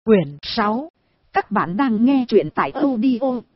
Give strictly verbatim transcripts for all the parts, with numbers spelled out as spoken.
Quyển sáu. Các bạn đang nghe truyện tại audio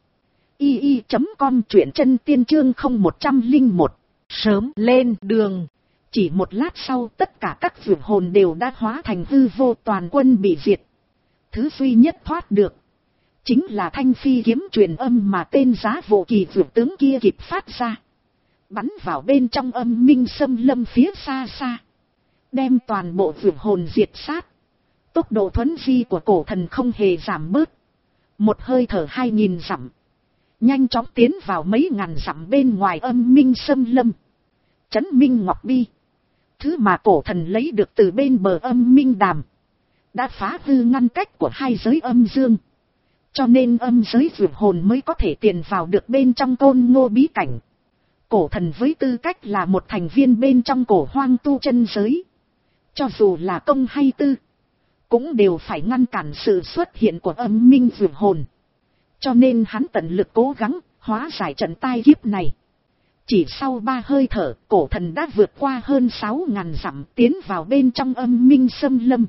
i i chấm com, truyện chân tiên chương không một không một. Sớm lên đường. Chỉ một lát sau tất cả các vượt hồn đều đã hóa thành hư vô, toàn quân bị diệt. Thứ duy nhất thoát được chính là thanh phi kiếm truyền âm mà tên Giá Vô Kỳ vượt tướng kia kịp phát ra, bắn vào bên trong âm minh xâm lâm phía xa xa, đem toàn bộ vượt hồn diệt sát. Tốc độ thuấn di của cổ thần không hề giảm bớt, một hơi thở hai nghìn dặm, nhanh chóng tiến vào mấy ngàn dặm bên ngoài âm minh xâm lâm. Trấn Minh Ngọc Bi, thứ mà cổ thần lấy được từ bên bờ âm minh đàm, đã phá hư ngăn cách của hai giới âm dương, cho nên âm giới vượt hồn mới có thể tiền vào được bên trong Côn Ngô bí cảnh. Cổ thần với tư cách là một thành viên bên trong cổ hoang tu chân giới, cho dù là công hay tư, cũng đều phải ngăn cản sự xuất hiện của âm minh vượt hồn. Cho nên hắn tận lực cố gắng hóa giải trận tai kiếp này. Chỉ sau ba hơi thở, cổ thần đã vượt qua hơn sáu ngàn dặm, tiến vào bên trong âm minh xâm lâm.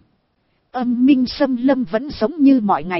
Âm minh xâm lâm vẫn giống như mọi ngày,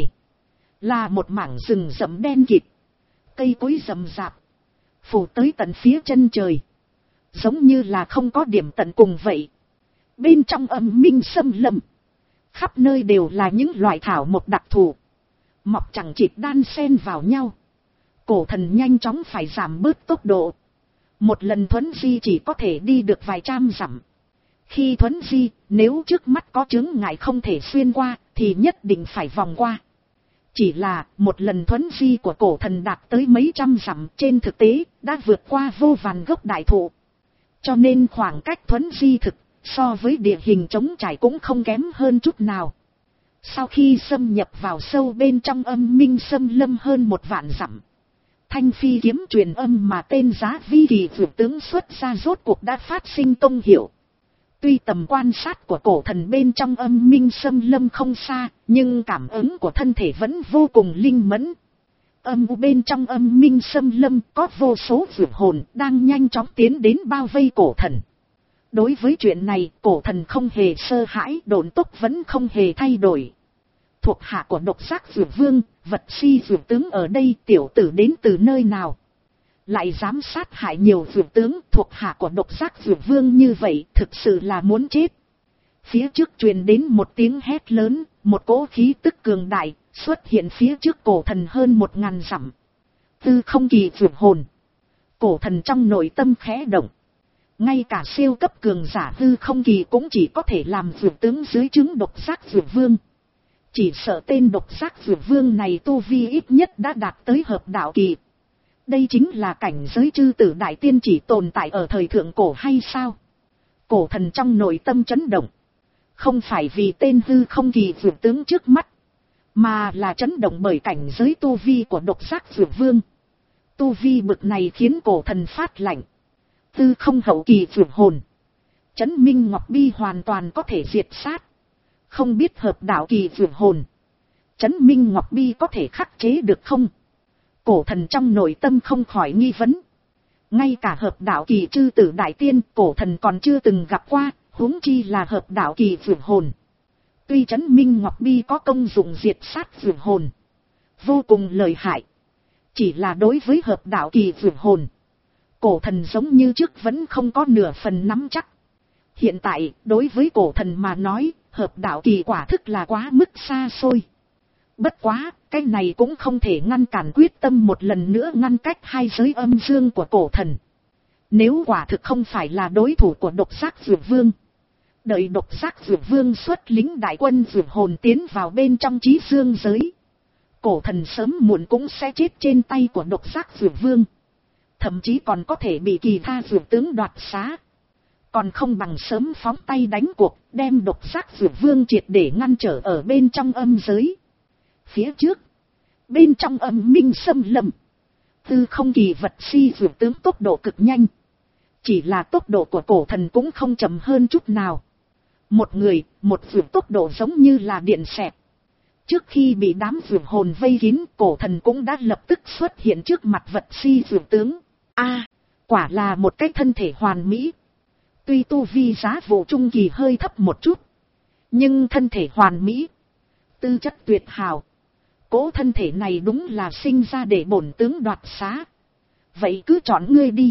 là một mảng rừng rậm đen kịt, cây cối rậm rạp, phủ tới tận phía chân trời, giống như là không có điểm tận cùng vậy. Bên trong âm minh xâm lâm, khắp nơi đều là những loại thảo mộc đặc thù, mọc chẳng chịt đan xen vào nhau. Cổ thần nhanh chóng phải giảm bớt tốc độ, một lần thuấn di chỉ có thể đi được vài trăm dặm. Khi thuấn di, nếu trước mắt có chướng ngại không thể xuyên qua, thì nhất định phải vòng qua. Chỉ là một lần thuấn di của cổ thần đạt tới mấy trăm dặm, trên thực tế đã vượt qua vô vàn gốc đại thụ, cho nên khoảng cách thuấn di thực so với địa hình trống trải cũng không kém hơn chút nào. Sau khi xâm nhập vào sâu bên trong âm minh xâm lâm hơn một vạn dặm, thanh phi kiếm truyền âm mà tên Giá Vi Kỳ vượt tướng xuất ra rốt cuộc đã phát sinh công hiệu. Tuy tầm quan sát của cổ thần bên trong âm minh xâm lâm không xa, nhưng cảm ứng của thân thể vẫn vô cùng linh mẫn. Âm u bên trong âm minh xâm lâm có vô số vượt hồn đang nhanh chóng tiến đến bao vây cổ thần. Đối với chuyện này, cổ thần không hề sợ hãi, độn tốc vẫn không hề thay đổi. Thuộc hạ của độc giác vượt vương, vật si vượt tướng ở đây, tiểu tử đến từ nơi nào? Lại dám sát hại nhiều vượt tướng thuộc hạ của độc giác vượt vương như vậy, thực sự là muốn chết. Phía trước truyền đến một tiếng hét lớn, một cỗ khí tức cường đại xuất hiện phía trước cổ thần hơn một ngàn dặm. Tư không kỳ vượt hồn. Cổ thần trong nội tâm khẽ động. Ngay cả siêu cấp cường giả hư không kỳ cũng chỉ có thể làm vượt tướng dưới trướng độc giác vượt vương. Chỉ sợ tên độc giác vượt vương này tu vi ít nhất đã đạt tới hợp đạo kỳ. Đây chính là cảnh giới chư tử đại tiên chỉ tồn tại ở thời thượng cổ hay sao? Cổ thần trong nội tâm chấn động. Không phải vì tên hư không kỳ vượt tướng trước mắt, mà là chấn động bởi cảnh giới tu vi của độc giác vượt vương. Tu vi bực này khiến cổ thần phát lạnh. Tư không hậu kỳ vượt hồn, Trấn Minh Ngọc Bi hoàn toàn có thể diệt sát. Không biết hợp đạo kỳ vượt hồn, Trấn Minh Ngọc Bi có thể khắc chế được không? Cổ thần trong nội tâm không khỏi nghi vấn. Ngay cả hợp đạo kỳ chư tử đại tiên cổ thần còn chưa từng gặp qua, huống chi là hợp đạo kỳ vượt hồn. Tuy Trấn Minh Ngọc Bi có công dụng diệt sát vượt hồn, vô cùng lợi hại, chỉ là đối với hợp đạo kỳ vượt hồn, cổ thần giống như trước vẫn không có nửa phần nắm chắc. Hiện tại, đối với cổ thần mà nói, hợp đạo kỳ quả thức là quá mức xa xôi. Bất quá, cái này cũng không thể ngăn cản quyết tâm một lần nữa ngăn cách hai giới âm dương của cổ thần. Nếu quả thực không phải là đối thủ của độc giác vượt vương, đợi độc giác vượt vương xuất lính đại quân vượt hồn tiến vào bên trong chí dương giới, cổ thần sớm muộn cũng sẽ chết trên tay của độc giác vượt vương. Thậm chí còn có thể bị kỳ tha vượt tướng đoạt xá. Còn không bằng sớm phóng tay đánh cuộc, đem độc giác vượt vương triệt để ngăn trở ở bên trong âm giới. Phía trước, bên trong âm minh xâm lâm, tư không kỳ vật si vượt tướng tốc độ cực nhanh. Chỉ là tốc độ của cổ thần cũng không chậm hơn chút nào. Một người, một vượt tốc độ giống như là điện xẹt. Trước khi bị đám vượt hồn vây kín, cổ thần cũng đã lập tức xuất hiện trước mặt vật si vượt tướng. A, quả là một cái thân thể hoàn mỹ. Tuy tu vi Giá Vô trung kỳ hơi thấp một chút, nhưng thân thể hoàn mỹ, tư chất tuyệt hảo. Cố thân thể này đúng là sinh ra để bổn tướng đoạt xá. Vậy cứ chọn ngươi đi.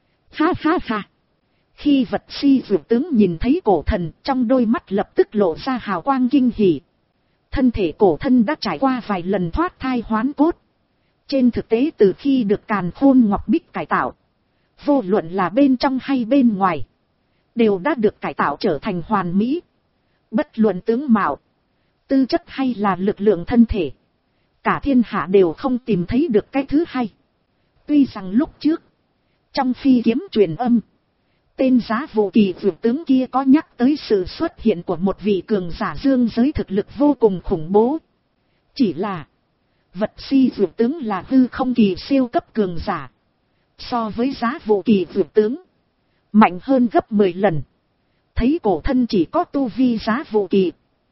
Ha ha ha. Khi vật si dược tướng nhìn thấy cổ thần, trong đôi mắt lập tức lộ ra hào quang kinh hỉ. Thân thể cổ thân đã trải qua vài lần thoát thai hoán cốt. Trên thực tế từ khi được càn khôn ngọc bích cải tạo, vô luận là bên trong hay bên ngoài, đều đã được cải tạo trở thành hoàn mỹ. Bất luận tướng mạo, tư chất hay là lực lượng thân thể, cả thiên hạ đều không tìm thấy được cái thứ hai. Tuy rằng lúc trước, trong phi kiếm truyền âm, tên Giá Vũ Kỳ vượt tướng kia có nhắc tới sự xuất hiện của một vị cường giả dương giới thực lực vô cùng khủng bố. Chỉ là, vật si vượt tướng là hư không kỳ siêu cấp cường giả. So với Giá Vũ Kỳ vượt tướng, mạnh hơn gấp mười lần. Thấy cổ thân chỉ có tu vi Giá Vũ Kỳ,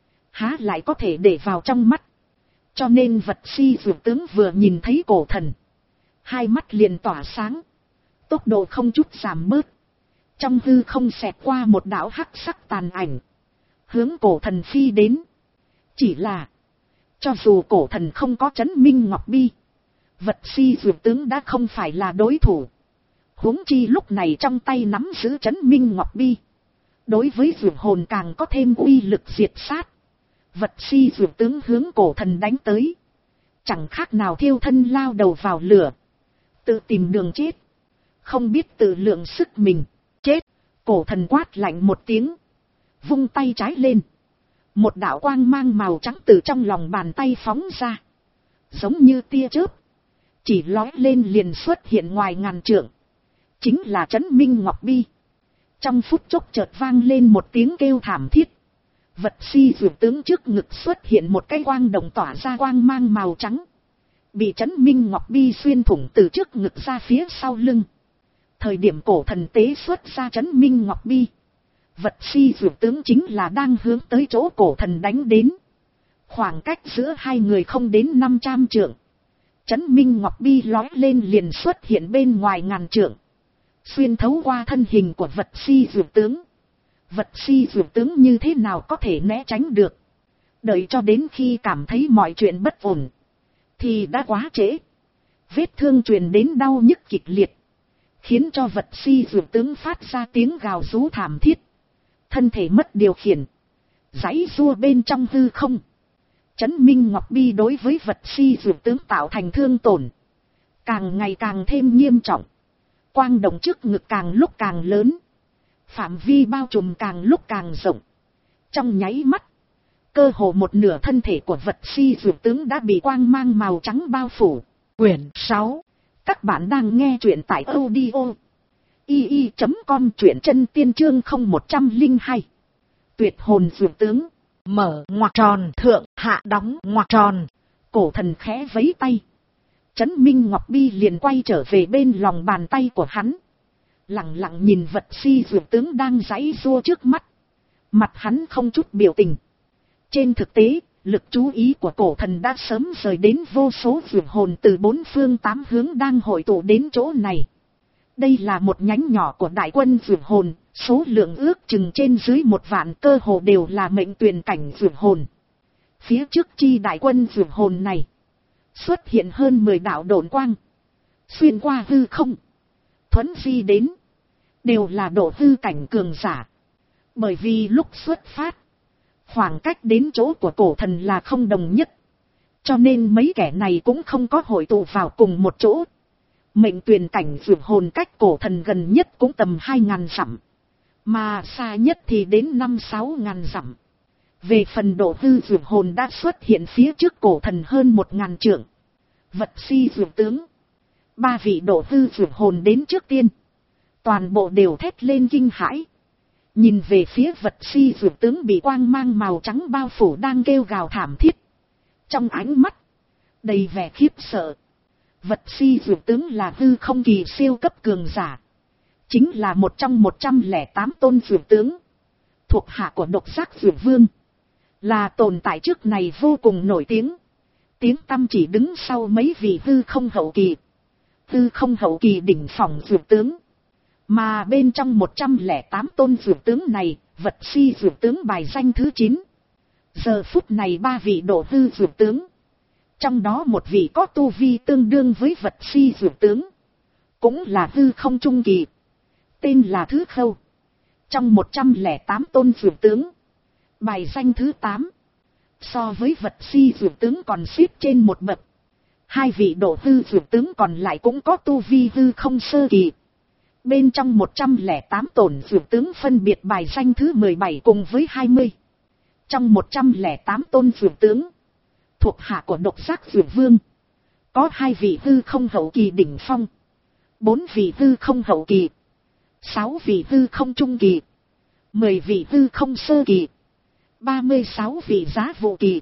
há lại có thể để vào trong mắt. Cho nên vật si vượt tướng vừa nhìn thấy cổ thần, hai mắt liền tỏa sáng, tốc độ không chút giảm bớt. Trong hư không xẹt qua một đạo hắc sắc tàn ảnh, hướng cổ thần phi đến. Chỉ là, cho dù cổ thần không có chấn minh ngọc bi, vật si dược tướng đã không phải là đối thủ. Huống chi lúc này trong tay nắm giữ chấn minh ngọc bi, đối với dược hồn càng có thêm uy lực diệt sát. Vật si dược tướng hướng cổ thần đánh tới, chẳng khác nào thiêu thân lao đầu vào lửa, tự tìm đường chết, không biết tự lượng sức mình. Chết! Cổ thần quát lạnh một tiếng, vung tay trái lên, một đạo quang mang màu trắng từ trong lòng bàn tay phóng ra, giống như tia chớp, chỉ lói lên liền xuất hiện ngoài ngàn trượng, chính là chấn minh ngọc bi. Trong phút chốc chợt vang lên một tiếng kêu thảm thiết, vật si dược tướng trước ngực xuất hiện một cái quang đồng tỏa ra quang mang màu trắng, bị chấn minh ngọc bi xuyên thủng từ trước ngực ra phía sau lưng. Thời điểm cổ thần tế xuất ra chấn minh ngọc bi, vật si dược tướng chính là đang hướng tới chỗ cổ thần đánh đến. Khoảng cách giữa hai người không đến năm trăm trượng. Chấn minh ngọc bi lói lên liền xuất hiện bên ngoài ngàn trượng, xuyên thấu qua thân hình của vật si dược tướng. Vật si dược tướng như thế nào có thể né tránh được. Đợi cho đến khi cảm thấy mọi chuyện bất ổn, thì đã quá trễ. Vết thương truyền đến đau nhức kịch liệt, khiến cho vật si dược tướng phát ra tiếng gào rú thảm thiết. Thân thể mất điều khiển, giãy giụa bên trong hư không. Chấn minh ngọc bi đối với vật si dược tướng tạo thành thương tổn, càng ngày càng thêm nghiêm trọng. Quang động trước ngực càng lúc càng lớn, phạm vi bao trùm càng lúc càng rộng. Trong nháy mắt, cơ hồ một nửa thân thể của vật si dược tướng đã bị quang mang màu trắng bao phủ. Quyển sáu. Các bạn đang nghe truyện tại audio i i chấm com, truyện chân tiên chương không một không hai. Tuyệt hồn dược tướng. Mở ngoặc tròn, thượng hạ đóng ngoặc tròn. Cổ thần khẽ vẫy tay, chấn minh ngọc bi liền quay trở về bên lòng bàn tay của hắn. Lặng lặng nhìn vật si dược tướng đang giãy giụa trước mắt, mặt hắn không chút biểu tình. Trên thực tế, lực chú ý của cổ thần đã sớm rời đến vô số dược hồn từ bốn phương tám hướng đang hội tụ đến chỗ này. Đây là một nhánh nhỏ của đại quân dược hồn, số lượng ước chừng trên dưới một vạn, cơ hồ đều là mệnh tuyền cảnh dược hồn. Phía trước chi đại quân dược hồn này, xuất hiện hơn mười đạo độn quang, xuyên qua hư không, thuấn di đến, đều là độ hư cảnh cường giả. Bởi vì lúc xuất phát, khoảng cách đến chỗ của cổ thần là không đồng nhất, cho nên mấy kẻ này cũng không có hội tụ vào cùng một chỗ. Mệnh tuyền cảnh dược hồn cách cổ thần gần nhất cũng tầm hai ngàn dặm, mà xa nhất thì đến năm sáu ngàn dặm. Về phần độ hư dược hồn đã xuất hiện phía trước cổ thần hơn một ngàn trượng. Vật si dược tướng, ba vị độ hư dược hồn đến trước tiên, toàn bộ đều thét lên kinh hãi, nhìn về phía vật si dược tướng bị quang mang màu trắng bao phủ đang kêu gào thảm thiết. Trong ánh mắt đầy vẻ khiếp sợ. Vật si dược tướng là hư không kỳ siêu cấp cường giả, chính là một trong một trăm lẻ tám tôn dược tướng, thuộc hạ của độc giác dược vương, là tồn tại trước này vô cùng nổi tiếng. Tiếng tăm chỉ đứng sau mấy vị hư không hậu kỳ, hư không hậu kỳ đỉnh phòng dược tướng. Mà bên trong một trăm lẻ tám tôn dược tướng này, vật si dược tướng bài danh thứ chín. Giờ phút này ba vị độ hư dược tướng. Trong đó một vị có tu vi tương đương với vật si dược tướng. Cũng là hư không trung kỳ. Tên là Thứ Khâu. Trong một trăm lẻ tám tôn dược tướng. Bài danh thứ tám. So với vật si dược tướng còn xếp trên một bậc. Hai vị độ hư dược tướng còn lại cũng có tu vi hư không sơ kỳ. Bên trong một trăm lẻ tám tổn dược tướng phân biệt bài danh thứ mười bảy cùng với hai mươi. Trong một trăm lẻ tám tôn dược tướng. Thuộc hạ của độc giác dược vương. Có hai vị hư không hậu kỳ đỉnh phong. Bốn vị hư không hậu kỳ. Sáu vị hư không trung kỳ. Mười vị hư không sơ kỳ. Ba mươi sáu vị giá vụ kỳ.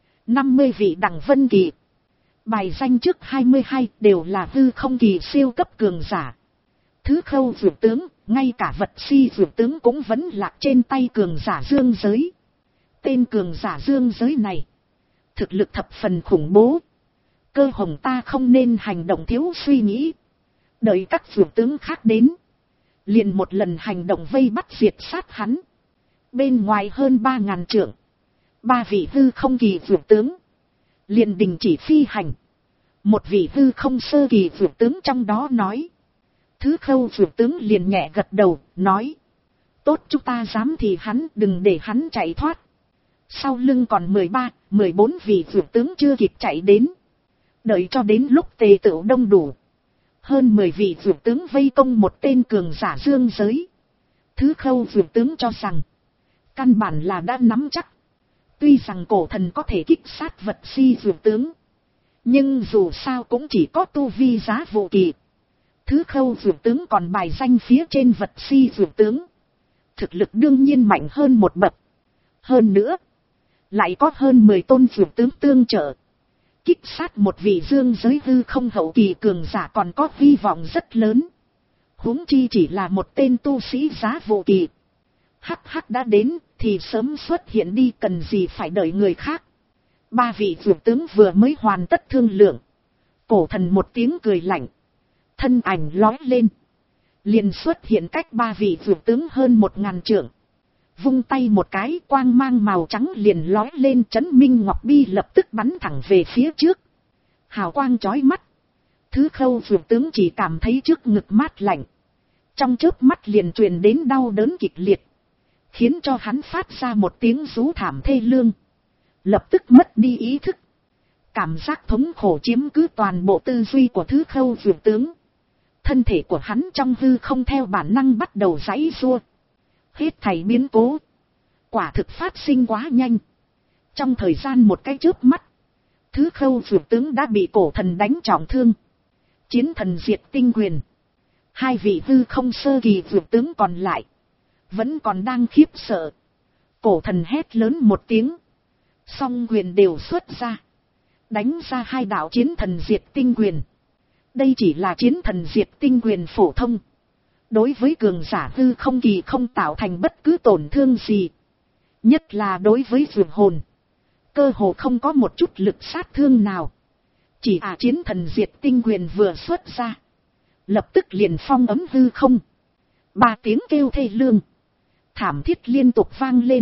Năm mươi vị đẳng vân kỳ. Bài danh trước hai mươi hai đều là hư không kỳ siêu cấp cường giả. Thứ Khâu dược tướng, ngay cả vật si dược tướng cũng vẫn lạc trên tay cường giả dương giới. Tên cường giả dương giới này, thực lực thập phần khủng bố. Cơ hồng ta không nên hành động thiếu suy nghĩ. Đợi các dược tướng khác đến, liền một lần hành động vây bắt diệt sát hắn. Bên ngoài hơn ba ngàn trượng, ba vị hư không kỳ dược tướng liền đình chỉ phi hành. Một vị hư không sơ kỳ dược tướng trong đó nói. Thứ Khâu dược tướng liền nhẹ gật đầu, nói. Tốt, chúng ta dám thì hắn, đừng để hắn chạy thoát. Sau lưng còn mười ba, mười bốn vị dược tướng chưa kịp chạy đến. Đợi cho đến lúc tề tựu đông đủ. Hơn mười vị dược tướng vây công một tên cường giả dương giới. Thứ Khâu dược tướng cho rằng, căn bản là đã nắm chắc. Tuy rằng cổ thần có thể kích sát vật si dược tướng, nhưng dù sao cũng chỉ có tu vi giá vụ kỳ. Thứ Khâu dược tướng còn bài danh phía trên vật si dược tướng. Thực lực đương nhiên mạnh hơn một bậc. Hơn nữa, lại có hơn mười tôn dược tướng tương trợ. Kích sát một vị dương giới hư không hậu kỳ cường giả còn có hy vọng rất lớn. Huống chi chỉ là một tên tu sĩ giá vụ kỳ. Hắc hắc đã đến thì sớm xuất hiện đi, cần gì phải đợi người khác. Ba vị dược tướng vừa mới hoàn tất thương lượng. Cổ thần một tiếng cười lạnh. Thân ảnh lói lên. Liền xuất hiện cách ba vị dược tướng hơn một ngàn trượng. Vung tay một cái, quang mang màu trắng liền lói lên, Trấn Minh Ngọc Bi lập tức bắn thẳng về phía trước. Hào quang chói mắt. Thứ Khâu dược tướng chỉ cảm thấy trước ngực mát lạnh. Trong chớp mắt liền truyền đến đau đớn kịch liệt. Khiến cho hắn phát ra một tiếng rú thảm thê lương. Lập tức mất đi ý thức. Cảm giác thống khổ chiếm cứ toàn bộ tư duy của Thứ Khâu dược tướng. Thân thể của hắn trong hư không theo bản năng bắt đầu giãy giụa. Hết thảy biến cố, quả thực phát sinh quá nhanh. Trong thời gian một cái chớp mắt, Thứ Khâu dược tướng đã bị cổ thần đánh trọng thương. Chiến thần diệt tinh quyền. Hai vị hư không sơ kỳ dược tướng còn lại vẫn còn đang khiếp sợ. Cổ thần hét lớn một tiếng, song quyền đều xuất ra, đánh ra hai đạo chiến thần diệt tinh quyền. Đây chỉ là chiến thần diệt tinh quyền phổ thông, đối với cường giả hư không kỳ không tạo thành bất cứ tổn thương gì. Nhất là đối với dược hồn, cơ hồ không có một chút lực sát thương nào. Chỉ à chiến thần diệt tinh quyền vừa xuất ra, lập tức liền phong ấm hư không. Ba tiếng kêu thê lương, thảm thiết liên tục vang lên.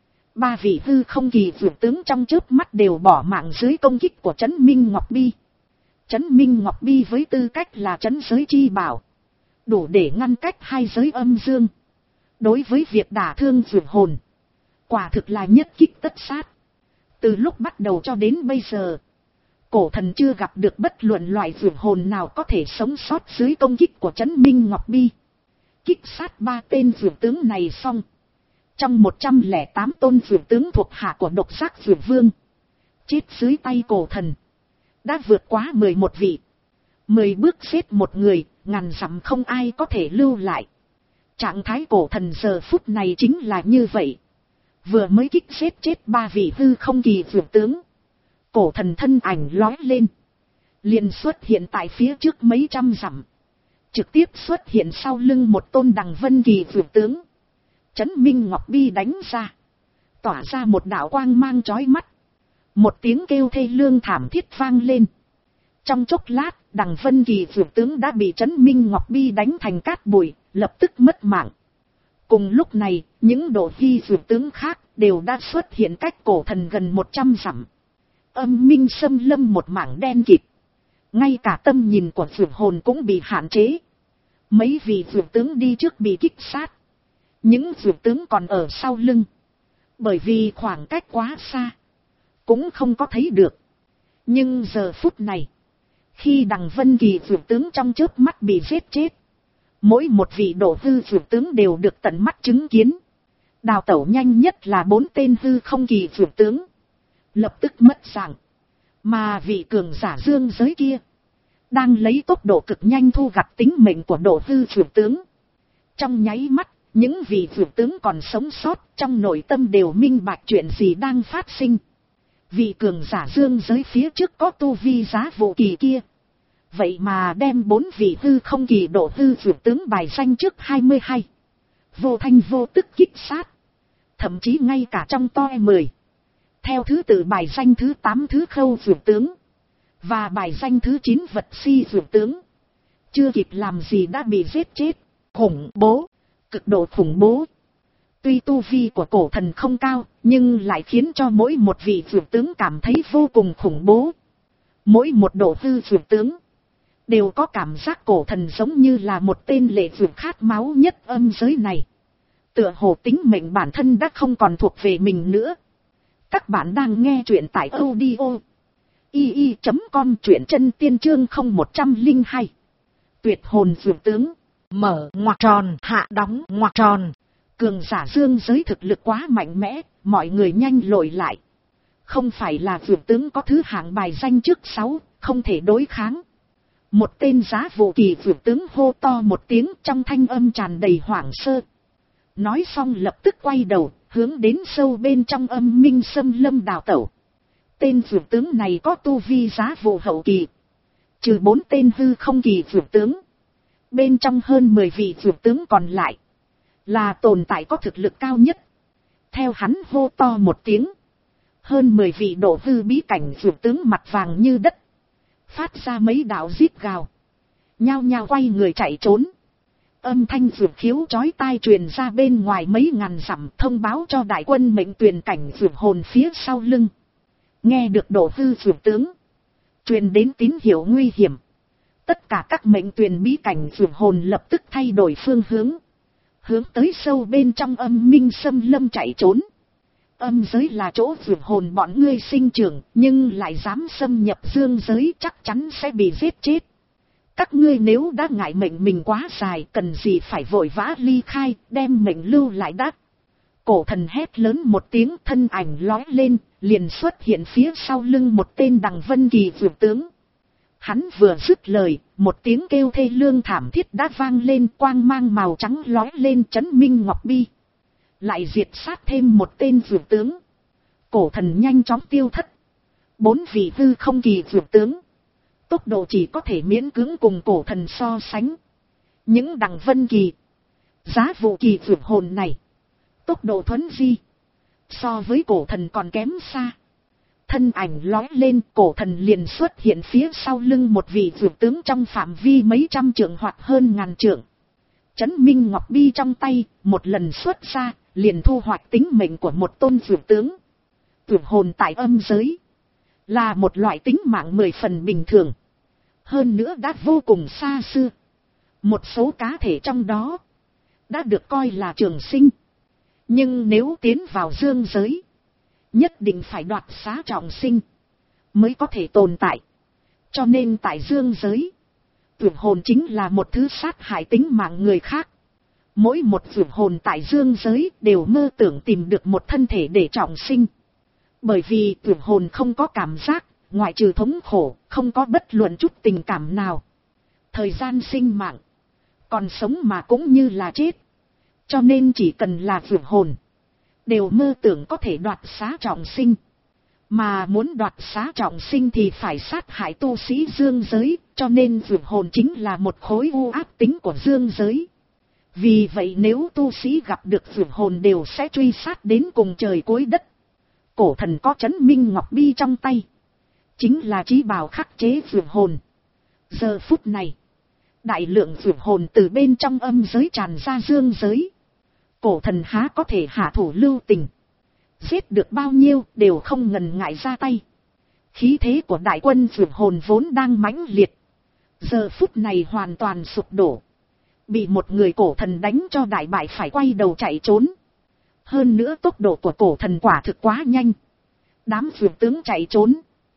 Ba vị hư không kỳ dược tướng trong chớp mắt đều bỏ mạng dưới công kích của Trấn Minh Ngọc Bi. Trấn Minh Ngọc Bi với tư cách là trấn giới chi bảo, đủ để ngăn cách hai giới âm dương. Đối với việc đả thương dược hồn, quả thực là nhất kích tất sát. Từ lúc bắt đầu cho đến bây giờ, cổ thần chưa gặp được bất luận loại dược hồn nào có thể sống sót dưới công kích của Trấn Minh Ngọc Bi. Kích sát ba tên dược tướng này xong, trong một trăm lẻ tám tôn dược tướng thuộc hạ của độc giác dược vương, chết dưới tay cổ thần đã vượt quá mười một vị. Mười bước xếp một người, ngàn dặm không ai có thể lưu lại. Trạng thái cổ thần giờ phút này chính là như vậy. Vừa mới kích xếp chết ba vị hư không kỳ dược tướng, cổ thần thân ảnh lói lên, liền xuất hiện tại phía trước mấy trăm dặm, trực tiếp xuất hiện sau lưng một tôn đằng vân kỳ dược tướng. Trấn Minh Ngọc Bi đánh ra, tỏa ra một đạo quang mang chói mắt. Một tiếng kêu thê lương thảm thiết vang lên. Trong chốc lát, đằng vân kỳ dược tướng đã bị Trấn Minh Ngọc Bi đánh thành cát bụi, lập tức mất mạng. Cùng lúc này, những độ vi dược tướng khác đều đã xuất hiện cách cổ thần gần một trăm dặm. Âm minh xâm lâm một mảng đen kịt. Ngay cả tâm nhìn của dược hồn cũng bị hạn chế. Mấy vị dược tướng đi trước bị kích sát. Những dược tướng còn ở sau lưng. Bởi vì khoảng cách quá xa. Cũng không có thấy được. Nhưng giờ phút này. Khi Đằng Vân Kỳ dược tướng trong chớp mắt bị giết chết. Mỗi một vị độ hư dược tướng đều được tận mắt chứng kiến. Đào tẩu nhanh nhất là bốn tên hư không kỳ dược tướng. Lập tức mất dạng. Mà vị cường giả dương giới kia. Đang lấy tốc độ cực nhanh thu gặt tính mệnh của độ hư dược tướng. Trong nháy mắt, những vị dược tướng còn sống sót trong nội tâm đều minh bạch chuyện gì đang phát sinh. Vị cường giả dương giới phía trước có tu vi giá vụ kỳ kia. Vậy mà đem bốn vị hư không kỳ độ hư dược tướng bài danh trước hai mươi hai. Vô thanh vô tức kích sát. Thậm chí ngay cả trong toi mười. Theo thứ tự bài danh thứ tám thứ khâu dược tướng. Và bài danh thứ chín vật si dược tướng. Chưa kịp làm gì đã bị giết chết. Khủng bố. Cực độ khủng bố. Tuy tu vi của cổ thần không cao, nhưng lại khiến cho mỗi một vị dược tướng cảm thấy vô cùng khủng bố. Mỗi một độ hư dược tướng đều có cảm giác cổ thần giống như là một tên lệ dược khát máu nhất âm giới này. Tựa hồ tính mệnh bản thân đã không còn thuộc về mình nữa. Các bạn đang nghe truyện tại audio i i chấm com, truyện chân tiên chương không một không hai. Tuyệt hồn dược tướng. Mở ngoặc tròn, hạ đóng ngoặc tròn. Cường giả dương giới thực lực quá mạnh mẽ, mọi người nhanh lội lại. Không phải là dược tướng có thứ hạng bài danh trước sáu, không thể đối kháng. Một tên giá vụ kỳ dược tướng hô to một tiếng trong thanh âm tràn đầy hoảng sơ. Nói xong lập tức quay đầu, hướng đến sâu bên trong âm minh xâm lâm đào tẩu. Tên dược tướng này có tu vi giá vụ hậu kỳ. Trừ bốn tên hư không kỳ dược tướng. Bên trong hơn mười vị dược tướng còn lại. Là tồn tại có thực lực cao nhất. Theo hắn hô to một tiếng. Hơn mười vị độ hư bí cảnh dược tướng mặt vàng như đất. Phát ra mấy đạo rít gào. Nhao nhao quay người chạy trốn. Âm thanh dược khiếu chói tai truyền ra bên ngoài mấy ngàn dặm, thông báo cho đại quân mệnh tuyền cảnh dược hồn phía sau lưng. Nghe được độ hư dược tướng. Truyền đến tín hiệu nguy hiểm. Tất cả các mệnh tuyền bí cảnh dược hồn lập tức thay đổi phương hướng. Hướng tới sâu bên trong âm minh xâm lâm chạy trốn. Âm giới là chỗ dược hồn bọn ngươi sinh trưởng, nhưng lại dám xâm nhập dương giới chắc chắn sẽ bị giết chết. Các ngươi nếu đã ngại mệnh mình quá dài, cần gì phải vội vã ly khai, đem mệnh lưu lại đắt. Cổ thần hét lớn một tiếng, thân ảnh lói lên, liền xuất hiện phía sau lưng một tên Đằng Vân Kỳ dược tướng. Hắn vừa dứt lời, một tiếng kêu thê lương thảm thiết đã vang lên, quang mang màu trắng lói lên chấn minh ngọc bi. Lại diệt sát thêm một tên dược tướng. Cổ thần nhanh chóng tiêu thất. Bốn vị hư không kỳ dược tướng. Tốc độ chỉ có thể miễn cưỡng cùng cổ thần so sánh. Những Đằng Vân Kỳ, giá vụ kỳ dược hồn này. Tốc độ thuấn di. So với cổ thần còn kém xa. Thân ảnh lói lên, cổ thần liền xuất hiện phía sau lưng một vị dược tướng trong phạm vi mấy trăm trượng hoặc hơn ngàn trượng. Chấn minh ngọc bi trong tay, một lần xuất ra, liền thu hoạch tính mệnh của một tôn dược tướng. Dược hồn tại âm giới là một loại tính mạng mười phần bình thường. Hơn nữa đã vô cùng xa xưa. Một số cá thể trong đó đã được coi là trường sinh. Nhưng nếu tiến vào dương giới, nhất định phải đoạt xá trọng sinh mới có thể tồn tại. Cho nên tại dương giới, dược hồn chính là một thứ sát hại tính mạng người khác. Mỗi một dược hồn tại dương giới đều mơ tưởng tìm được một thân thể để trọng sinh. Bởi vì dược hồn không có cảm giác, ngoại trừ thống khổ, không có bất luận chút tình cảm nào. Thời gian sinh mạng, còn sống mà cũng như là chết. Cho nên chỉ cần là dược hồn, đều mơ tưởng có thể đoạt xá trọng sinh. Mà muốn đoạt xá trọng sinh thì phải sát hại tu sĩ dương giới, cho nên dược hồn chính là một khối u ác tính của dương giới. Vì vậy nếu tu sĩ gặp được dược hồn đều sẽ truy sát đến cùng trời cuối đất. Cổ thần có chấn minh ngọc bi trong tay, chính là chí bảo khắc chế dược hồn. Giờ phút này, đại lượng dược hồn từ bên trong âm giới tràn ra dương giới. Cổ thần há có thể hạ thủ lưu tình. Giết được bao nhiêu đều không ngần ngại ra tay. Khí thế của đại quân vượt hồn vốn đang mãnh liệt. Giờ phút này hoàn toàn sụp đổ. Bị một người cổ thần đánh cho đại bại phải quay đầu chạy trốn. Hơn nữa tốc độ của cổ thần quả thực quá nhanh. Đám vượt tướng chạy trốn.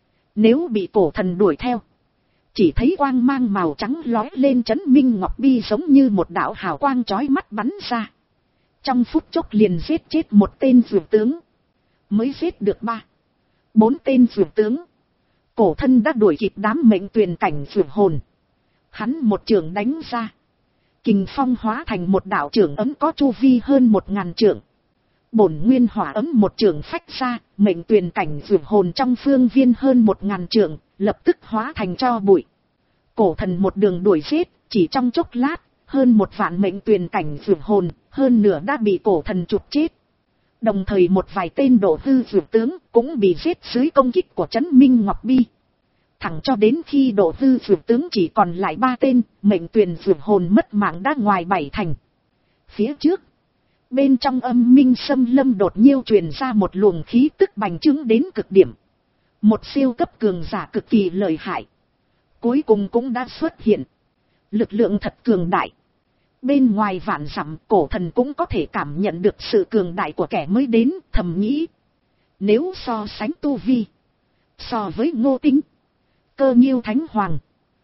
Nếu bị cổ thần đuổi theo. Chỉ thấy quang mang màu trắng lói lên trấn Minh Ngọc Bi giống như một đạo hào quang chói mắt bắn ra. Trong phút chốc liền giết chết một tên vượt tướng. Mới giết được ba, bốn tên vượt tướng. Cổ thân đã đuổi kịp đám mệnh tuyền cảnh vượt hồn. Hắn một trường đánh ra. Kình phong hóa thành một đạo trưởng ấm có chu vi hơn một ngàn trượng. Bổn nguyên hỏa ấm một trường phách ra, mệnh tuyền cảnh vượt hồn trong phương viên hơn một ngàn trượng, lập tức hóa thành tro bụi. Cổ thần một đường đuổi giết, chỉ trong chốc lát, hơn một vạn mệnh tuyền cảnh vượt hồn, hơn nửa đã bị cổ thần chụp chết. Đồng thời một vài tên độ hư vượt tướng cũng bị giết dưới công kích của trấn Minh Ngọc Bi. Thẳng cho đến khi độ hư vượt tướng chỉ còn lại ba tên, mệnh tuyền vượt hồn mất mạng đã ngoài bảy thành. Phía trước, bên trong âm minh xâm lâm đột nhiên truyền ra một luồng khí tức bành trướng đến cực điểm. Một siêu cấp cường giả cực kỳ lợi hại. Cuối cùng cũng đã xuất hiện. Lực lượng thật cường đại. Bên ngoài vạn dặm, cổ thần cũng có thể cảm nhận được sự cường đại của kẻ mới đến, thầm nghĩ. Nếu so sánh tu vi, so với Ngô Tinh, Cơ Nhiêu Thánh Hoàng,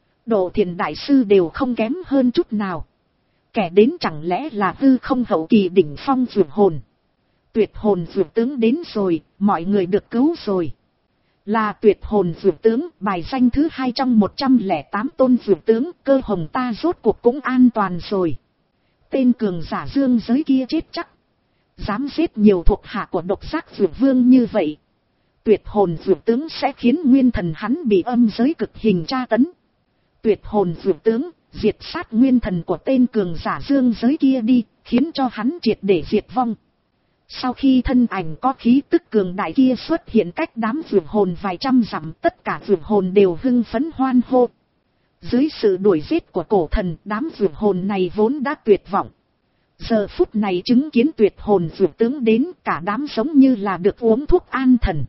Độ Thiền Đại Sư đều không kém hơn chút nào. Kẻ đến chẳng lẽ là hư không hậu kỳ đỉnh phong vượt hồn. Tuyệt hồn vượt tướng đến rồi, mọi người được cứu rồi. Là tuyệt hồn vượt tướng, bài danh thứ hai trong một trăm lẻ tám tôn vượt tướng, Cơ Hồng ta rốt cuộc cũng an toàn rồi. Tên cường giả dương giới kia chết chắc. Dám giết nhiều thuộc hạ của độc giác vượt vương như vậy. Tuyệt hồn vượt tướng sẽ khiến nguyên thần hắn bị âm giới cực hình tra tấn. Tuyệt hồn vượt tướng, diệt sát nguyên thần của tên cường giả dương giới kia đi, khiến cho hắn triệt để diệt vong. Sau khi thân ảnh có khí tức cường đại kia xuất hiện cách đám vượt hồn vài trăm dặm, tất cả vượt hồn đều hưng phấn hoan hô. Dưới sự đuổi giết của cổ thần, đám vượt hồn này vốn đã tuyệt vọng. Giờ phút này chứng kiến tuyệt hồn vượt tướng đến, cả đám giống như là được uống thuốc an thần.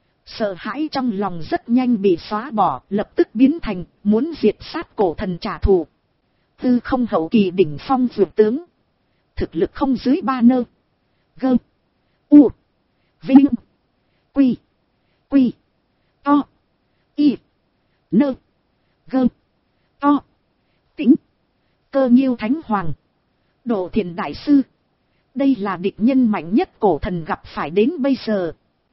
Sợ hãi trong lòng rất nhanh bị xóa bỏ, lập tức biến thành muốn diệt sát cổ thần trả thù. Tư không hậu kỳ đỉnh phong vượt tướng. Thực lực không dưới ba nơ. Gơ. U. Vinh. Quy. Quy. To. Y. Nơ. Gơ. To. Tính. Cơ Nhiêu Thánh Hoàng. Độ Thiền Đại Sư. Đây là địch nhân mạnh nhất cổ thần gặp phải đến bây giờ.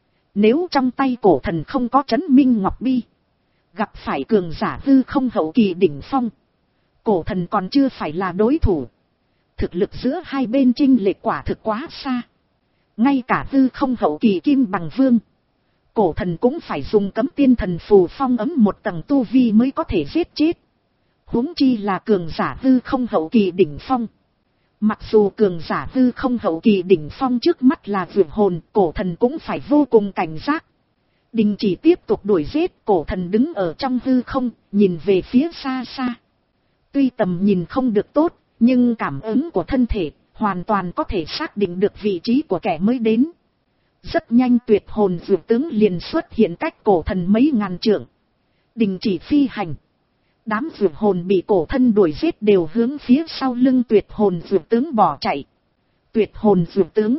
Nếu trong tay cổ thần không có trấn Minh Ngọc Bi, gặp phải cường giả hư không hậu kỳ đỉnh phong, cổ thần còn chưa phải là đối thủ. Thực lực giữa hai bên chênh lệch quả thực quá xa. Ngay cả hư không hậu kỳ kim bằng vương, cổ thần cũng phải dùng cấm tiên thần phù phong ấm một tầng tu vi mới có thể giết chết. Huống chi là cường giả hư không hậu kỳ đỉnh phong. Mặc dù cường giả hư không hậu kỳ đỉnh phong trước mắt là vượt hồn, cổ thần cũng phải vô cùng cảnh giác. Đình chỉ tiếp tục đuổi giết, cổ thần đứng ở trong hư không, nhìn về phía xa xa. Tuy tầm nhìn không được tốt, nhưng cảm ứng của thân thể hoàn toàn có thể xác định được vị trí của kẻ mới đến. Rất nhanh tuyệt hồn vượt tướng liền xuất hiện cách cổ thần mấy ngàn trượng. Đình chỉ phi hành. Đám vượt hồn bị cổ thân đuổi giết đều hướng phía sau lưng tuyệt hồn vượt tướng bỏ chạy. Tuyệt hồn vượt tướng.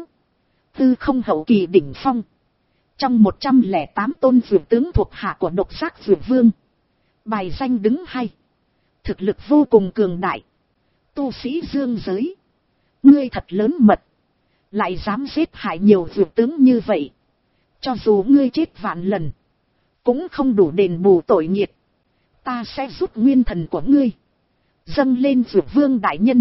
Tư không hậu kỳ đỉnh phong. Trong một trăm lẻ tám tôn vượt tướng thuộc hạ của độc giác vượt vương. Bài danh đứng hay. Thực lực vô cùng cường đại. Tu sĩ dương giới. Ngươi thật lớn mật. Lại dám giết hại nhiều vượt tướng như vậy. Cho dù ngươi chết vạn lần. Cũng không đủ đền bù tội nghiệt. Ta sẽ rút nguyên thần của ngươi. Dâng lên vượt vương đại nhân.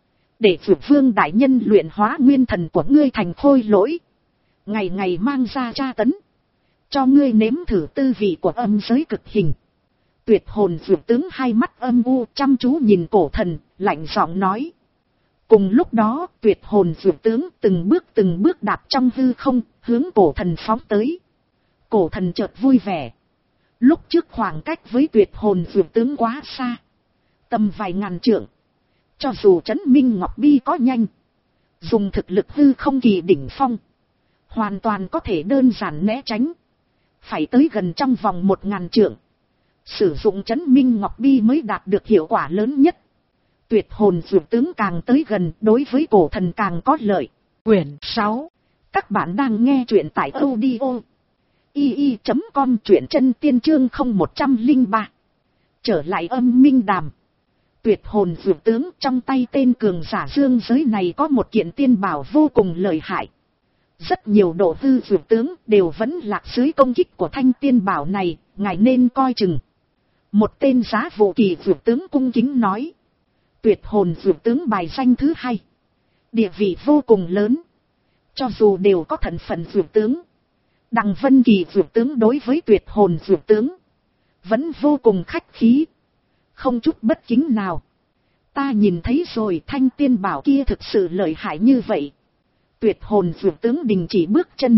Để vượt vương đại nhân luyện hóa nguyên thần của ngươi thành khôi lỗi. Ngày ngày mang ra tra tấn. Cho ngươi nếm thử tư vị của âm giới cực hình. Tuyệt hồn vượt tướng hai mắt âm u chăm chú nhìn cổ thần, lạnh giọng nói. Cùng lúc đó tuyệt hồn vượt tướng từng bước từng bước đạp trong hư không, hướng cổ thần phóng tới. Cổ thần chợt vui vẻ. Lúc trước khoảng cách với tuyệt hồn vượt tướng quá xa. Tầm vài ngàn trượng. Cho dù trấn Minh Ngọc Bi có nhanh. Dùng thực lực hư không kỳ đỉnh phong. Hoàn toàn có thể đơn giản né tránh. Phải tới gần trong vòng một ngàn trượng. Sử dụng chấn minh ngọc bi mới đạt được hiệu quả lớn nhất. Tuyệt hồn dược tướng càng tới gần đối với cổ thần càng có lợi. Quyển sáu. Các bạn đang nghe truyện tại audio i i chấm com truyện chân tiên chương không một không ba. Trở lại âm minh đàm. Tuyệt hồn dược tướng trong tay tên cường giả dương giới này có một kiện tiên bảo vô cùng lợi hại. Rất nhiều độ hư dược tướng đều vẫn lạc dưới công kích của thanh tiên bảo này, ngài nên coi chừng. Một tên giá vụ kỳ dược tướng cung kính nói. Tuyệt hồn dược tướng bài danh thứ hai. Địa vị vô cùng lớn. Cho dù đều có thân phận dược tướng. Đằng Vân Kỳ dược tướng đối với tuyệt hồn dược tướng vẫn vô cùng khách khí. Không chút bất kính nào. Ta nhìn thấy rồi, thanh tiên bảo kia thực sự lợi hại như vậy. Tuyệt hồn dược tướng đình chỉ bước chân.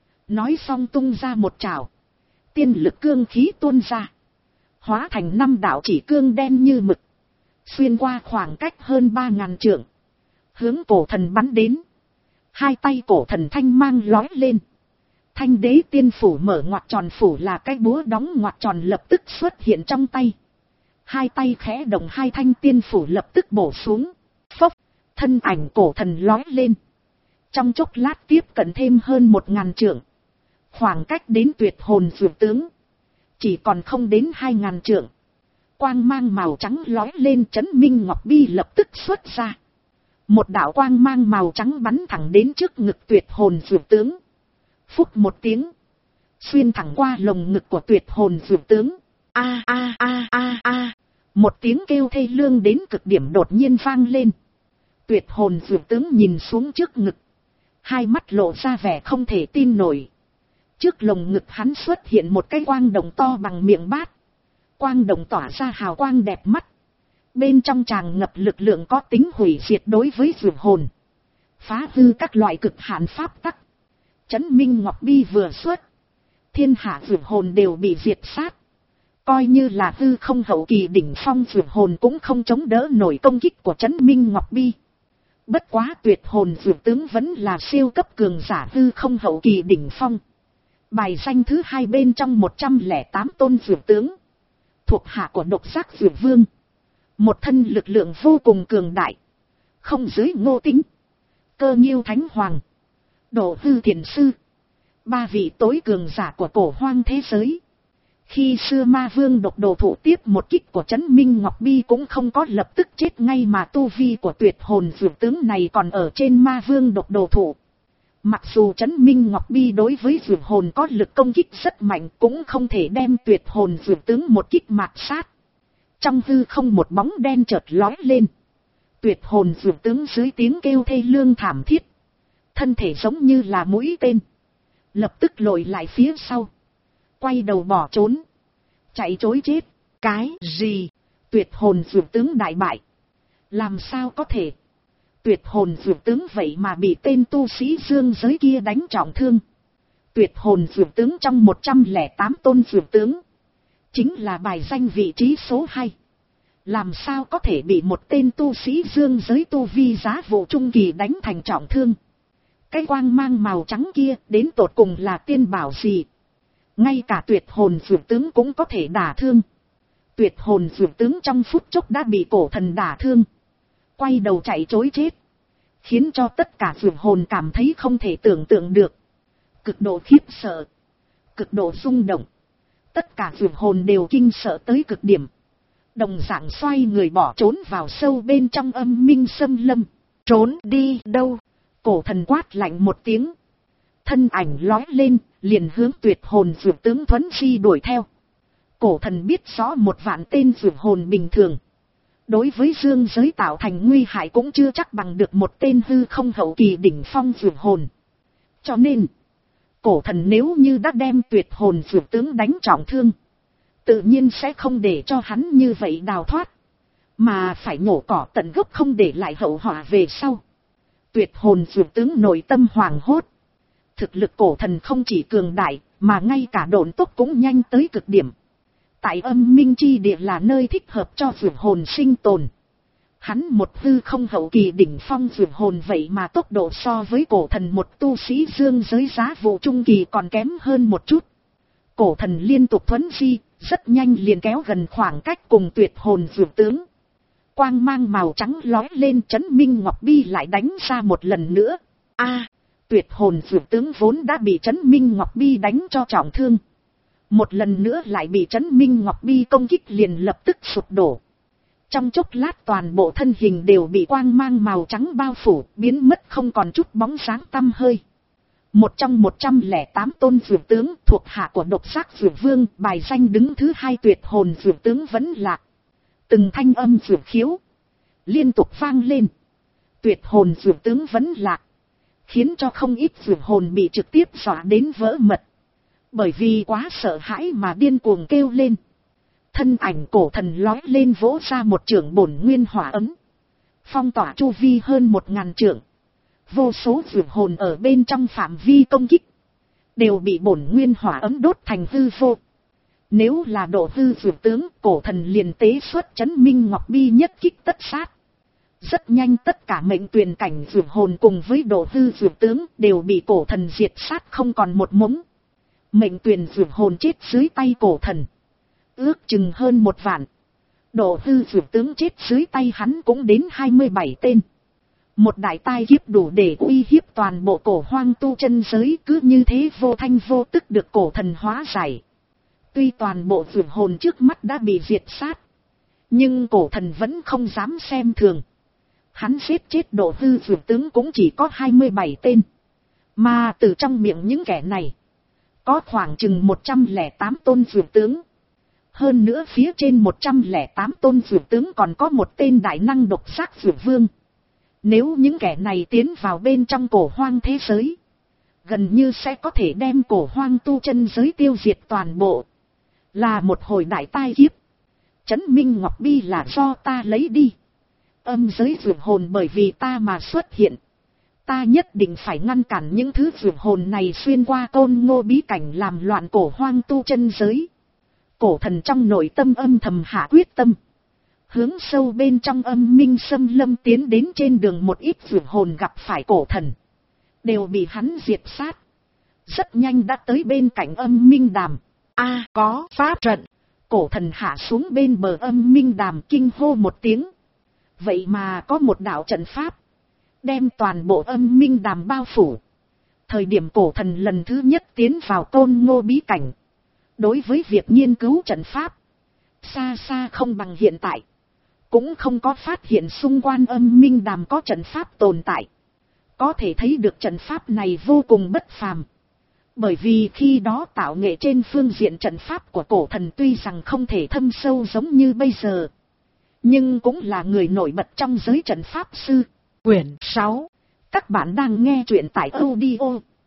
Nói xong tung ra một chảo. Tiên lực cương khí tuôn ra. Hóa thành năm đạo chỉ cương đen như mực. Xuyên qua khoảng cách hơn ba ngàn trượng. Hướng cổ thần bắn đến. Hai tay cổ thần thanh mang lói lên. Thanh đế tiên phủ mở ngoặt tròn phủ là cái búa đóng ngoặt tròn lập tức xuất hiện trong tay. Hai tay khẽ động, hai thanh tiên phủ lập tức bổ xuống. Phốc, thân ảnh cổ thần lói lên. Trong chốc lát tiếp cận thêm hơn một ngàn trượng. Khoảng cách đến tuyệt hồn dược tướng chỉ còn không đến hai ngàn trượng. Quang mang màu trắng lói lên, chấn minh ngọc bi lập tức xuất ra. Một đạo quang mang màu trắng bắn thẳng đến trước ngực tuyệt hồn dược tướng. Phúc một tiếng. Xuyên thẳng qua lồng ngực của tuyệt hồn dược tướng. A a a a a. Một tiếng kêu thê lương đến cực điểm đột nhiên vang lên. Tuyệt hồn dược tướng nhìn xuống trước ngực. Hai mắt lộ ra vẻ không thể tin nổi. Trước lồng ngực hắn xuất hiện một cái quang đồng to bằng miệng bát. Quang đồng tỏa ra hào quang đẹp mắt. Bên trong tràn ngập lực lượng có tính hủy diệt đối với dược hồn. Phá hư các loại cực hạn pháp tắc. Chấn minh ngọc bi vừa xuất. Thiên hạ dược hồn đều bị diệt sát. Coi như là hư không hậu kỳ đỉnh phong dược hồn cũng không chống đỡ nổi công kích của chấn minh ngọc bi. Bất quá tuyệt hồn dược tướng vẫn là siêu cấp cường giả hư không hậu kỳ đỉnh phong. Bài danh thứ hai bên trong một trăm lẻ tám tôn dược tướng. Thuộc hạ của độc giác dược vương. Một thân lực lượng vô cùng cường đại. Không dưới Ngô Tính, Cơ Nhiêu Thánh Hoàng, Độ Hư Thiền Sư. Ba vị tối cường giả của cổ hoang thế giới. Khi xưa ma vương độc đồ thủ tiếp một kích của chấn minh ngọc bi cũng không có lập tức chết ngay, mà tu vi của tuyệt hồn dược tướng này còn ở trên ma vương độc đồ thủ. Mặc dù chấn minh ngọc bi đối với dược hồn có lực công kích rất mạnh, cũng không thể đem tuyệt hồn dược tướng một kích mạt sát. Trong hư không một bóng đen chợt lói lên. Tuyệt hồn dược tướng dưới tiếng kêu thê lương thảm thiết. Thân thể giống như là mũi tên. Lập tức lội lại phía sau. Quay đầu bỏ trốn. Chạy trối chết. Cái gì? Tuyệt hồn dược tướng đại bại. Làm sao có thể? Tuyệt hồn dược tướng vậy mà bị tên tu sĩ dương giới kia đánh trọng thương. Tuyệt hồn dược tướng trong một trăm lẻ tám tôn dược tướng. Chính là bài danh vị trí số hai. Làm sao có thể bị một tên tu sĩ dương giới tu vi giá vụ trung kỳ đánh thành trọng thương? Cái quang mang màu trắng kia đến tột cùng là tiên bảo gì? Ngay cả tuyệt hồn dược tướng cũng có thể đả thương. Tuyệt hồn dược tướng trong phút chốc đã bị cổ thần đả thương. Quay đầu chạy trối chết. Khiến cho tất cả dược hồn cảm thấy không thể tưởng tượng được. Cực độ khiếp sợ. Cực độ rung động. Tất cả dược hồn đều kinh sợ tới cực điểm. Đồng dạng xoay người bỏ trốn vào sâu bên trong âm minh xâm lâm. Trốn đi đâu? Cổ thần quát lạnh một tiếng. Thân ảnh lói lên, liền hướng tuyệt hồn dược tướng Thuấn Phi đuổi theo. Cổ thần biết rõ một vạn tên dược hồn bình thường. Đối với dương giới tạo thành nguy hại cũng chưa chắc bằng được một tên hư không hậu kỳ đỉnh phong dược hồn. Cho nên, cổ thần nếu như đã đem tuyệt hồn dược tướng đánh trọng thương, tự nhiên sẽ không để cho hắn như vậy đào thoát. Mà phải nhổ cỏ tận gốc, không để lại hậu họa về sau. Tuyệt hồn dược tướng nội tâm hoảng hốt. Thực lực cổ thần không chỉ cường đại, mà ngay cả độn tốc cũng nhanh tới cực điểm. Tại âm minh chi địa là nơi thích hợp cho dược hồn sinh tồn. Hắn một hư không hậu kỳ đỉnh phong vượt hồn vậy mà tốc độ so với cổ thần một tu sĩ dương giới giá vụ trung kỳ còn kém hơn một chút. Cổ thần liên tục thuấn di, rất nhanh liền kéo gần khoảng cách cùng tuyệt hồn vượt tướng. Quang mang màu trắng lói lên, Chấn Minh Ngọc Bi lại đánh ra một lần nữa. A, tuyệt hồn vượt tướng vốn đã bị Chấn Minh Ngọc Bi đánh cho trọng thương. Một lần nữa lại bị Chấn Minh Ngọc Bi công kích liền lập tức sụp đổ. Trong chốc lát toàn bộ thân hình đều bị quang mang màu trắng bao phủ, biến mất không còn chút bóng sáng tăm hơi. Một trong một trăm lẻ tám tôn vượt tướng thuộc hạ của độc giác vượt vương, bài danh đứng thứ hai tuyệt hồn vượt tướng vẫn lạc. Từng thanh âm vượt khiếu liên tục vang lên. Tuyệt hồn vượt tướng vẫn lạc, khiến cho không ít vượt hồn bị trực tiếp dọa đến vỡ mật. Bởi vì quá sợ hãi mà điên cuồng kêu lên. Thân ảnh cổ thần lói lên vỗ ra một chưởng bổn nguyên hỏa ấm. Phong tỏa chu vi hơn một ngàn trượng. Vô số vượt hồn ở bên trong phạm vi công kích đều bị bổn nguyên hỏa ấm đốt thành hư vô. Nếu là độ hư vượt tướng, cổ thần liền tế xuất Chấn Minh Ngọc Bi nhất kích tất sát. Rất nhanh tất cả mệnh tuyền cảnh vượt hồn cùng với độ hư vượt tướng đều bị cổ thần diệt sát không còn một mống. Mệnh tuyền vượt hồn chết dưới tay cổ thần ước chừng hơn một vạn. Độ hư vượt tướng chết dưới tay hắn cũng đến hai mươi bảy tên. Một đại tai kiếp đủ để uy hiếp toàn bộ cổ hoang tu chân giới, cứ như thế vô thanh vô tức được cổ thần hóa giải. Tuy toàn bộ vượt hồn trước mắt đã bị diệt sát, nhưng cổ thần vẫn không dám xem thường. Hắn giết chết độ hư vượt tướng cũng chỉ có hai mươi bảy tên. Mà từ trong miệng những kẻ này, có khoảng chừng một trăm lẻ tám tôn vượt tướng. Hơn nữa phía trên một trăm lẻ tám tôn vượt tướng còn có một tên đại năng độc giác vượt vương. Nếu những kẻ này tiến vào bên trong cổ hoang thế giới, gần như sẽ có thể đem cổ hoang tu chân giới tiêu diệt toàn bộ. Là một hồi đại tai kiếp. Chấn Minh Ngọc Bi là do ta lấy đi. Âm giới vượt hồn bởi vì ta mà xuất hiện. Ta nhất định phải ngăn cản những thứ vượt hồn này xuyên qua Côn Ngô bí cảnh làm loạn cổ hoang tu chân giới. Cổ thần trong nội tâm âm thầm hạ quyết tâm. Hướng sâu bên trong âm minh xâm lâm tiến đến, trên đường một ít vượt hồn gặp phải cổ thần đều bị hắn diệt sát. Rất nhanh đã tới bên cạnh âm minh đàm. A, có pháp trận. Cổ thần hạ xuống bên bờ âm minh đàm kinh hô một tiếng. Vậy mà có một đạo trận pháp đem toàn bộ âm minh đàm bao phủ. Thời điểm cổ thần lần thứ nhất tiến vào Côn Ngô bí cảnh, đối với việc nghiên cứu trận pháp xa xa không bằng hiện tại. Cũng không có phát hiện xung quanh âm minh đàm có trận pháp tồn tại. Có thể thấy được trận pháp này vô cùng bất phàm. Bởi vì khi đó tạo nghệ trên phương diện trận pháp của cổ thần tuy rằng không thể thâm sâu giống như bây giờ, nhưng cũng là người nổi bật trong giới trận pháp sư. Quyển sáu. Các bạn đang nghe truyện tại audio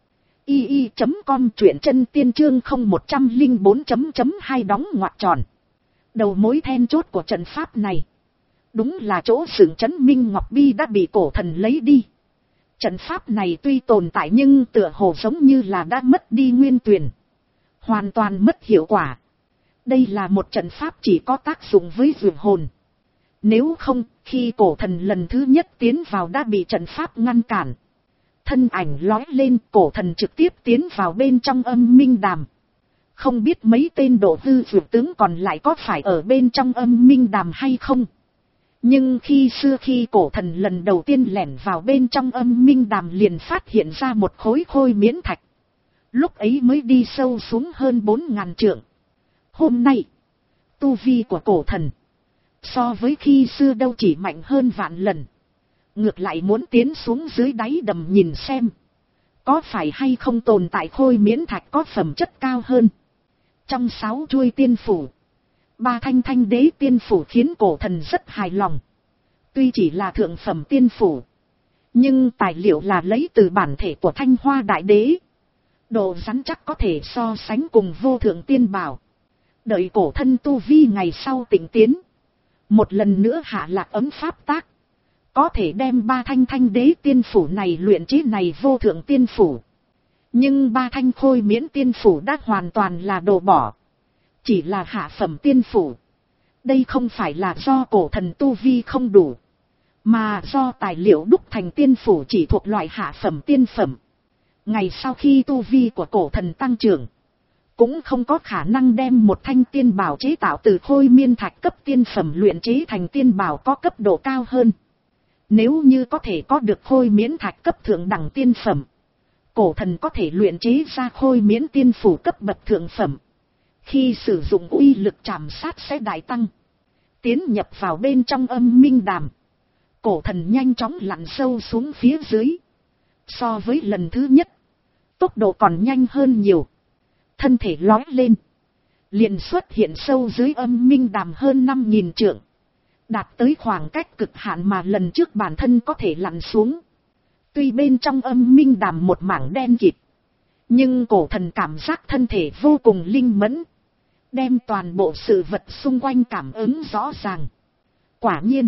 i i chấm com, truyện chân tiên chương không một không bốn chấm chấm hai đóng ngoặc tròn. Đầu mối then chốt của trận pháp này đúng là chỗ xưởng Chấn Minh Ngọc Bi đã bị cổ thần lấy đi. Trận pháp này tuy tồn tại nhưng tựa hồ giống như là đã mất đi nguyên tuyền, hoàn toàn mất hiệu quả. Đây là một trận pháp chỉ có tác dụng với vượt hồn. Nếu không, khi cổ thần lần thứ nhất tiến vào đã bị trận pháp ngăn cản. Thân ảnh lói lên, cổ thần trực tiếp tiến vào bên trong âm minh đàm. Không biết mấy tên độ hư vượt tướng còn lại có phải ở bên trong âm minh đàm hay không. Nhưng khi xưa khi cổ thần lần đầu tiên lẻn vào bên trong âm minh đàm liền phát hiện ra một khối khôi miễn thạch. Lúc ấy mới đi sâu xuống hơn bốn ngàn trượng. Hôm nay, tu vi của cổ thần so với khi xưa đâu chỉ mạnh hơn vạn lần. Ngược lại muốn tiến xuống dưới đáy đầm nhìn xem, có phải hay không tồn tại khôi miễn thạch có phẩm chất cao hơn. Trong sáu chuôi tiên phủ, ba thanh thanh đế tiên phủ khiến cổ thần rất hài lòng. Tuy chỉ là thượng phẩm tiên phủ, nhưng tài liệu là lấy từ bản thể của Thanh Hoa Đại Đế. Độ rắn chắc có thể so sánh cùng vô thượng tiên bảo. Đợi cổ thân tu vi ngày sau tỉnh tiến, một lần nữa hạ lạc ấm pháp tác, có thể đem ba thanh thanh đế tiên phủ này luyện chế này vô thượng tiên phủ. Nhưng ba thanh khôi miễn tiên phủ đã hoàn toàn là đồ bỏ, chỉ là hạ phẩm tiên phủ. Đây không phải là do cổ thần tu vi không đủ, Mà do tài liệu đúc thành tiên phủ chỉ thuộc loại hạ phẩm tiên phẩm. Ngày sau khi tu vi của cổ thần tăng trưởng, cũng không có khả năng đem một thanh tiên bảo chế tạo từ khôi miên thạch cấp tiên phẩm luyện chế thành tiên bảo có cấp độ cao hơn. Nếu như có thể có được khôi miễn thạch cấp thượng đẳng tiên phẩm, cổ thần có thể luyện chế ra khôi miễn tiên phủ cấp bậc thượng phẩm. Khi sử dụng uy lực chạm sát sẽ đại tăng. Tiến nhập vào bên trong âm minh đàm, cổ thần nhanh chóng lặn sâu xuống phía dưới. So với lần thứ nhất, tốc độ còn nhanh hơn nhiều. Thân thể lói lên, liền xuất hiện sâu dưới âm minh đàm hơn năm nghìn trượng. Đạt tới khoảng cách cực hạn mà lần trước bản thân có thể lặn xuống. Tuy bên trong âm minh đàm một mảng đen kịt, nhưng cổ thần cảm giác thân thể vô cùng linh mẫn, đem toàn bộ sự vật xung quanh cảm ứng rõ ràng. Quả nhiên,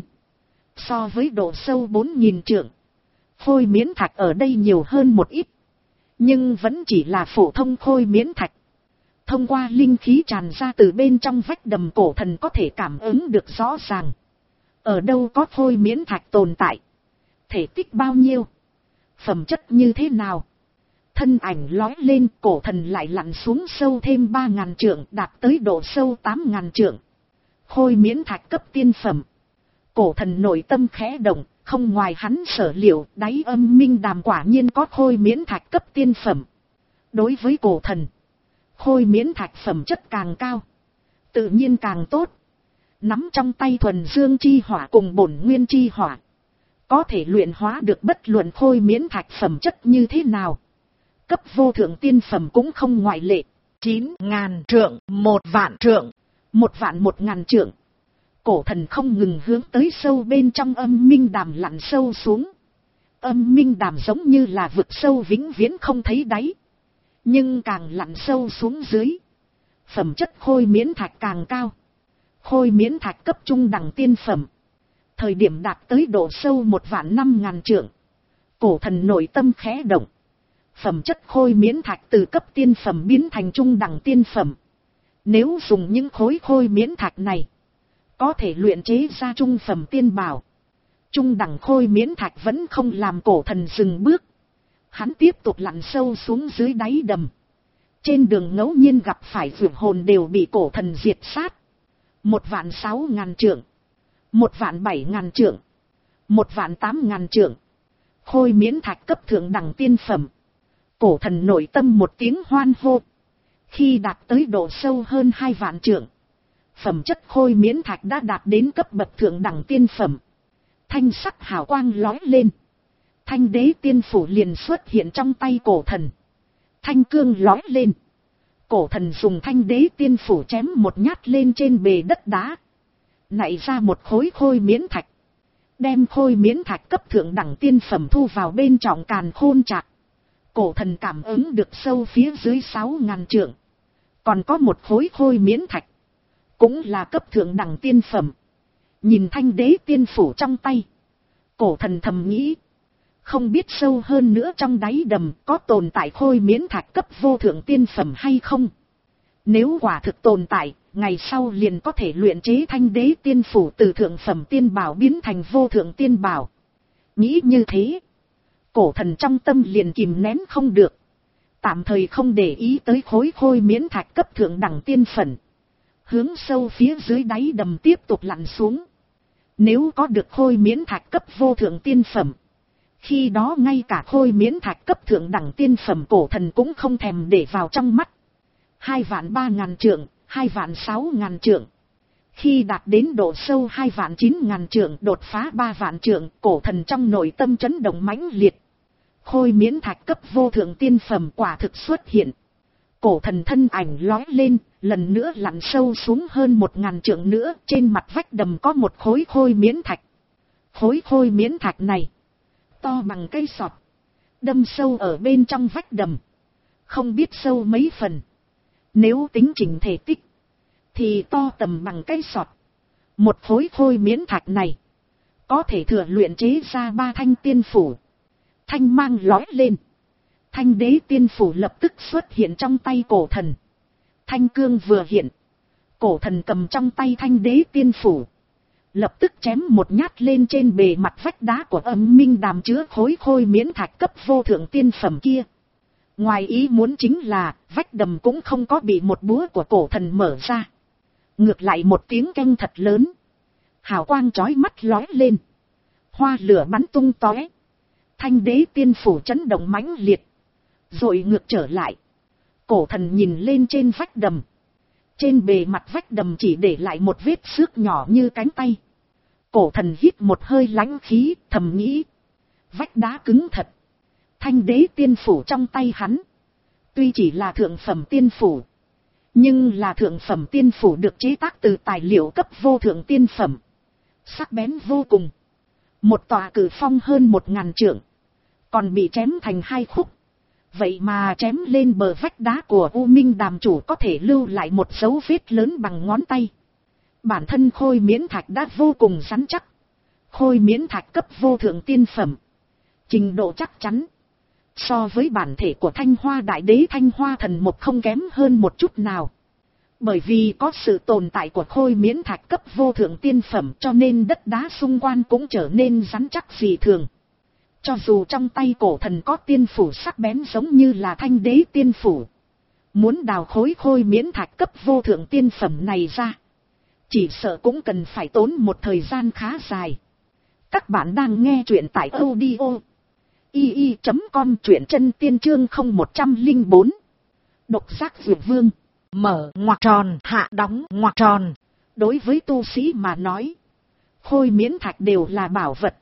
so với độ sâu bốn nghìn trượng, khôi miễn thạch ở đây nhiều hơn một ít, nhưng vẫn chỉ là phổ thông khôi miễn thạch. Thông qua linh khí tràn ra từ bên trong vách đầm, cổ thần có thể cảm ứng được rõ ràng. Ở đâu có khôi miễn thạch tồn tại, thể tích bao nhiêu, phẩm chất như thế nào. Thân ảnh lói lên, cổ thần lại lặn xuống sâu thêm ba ngàn trượng, đạt tới độ sâu tám ngàn trượng. Khôi miễn thạch cấp tiên phẩm. Cổ thần nội tâm khẽ động, không ngoài hắn sở liệu, đáy âm minh đàm quả nhiên có khôi miễn thạch cấp tiên phẩm. Đối với cổ thần, khôi miễn thạch phẩm chất càng cao, tự nhiên càng tốt. Nắm trong tay thuần dương chi hỏa cùng bổn nguyên chi hỏa, có thể luyện hóa được bất luận khôi miễn thạch phẩm chất như thế nào. Cấp vô thượng tiên phẩm cũng không ngoại lệ. Chín ngàn trượng, một vạn trượng, một vạn một ngàn trượng. Cổ thần không ngừng hướng tới sâu bên trong âm minh đàm lặn sâu xuống. Âm minh đàm giống như là vực sâu vĩnh viễn không thấy đáy. Nhưng càng lặn sâu xuống dưới, phẩm chất khôi miễn thạch càng cao. Khôi miễn thạch cấp trung đẳng tiên phẩm, thời điểm đạt tới độ sâu một vạn năm ngàn trượng, cổ thần nội tâm khẽ động. Phẩm chất khôi miễn thạch từ cấp tiên phẩm biến thành trung đẳng tiên phẩm. Nếu dùng những khối khôi miễn thạch này, có thể luyện chế ra trung phẩm tiên bảo. Trung đẳng khôi miễn thạch vẫn không làm cổ thần dừng bước. Hắn tiếp tục lặn sâu xuống dưới đáy đầm. Trên đường ngẫu nhiên gặp phải vượt hồn đều bị cổ thần diệt sát. Một vạn sáu ngàn trượng, một vạn bảy ngàn trượng, một vạn tám ngàn trượng. Khôi miễn thạch cấp thượng đẳng tiên phẩm. Cổ thần nội tâm một tiếng hoan hô. Khi đạt tới độ sâu hơn hai vạn trượng, phẩm chất khôi miễn thạch đã đạt đến cấp bậc thượng đẳng tiên phẩm. Thanh sắc hào quang lói lên. Thanh đế tiên phủ liền xuất hiện trong tay cổ thần. Thanh cương lói lên. Cổ thần dùng thanh đế tiên phủ chém một nhát lên trên bề đất đá. Nảy ra một khối khôi miễn thạch. Đem khôi miễn thạch cấp thượng đẳng tiên phẩm thu vào bên trọng càn khôn trạc. Cổ thần cảm ứng được sâu phía dưới sáu ngàn trượng. Còn có một khối khôi miễn thạch. Cũng là cấp thượng đẳng tiên phẩm. Nhìn thanh đế tiên phủ trong tay, cổ thần thầm nghĩ. Không biết sâu hơn nữa trong đáy đầm có tồn tại khôi miễn thạch cấp vô thượng tiên phẩm hay không. Nếu quả thực tồn tại, ngày sau liền có thể luyện chế thanh đế tiên phủ từ thượng phẩm tiên bảo biến thành vô thượng tiên bảo. Nghĩ như thế, cổ thần trong tâm liền kìm nén không được. Tạm thời không để ý tới khối khôi miễn thạch cấp thượng đẳng tiên phẩm. Hướng sâu phía dưới đáy đầm tiếp tục lặn xuống. Nếu có được khôi miễn thạch cấp vô thượng tiên phẩm, khi đó ngay cả khôi miễn thạch cấp thượng đẳng tiên phẩm cổ thần cũng không thèm để vào trong mắt. Hai vạn ba ngàn trượng, hai vạn sáu ngàn trượng. Khi đạt đến độ sâu hai vạn chín ngàn trượng, đột phá ba vạn trượng, cổ thần trong nội tâm chấn động mãnh liệt. Khôi miễn thạch cấp vô thượng tiên phẩm quả thực xuất hiện. Cổ thần thân ảnh lói lên, lần nữa lặn sâu xuống hơn một ngàn trượng nữa, trên mặt vách đầm có một khối khôi miễn thạch. Khối khôi miễn thạch này to bằng cây sọt, đâm sâu ở bên trong vách đầm, không biết sâu mấy phần. Nếu tính chỉnh thể tích, thì to tầm bằng cây sọt. Một khối khôi miễn thạch này, có thể thừa luyện chế ra ba thanh tiên phủ. Thanh mang lói lên, thanh đế tiên phủ lập tức xuất hiện trong tay cổ thần. Thanh cương vừa hiện, cổ thần cầm trong tay thanh đế tiên phủ, lập tức chém một nhát lên trên bề mặt vách đá của Âm Minh Đàm chứa khối khôi miễn thạch cấp vô thượng tiên phẩm kia. Ngoài ý muốn chính là, vách đầm cũng không có bị một búa của cổ thần mở ra. Ngược lại một tiếng keng thật lớn. Hào quang chói mắt lóe lên. Hoa lửa bắn tung tóe. Thanh đế tiên phủ chấn động mãnh liệt. Rồi ngược trở lại. Cổ thần nhìn lên trên vách đầm. Trên bề mặt vách đầm chỉ để lại một vết xước nhỏ như cánh tay. Cổ thần hít một hơi lãnh khí, thầm nghĩ. Vách đá cứng thật. Thanh đế tiên phủ trong tay hắn. Tuy chỉ là thượng phẩm tiên phủ. Nhưng là thượng phẩm tiên phủ được chế tác từ tài liệu cấp vô thượng tiên phẩm. Sắc bén vô cùng. Một tòa cử phong hơn một ngàn trượng. Còn bị chém thành hai khúc. Vậy mà chém lên bờ vách đá của U Minh Đàm chủ có thể lưu lại một dấu vết lớn bằng ngón tay. Bản thân khôi miễn thạch đã vô cùng rắn chắc. Khôi miễn thạch cấp vô thượng tiên phẩm. Trình độ chắc chắn. So với bản thể của Thanh Hoa Đại Đế Thanh Hoa Thần Mộc không kém hơn một chút nào. Bởi vì có sự tồn tại của khôi miễn thạch cấp vô thượng tiên phẩm cho nên đất đá xung quanh cũng trở nên rắn chắc dị thường. Cho dù trong tay cổ thần có tiên phủ sắc bén giống như là thanh đế tiên phủ. Muốn đào khối khôi miễn thạch cấp vô thượng tiên phẩm này ra. Chỉ sợ cũng cần phải tốn một thời gian khá dài. Các bạn đang nghe truyện tại audio i i chấm com truyện chân tiên chương không một không bốn. Độc giác dược vương. Mở ngoặc tròn hạ đóng ngoặc tròn. Đối với tu sĩ mà nói. Khôi miễn thạch đều là bảo vật.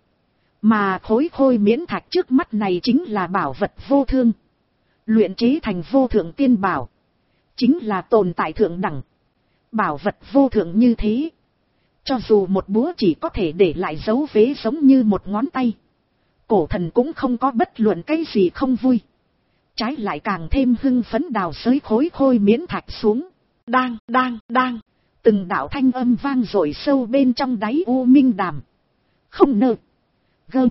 Mà khối khôi miễn thạch trước mắt này chính là bảo vật vô thương. Luyện chế thành vô thượng tiên bảo. Chính là tồn tại thượng đẳng. Bảo vật vô thượng như thế. Cho dù một búa chỉ có thể để lại dấu vết giống như một ngón tay. Cổ thần cũng không có bất luận cái gì không vui. Trái lại càng thêm hưng phấn đào xới khối khôi miễn thạch xuống. Đang, đang, đang. Từng đạo thanh âm vang dội sâu bên trong đáy U Minh Đàm. Không nơ. Gơ.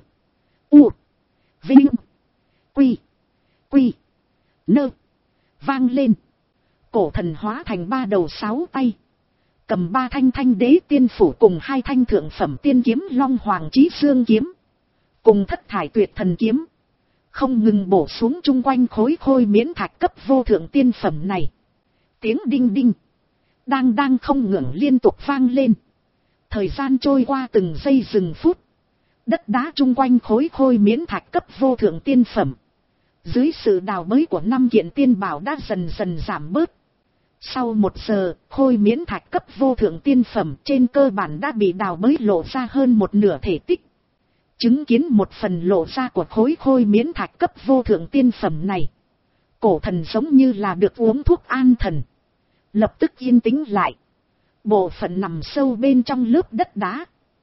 U. Vinh. Quy. Quy. Nơ. Vang lên. Cổ thần hóa thành ba đầu sáu tay. Cầm ba thanh thanh đế tiên phủ cùng hai thanh thượng phẩm tiên kiếm long hoàng chí xương kiếm. Cùng thất thải tuyệt thần kiếm. Không ngừng bổ xuống chung quanh khối khôi miễn thạch cấp vô thượng tiên phẩm này. Tiếng đinh đinh. Đang đang không ngừng liên tục vang lên. Thời gian trôi qua từng giây từng phút. Đất đá chung quanh khối khôi miễn thạch cấp vô thượng tiên phẩm. Dưới sự đào bới của năm kiện tiên bảo đã dần dần giảm bớt. Sau một giờ, khôi miễn thạch cấp vô thượng tiên phẩm trên cơ bản đã bị đào bới lộ ra hơn một nửa thể tích. Chứng kiến một phần lộ ra của khối khôi miễn thạch cấp vô thượng tiên phẩm này. Cổ thần giống như là được uống thuốc an thần. Lập tức yên tĩnh lại. Bộ phận nằm sâu bên trong lớp đất đá.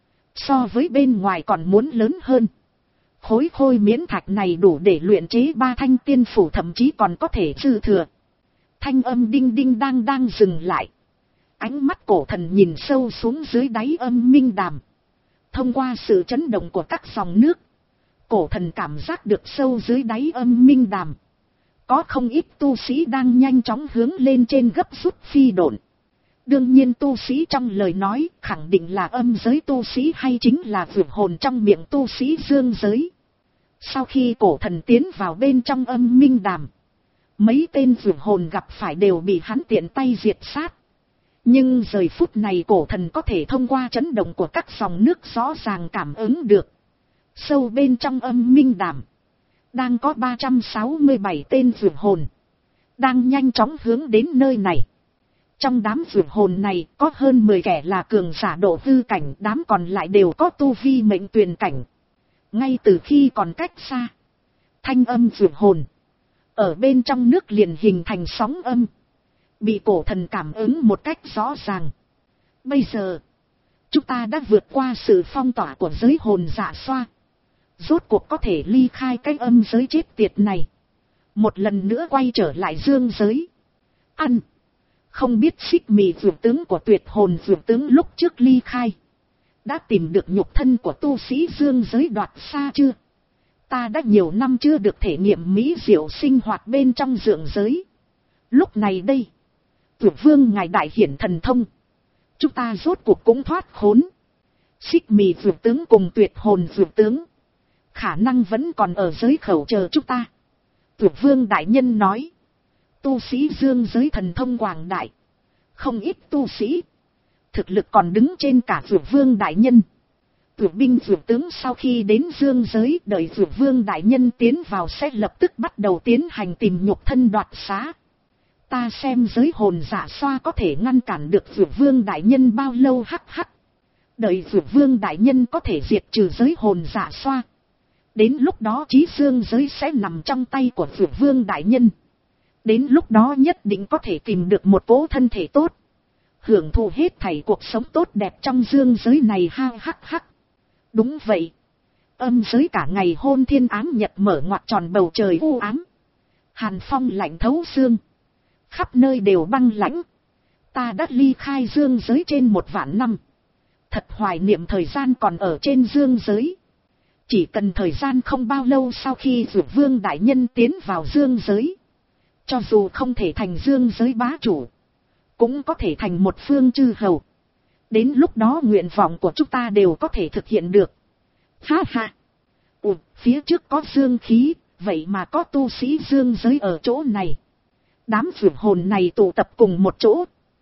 So với bên ngoài còn muốn lớn hơn. Khối khôi miễn thạch này đủ để luyện chế ba thanh tiên phủ thậm chí còn có thể dư thừa. Thanh âm đinh đinh đang đang dừng lại. Ánh mắt cổ thần nhìn sâu xuống dưới đáy Âm Minh Đàm. Thông qua sự chấn động của các dòng nước. Cổ thần cảm giác được sâu dưới đáy Âm Minh Đàm. Có không ít tu sĩ đang nhanh chóng hướng lên trên gấp rút phi độn. Đương nhiên tu sĩ trong lời nói khẳng định là âm giới tu sĩ hay chính là vượt hồn trong miệng tu sĩ dương giới. Sau khi cổ thần tiến vào bên trong Âm Minh Đàm. Mấy tên vượt hồn gặp phải đều bị hắn tiện tay diệt sát. Nhưng giờ phút này cổ thần có thể thông qua chấn động của các dòng nước rõ ràng cảm ứng được. Sâu bên trong Âm Minh Đàm. Đang có ba trăm sáu mươi bảy tên vượt hồn. Đang nhanh chóng hướng đến nơi này. Trong đám vượt hồn này có hơn mười kẻ là cường giả độ hư cảnh. Đám còn lại đều có tu vi mệnh tuyền cảnh. Ngay từ khi còn cách xa. Thanh âm vượt hồn. Ở bên trong nước liền hình thành sóng âm. Bị cổ thần cảm ứng một cách rõ ràng. Bây giờ. Chúng ta đã vượt qua sự phong tỏa của giới hồn dạ xoa. Rốt cuộc có thể ly khai cái âm giới chết tiệt này. Một lần nữa quay trở lại dương giới. Ăn. Không biết xích mì vượt tướng của tuyệt hồn vượt tướng lúc trước ly khai. Đã tìm được nhục thân của tu sĩ dương giới đoạt xa chưa? Ta đã nhiều năm chưa được thể nghiệm mỹ diệu sinh hoạt bên trong dưỡng giới. Lúc này đây. Vượt vương ngài đại hiển thần thông. Chúng ta rốt cuộc cũng thoát khốn. Xích mì vượt tướng cùng tuyệt hồn vượt tướng. Khả năng vẫn còn ở giới khẩu chờ chúng ta. Tuyệt vương đại nhân nói. Tu sĩ dương giới thần thông quảng đại. Không ít tu sĩ. Thực lực còn đứng trên cả tuyệt vương đại nhân. Tuyệt binh tuyệt tướng sau khi đến dương giới đợi tuyệt vương đại nhân tiến vào sẽ lập tức bắt đầu tiến hành tìm nhục thân đoạt xá. Ta xem giới hồn giả xoa có thể ngăn cản được tuyệt vương đại nhân bao lâu hắc hắc. Đợi tuyệt vương đại nhân có thể diệt trừ giới hồn giả xoa. Đến lúc đó chí dương giới sẽ nằm trong tay của tuyệt vương đại nhân. Đến lúc đó nhất định có thể tìm được một cỗ thân thể tốt. Hưởng thụ hết thảy cuộc sống tốt đẹp trong dương giới này ha hắc hắc. Đúng vậy. Âm giới cả ngày hôn thiên ám nhật mở ngoặt tròn bầu trời u ám. Hàn phong lạnh thấu xương. Khắp nơi đều băng lãnh. Ta đã ly khai dương giới trên một vạn năm. Thật hoài niệm thời gian còn ở trên dương giới. Chỉ cần thời gian không bao lâu sau khi Dược Vương đại nhân tiến vào dương giới. Cho dù không thể thành dương giới bá chủ. Cũng có thể thành một phương chư hầu. Đến lúc đó nguyện vọng của chúng ta đều có thể thực hiện được. Ha ha. Ủa, phía trước có dương khí. Vậy mà có tu sĩ dương giới ở chỗ này. Đám vượt hồn này tụ tập cùng một chỗ.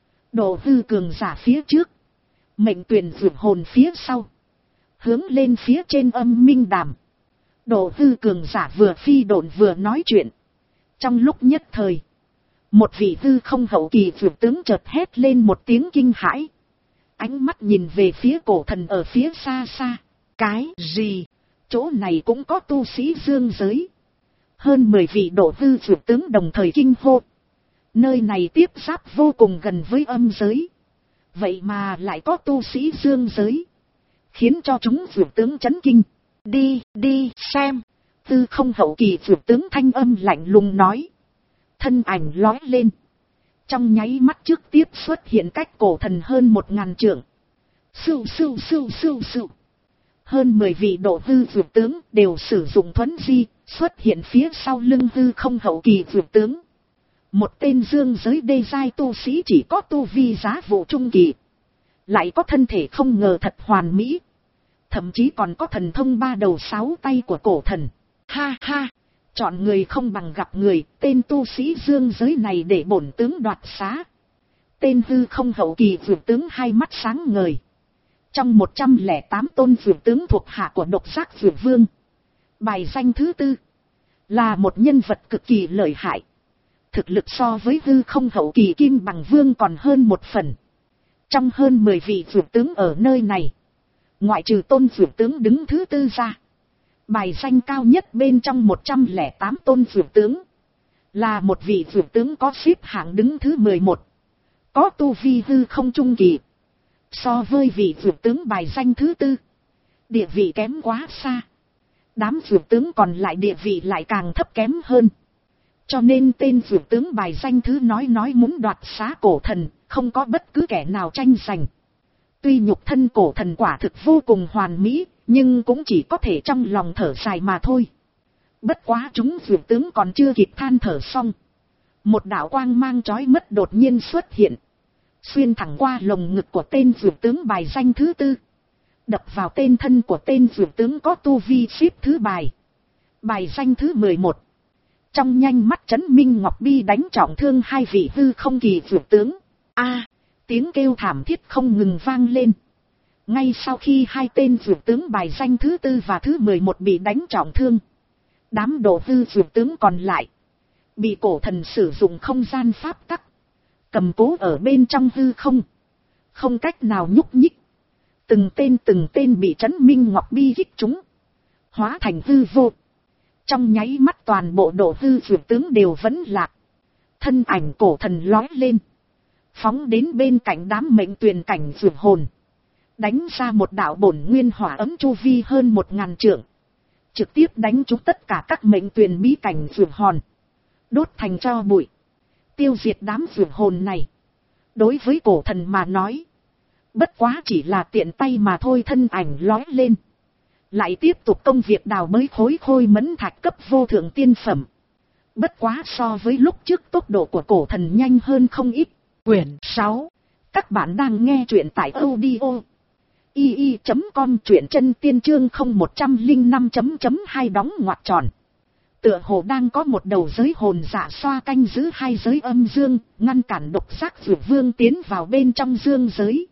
Độ hư cường giả phía trước. Mệnh tuyển vượt hồn phía sau. Hướng lên phía trên âm minh đàm. Độ hư cường giả vừa phi độn vừa nói chuyện. Trong lúc nhất thời. Một vị hư không hậu kỳ vượt tướng chợt hét lên một tiếng kinh hãi. Ánh mắt nhìn về phía cổ thần ở phía xa xa. Cái gì? Chỗ này cũng có tu sĩ dương giới. Hơn mười vị độ hư vượt tướng đồng thời kinh hô. Nơi này tiếp giáp vô cùng gần với âm giới. Vậy mà lại có tu sĩ dương giới. Khiến cho chúng vượt tướng chấn kinh. Đi, đi, xem. Tư không hậu kỳ vượt tướng thanh âm lạnh lùng nói. Thân ảnh lói lên. Trong nháy mắt trước tiếp xuất hiện cách cổ thần hơn một ngàn trượng. Sưu sưu sưu sưu sưu. Hơn mười vị độ hư vượt tướng đều sử dụng thuấn di, xuất hiện phía sau lưng hư không hậu kỳ vượt tướng. Một tên dương giới đê giai tu sĩ chỉ có tu vi giá vụ trung kỳ. Lại có thân thể không ngờ thật hoàn mỹ. Thậm chí còn có thần thông ba đầu sáu tay của cổ thần. Ha ha, chọn người không bằng gặp người, tên tu sĩ dương giới này để bổn tướng đoạt xá. Tên hư không hậu kỳ vượt tướng hai mắt sáng ngời. Trong một trăm lẻ tám tôn vượt tướng thuộc hạ của độc giác vượt vương. Bài danh thứ tư. Là một nhân vật cực kỳ lợi hại. Thực lực so với hư không hậu kỳ kim bằng vương còn hơn một phần. Trong hơn mười vị vượt tướng ở nơi này. Ngoại trừ tôn vượt tướng đứng thứ tư ra. Bài danh cao nhất bên trong một trăm lẻ tám tôn vượt tướng. Là một vị vượt tướng có xếp hạng đứng thứ mười một. Có tu vi hư không trung kỳ. So với vị vượt tướng bài danh thứ tư. Địa vị kém quá xa. Đám vượt tướng còn lại địa vị lại càng thấp kém hơn. Cho nên tên vượt tướng bài danh thứ nói nói muốn đoạt xá cổ thần. Không có bất cứ kẻ nào tranh giành. Tuy nhục thân cổ thần quả thực vô cùng hoàn mỹ. Nhưng cũng chỉ có thể trong lòng thở dài mà thôi. Bất quá chúng vượt tướng còn chưa kịp than thở xong. Một đạo quang mang chói mắt đột nhiên xuất hiện. Xuyên thẳng qua lồng ngực của tên vượt tướng bài danh thứ tư. Đập vào tên thân của tên vượt tướng có tu vi xếp thứ bài. Bài danh thứ mười một. Trong nhanh mắt Trấn Minh Ngọc Bi đánh trọng thương hai vị hư không kỳ vượt tướng. A, tiếng kêu thảm thiết không ngừng vang lên. Ngay sau khi hai tên vượt tướng bài danh thứ tư và thứ mười một bị đánh trọng thương. Đám độ hư vượt tướng còn lại. Bị cổ thần sử dụng không gian pháp tắc. Cầm cố ở bên trong hư không. Không cách nào nhúc nhích. Từng tên từng tên bị Trấn Minh Ngọc Bi hích chúng. Hóa thành hư vô. Trong nháy mắt toàn bộ độ hư vượt tướng đều vẫn lạc. Thân ảnh cổ thần lói lên. Phóng đến bên cạnh đám mệnh tuyền cảnh vượt hồn. Đánh ra một đạo bổn nguyên hỏa ấm chu vi hơn một ngàn trượng. Trực tiếp đánh trúng tất cả các mệnh tuyền bí cảnh vượt hồn. Đốt thành tro bụi. Tiêu diệt đám vượt hồn này. Đối với cổ thần mà nói. Bất quá chỉ là tiện tay mà thôi, thân ảnh lói lên. Lại tiếp tục công việc đào bới khối khôi mẫn thạch cấp vô thượng tiên phẩm. Bất quá so với lúc trước tốc độ của cổ thần nhanh hơn không ít. Quyển sáu. Các bạn đang nghe truyện tại audio y y chấm com truyện chân tiên chương không một trăm linh năm chấm chấm hai đóng ngoặc tròn. Tựa hồ đang có một đầu giới hồn dạ xoa canh giữ hai giới âm dương, ngăn cản độc giác dược vương tiến vào bên trong dương giới.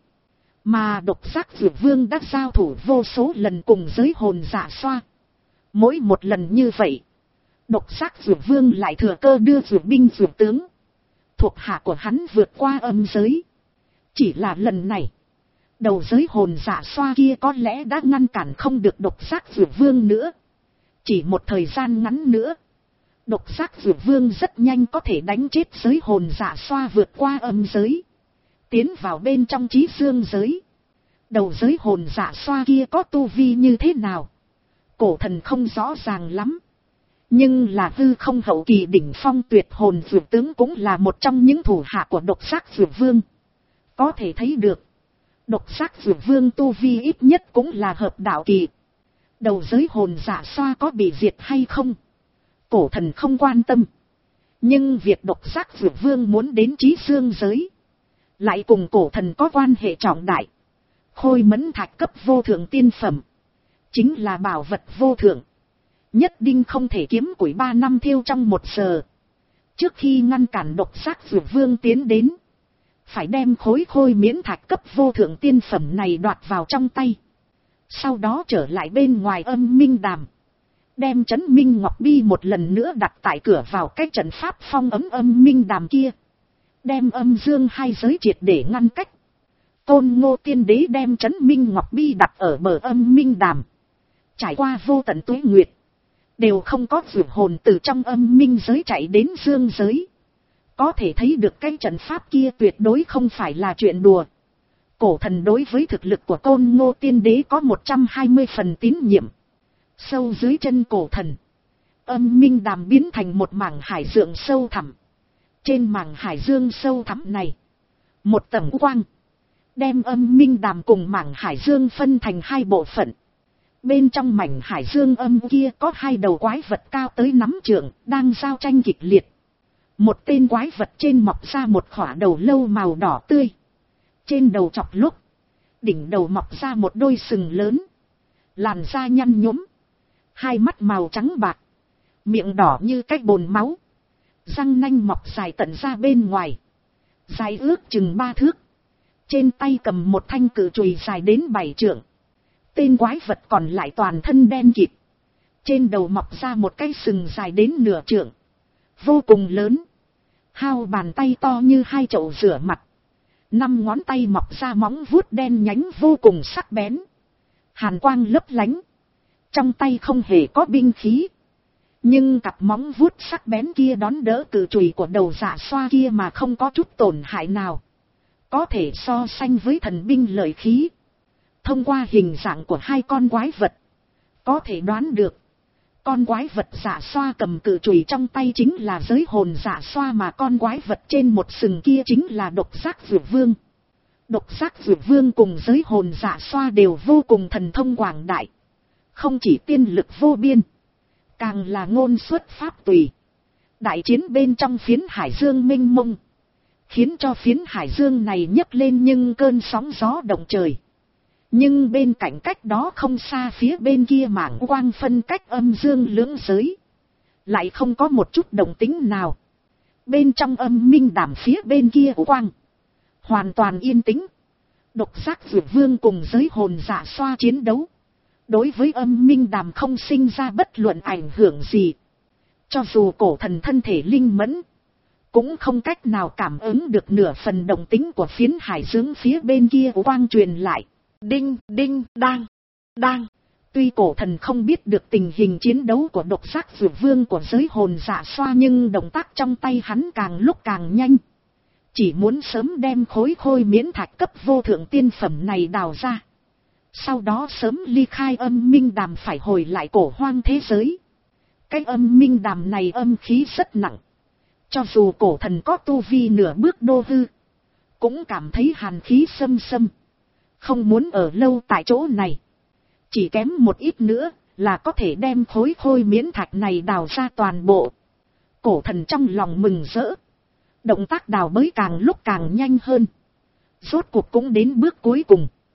Mà độc giác dược vương đã giao thủ vô số lần cùng giới hồn dạ xoa. Mỗi một lần như vậy, độc giác dược vương lại thừa cơ đưa dược binh dược tướng thuộc hạ của hắn vượt qua âm giới. Chỉ là lần này, đầu giới hồn dạ xoa kia có lẽ đã ngăn cản không được độc giác dược vương nữa. Chỉ một thời gian ngắn nữa, độc giác dược vương rất nhanh có thể đánh chết giới hồn dạ xoa vượt qua âm giới, tiến vào bên trong chí dương giới. Đầu giới hồn dạ xoa kia có tu vi như thế nào, cổ thần không rõ ràng lắm. Nhưng là hư không hậu kỳ đỉnh phong tuyệt hồn dược tướng cũng là một trong những thủ hạ của độc giác dược vương. Có thể thấy được, độc giác dược vương tu vi ít nhất cũng là hợp đạo kỳ. Đầu giới hồn dạ xoa có bị diệt hay không, cổ thần không quan tâm. Nhưng việc độc giác dược vương muốn đến chí dương giới, lại cùng cổ thần có quan hệ trọng đại. Khôi mẫn thạch cấp vô thượng tiên phẩm, chính là bảo vật vô thượng, nhất định không thể kiếm củi ba năm thiêu trong một giờ. Trước khi ngăn cản độc giác dược vương tiến đến, phải đem khối khôi miễn thạch cấp vô thượng tiên phẩm này đoạt vào trong tay. Sau đó trở lại bên ngoài âm minh đàm, đem trấn minh ngọc bi một lần nữa đặt tại cửa vào cái trận pháp phong ấm âm minh đàm kia, đem âm dương hai giới triệt để ngăn cách. Côn Ngô tiên đế đem trấn minh ngọc bi đặt ở bờ âm minh đàm, trải qua vô tận tuế nguyệt, đều không có dược hồn từ trong âm minh giới chạy đến dương giới. Có thể thấy được cái trận pháp kia tuyệt đối không phải là chuyện đùa. Cổ thần đối với thực lực của Côn Ngô tiên đế có một trăm hai mươi phần tín nhiệm. Sâu dưới chân cổ thần, âm minh đàm biến thành một mảng hải dương sâu thẳm. Trên mảng hải dương sâu thẳm này, một tầng quang đem âm minh đàm cùng mảng hải dương phân thành hai bộ phận. Bên trong mảnh hải dương âm kia có hai đầu quái vật cao tới nắm trượng, đang giao tranh kịch liệt. Một tên quái vật trên mọc ra một khỏa đầu lâu màu đỏ tươi. Trên đầu chọc lúc, đỉnh đầu mọc ra một đôi sừng lớn, làn da nhăn nhúm, hai mắt màu trắng bạc, miệng đỏ như cái bồn máu, răng nanh mọc dài tận ra bên ngoài, dài ước chừng ba thước. Trên tay cầm một thanh cự chùy dài đến bảy trượng. Tên quái vật còn lại toàn thân đen kịt, trên đầu mọc ra một cái sừng dài đến nửa trượng, vô cùng lớn. Hao bàn tay to như hai chậu rửa mặt, năm ngón tay mọc ra móng vuốt đen nhánh vô cùng sắc bén, hàn quang lấp lánh. Trong tay không hề có binh khí, nhưng cặp móng vuốt sắc bén kia đón đỡ cự chùy của đầu dạ xoa kia mà không có chút tổn hại nào, có thể so sánh với thần binh lợi khí. Thông qua hình dạng của hai con quái vật, có thể đoán được, con quái vật dạ xoa cầm cự chùy trong tay chính là giới hồn dạ xoa, mà con quái vật trên một sừng kia chính là độc giác dược vương. Độc giác dược vương cùng giới hồn dạ xoa đều vô cùng thần thông quảng đại, không chỉ tiên lực vô biên, càng là ngôn xuất pháp tùy. Đại chiến bên trong phiến hải dương mênh mông, khiến cho phiến hải dương này nhấc lên nhưng cơn sóng gió động trời. Nhưng bên cạnh cách đó không xa phía bên kia mảng quang phân cách âm dương lưỡng giới, lại không có một chút động tĩnh nào. Bên trong âm minh đàm phía bên kia quang, hoàn toàn yên tĩnh. Độc giác dược vương cùng giới hồn dạ xoa chiến đấu, đối với âm minh đàm không sinh ra bất luận ảnh hưởng gì. Cho dù cổ thần thân thể linh mẫn, cũng không cách nào cảm ứng được nửa phần động tĩnh của phiến hải dương phía bên kia quang truyền lại. Đinh, đinh, đang, đang. Tuy cổ thần không biết được tình hình chiến đấu của độc giác dược vương của giới hồn dạ xoa, nhưng động tác trong tay hắn càng lúc càng nhanh. Chỉ muốn sớm đem khối khôi miễn thạch cấp vô thượng tiên phẩm này đào ra. Sau đó sớm ly khai âm minh đàm phải hồi lại cổ hoang thế giới. Cái âm minh đàm này âm khí rất nặng. Cho dù cổ thần có tu vi nửa bước đô hư, cũng cảm thấy hàn khí xâm xâm, không muốn ở lâu tại chỗ này. Chỉ kém một ít nữa là có thể đem khối khôi miễn thạch này đào ra toàn bộ. Cổ thần trong lòng mừng rỡ, động tác đào bới càng lúc càng nhanh hơn. Rốt cuộc cũng đến bước cuối cùng.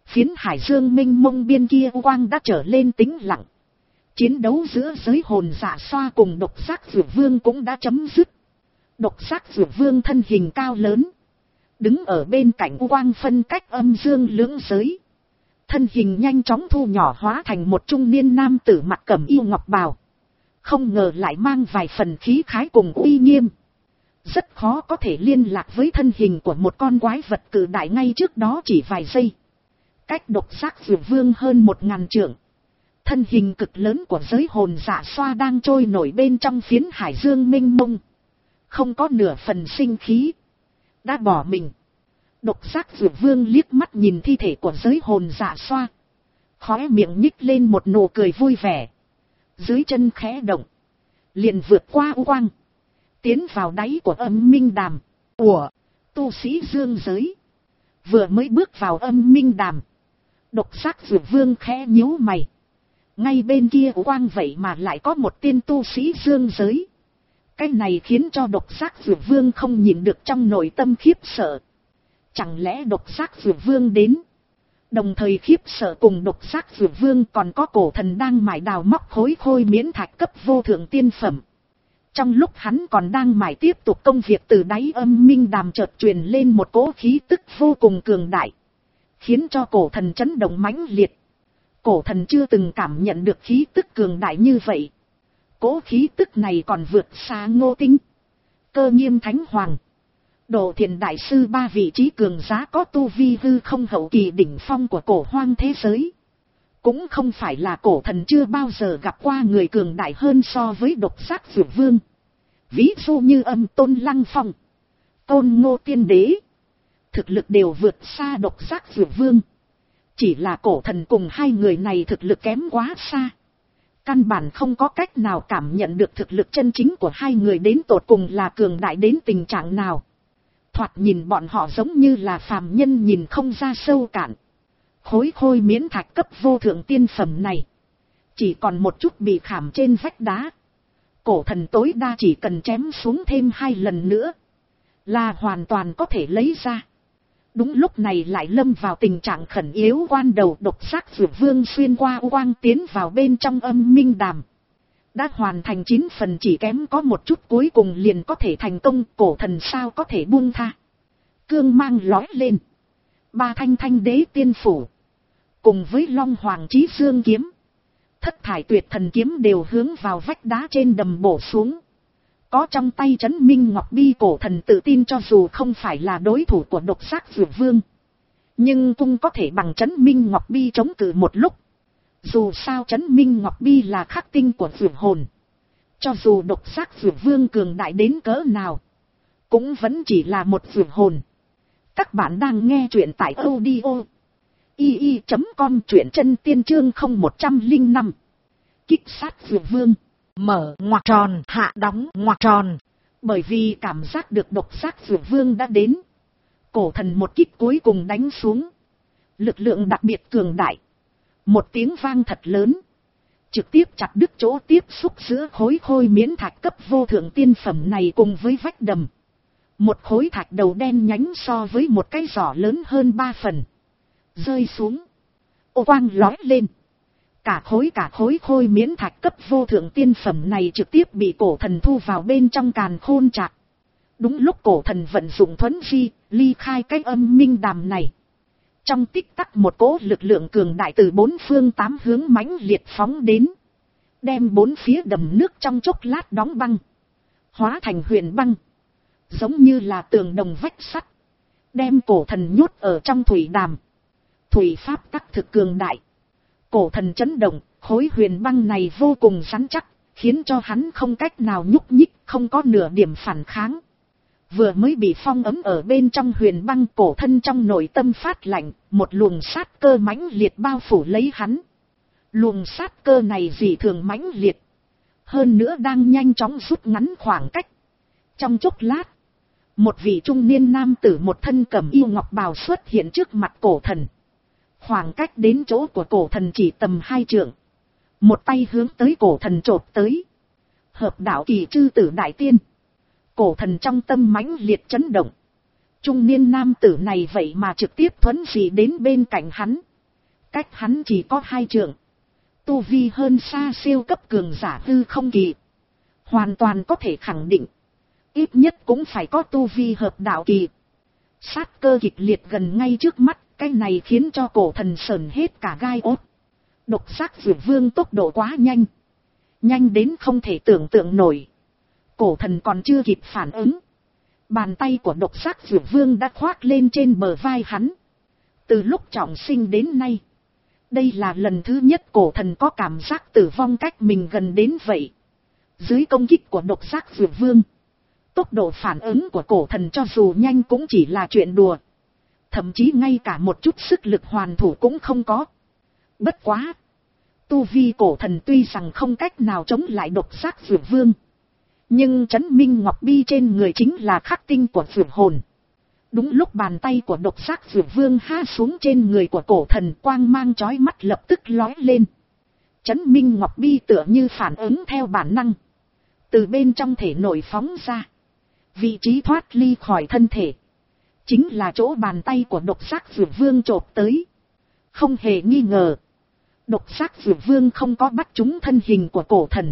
Phiến hải dương mênh mông biên kia u quang đã trở lên tĩnh lặng. Chiến đấu giữa giới hồn dạ xoa cùng độc giác dược vương cũng đã chấm dứt. Độc giác dược vương thân hình cao lớn, đứng ở bên cạnh u quang phân cách âm dương lưỡng giới. Thân hình nhanh chóng thu nhỏ hóa thành một trung niên nam tử mặc cẩm y ngọc bào. Không ngờ lại mang vài phần khí khái cùng uy nghiêm. Rất khó có thể liên lạc với thân hình của một con quái vật cự đại ngay trước đó chỉ vài giây. Cách độc giác dược vương hơn một ngàn trượng. Thân hình cực lớn của giới hồn dạ xoa đang trôi nổi bên trong phiến hải dương mênh mông. Không có nửa phần sinh khí. Đã bỏ mình. Độc giác dược vương liếc mắt nhìn thi thể của giới hồn dạ xoa. Khóe miệng nhích lên một nụ cười vui vẻ. Dưới chân khẽ động. Liền vượt qua u quang. Tiến vào đáy của âm minh đàm. Ủa, tu sĩ dương giới. Vừa mới bước vào âm minh đàm. Độc giác dược vương khẽ nhíu mày. Ngay bên kia u quang vậy mà lại có một tiên tu sĩ dương giới. Cái này khiến cho độc giác dược vương không nhìn được trong nội tâm khiếp sợ. Chẳng lẽ độc giác dược vương đến? Đồng thời khiếp sợ cùng độc giác dược vương còn có cổ thần đang mải đào móc khối khôi miễn thạch cấp vô thượng tiên phẩm. Trong lúc hắn còn đang mải tiếp tục công việc, từ đáy âm minh đàm chợt truyền lên một cỗ khí tức vô cùng cường đại. Khiến cho cổ thần chấn động mãnh liệt. Cổ thần chưa từng cảm nhận được khí tức cường đại như vậy. Cỗ khí tức này còn vượt xa Ngô Tinh, Cơ Nghiêm Thánh Hoàng, Độ Thiền Đại Sư, ba vị trí cường giá có tu vi hư không hậu kỳ đỉnh phong của cổ hoang thế giới. Cũng không phải là cổ thần chưa bao giờ gặp qua người cường đại hơn so với độc giác dược vương. Ví dụ như Âm Tôn Lăng Phong, Côn Ngô Tiên Đế. Thực lực đều vượt xa độc giác dược vương. Chỉ là cổ thần cùng hai người này thực lực kém quá xa. Căn bản không có cách nào cảm nhận được thực lực chân chính của hai người đến tột cùng là cường đại đến tình trạng nào. Thoạt nhìn bọn họ giống như là phàm nhân nhìn không ra sâu cạn. Khối khôi miễn thạch cấp vô thượng tiên phẩm này chỉ còn một chút bị khảm trên vách đá. Cổ thần tối đa chỉ cần chém xuống thêm hai lần nữa là hoàn toàn có thể lấy ra. Đúng lúc này lại lâm vào tình trạng khẩn yếu quan đầu. Độc giác dược vương xuyên qua quang tiến vào bên trong âm minh đàm. Đã hoàn thành chín phần, chỉ kém có một chút cuối cùng liền có thể thành công. Cổ thần sao có thể buông tha. Cương mang lói lên. Ba thanh thanh đế tiên phủ cùng với long hoàng chí dương kiếm, thất thải tuyệt thần kiếm đều hướng vào vách đá trên đầm bổ xuống. Có trong tay trấn minh ngọc bi, cổ thần tự tin cho dù không phải là đối thủ của độc giác dược vương, nhưng cũng có thể bằng trấn minh ngọc bi chống cự một lúc. Dù sao trấn minh ngọc bi là khắc tinh của dược hồn. Cho dù độc giác dược vương cường đại đến cỡ nào, cũng vẫn chỉ là một dược hồn. Các bạn đang nghe truyện tại audio i i chấm com, truyện chân tiên chương không một trăm linh năm. Kích sát dược vương. Mở ngoặc tròn, hạ đóng ngoặc tròn. Bởi vì cảm giác được độc giác dược vương đã đến, cổ thần một kích cuối cùng đánh xuống. Lực lượng đặc biệt cường đại. Một tiếng vang thật lớn, trực tiếp chặt đứt chỗ tiếp xúc giữa khối khôi miễn thạch cấp vô thượng tiên phẩm này cùng với vách đầm. Một khối thạch đầu đen nhánh so với một cái giỏ lớn hơn ba phần. Rơi xuống. Ô quang lói lên. Cả khối cả khối khôi miễn thạch cấp vô thượng tiên phẩm này trực tiếp bị cổ thần thu vào bên trong càn khôn trạc. Đúng lúc cổ thần vận dụng thuấn di, ly khai cái âm minh đàm này. Trong tích tắc một cỗ lực lượng cường đại từ bốn phương tám hướng mãnh liệt phóng đến. Đem bốn phía đầm nước trong chốc lát đóng băng. Hóa thành huyền băng. Giống như là tường đồng vách sắt. Đem cổ thần nhốt ở trong thủy đàm. Thủy pháp tắc thực cường đại. Cổ thần chấn động, khối huyền băng này vô cùng rắn chắc, khiến cho hắn không cách nào nhúc nhích, không có nửa điểm phản kháng. Vừa mới bị phong ấm ở bên trong huyền băng, cổ thân trong nội tâm phát lạnh, một luồng sát cơ mãnh liệt bao phủ lấy hắn. Luồng sát cơ này dị thường mãnh liệt. Hơn nữa đang nhanh chóng rút ngắn khoảng cách. Trong chốc lát, một vị trung niên nam tử một thân cẩm y ngọc bào xuất hiện trước mặt cổ thần. Khoảng cách đến chỗ của cổ thần chỉ tầm hai trượng. Một tay hướng tới cổ thần chộp tới. Hợp đạo kỳ chư tử đại tiên. Cổ thần trong tâm mãnh liệt chấn động. Trung niên nam tử này vậy mà trực tiếp thuấn dị đến bên cạnh hắn. Cách hắn chỉ có hai trượng. Tu vi hơn xa siêu cấp cường giả hư không kỳ. Hoàn toàn có thể khẳng định. Ít nhất cũng phải có tu vi hợp đạo kỳ. Sát cơ kịch liệt gần ngay trước mắt. Cái này khiến cho cổ thần sởn hết cả gai ốt. Độc giác dược vương tốc độ quá nhanh. Nhanh đến không thể tưởng tượng nổi. Cổ thần còn chưa kịp phản ứng. Bàn tay của độc giác dược vương đã khoác lên trên bờ vai hắn. Từ lúc trọng sinh đến nay. Đây là lần thứ nhất cổ thần có cảm giác tử vong cách mình gần đến vậy. Dưới công kích của độc giác dược vương. Tốc độ phản ứng của cổ thần cho dù nhanh cũng chỉ là chuyện đùa. Thậm chí ngay cả một chút sức lực hoàn thủ cũng không có. Bất quá. Tu vi cổ thần tuy rằng không cách nào chống lại độc giác dược vương. Nhưng chấn minh ngọc bi trên người chính là khắc tinh của dược hồn. Đúng lúc bàn tay của độc giác dược vương ha xuống trên người của cổ thần, quang mang chói mắt lập tức lói lên. Chấn minh ngọc bi tựa như phản ứng theo bản năng. Từ bên trong thể nội phóng ra. Vị trí thoát ly khỏi thân thể. Chính là chỗ bàn tay của độc giác dược vương chộp tới. Không hề nghi ngờ. Độc giác dược vương không có bắt trúng thân hình của cổ thần.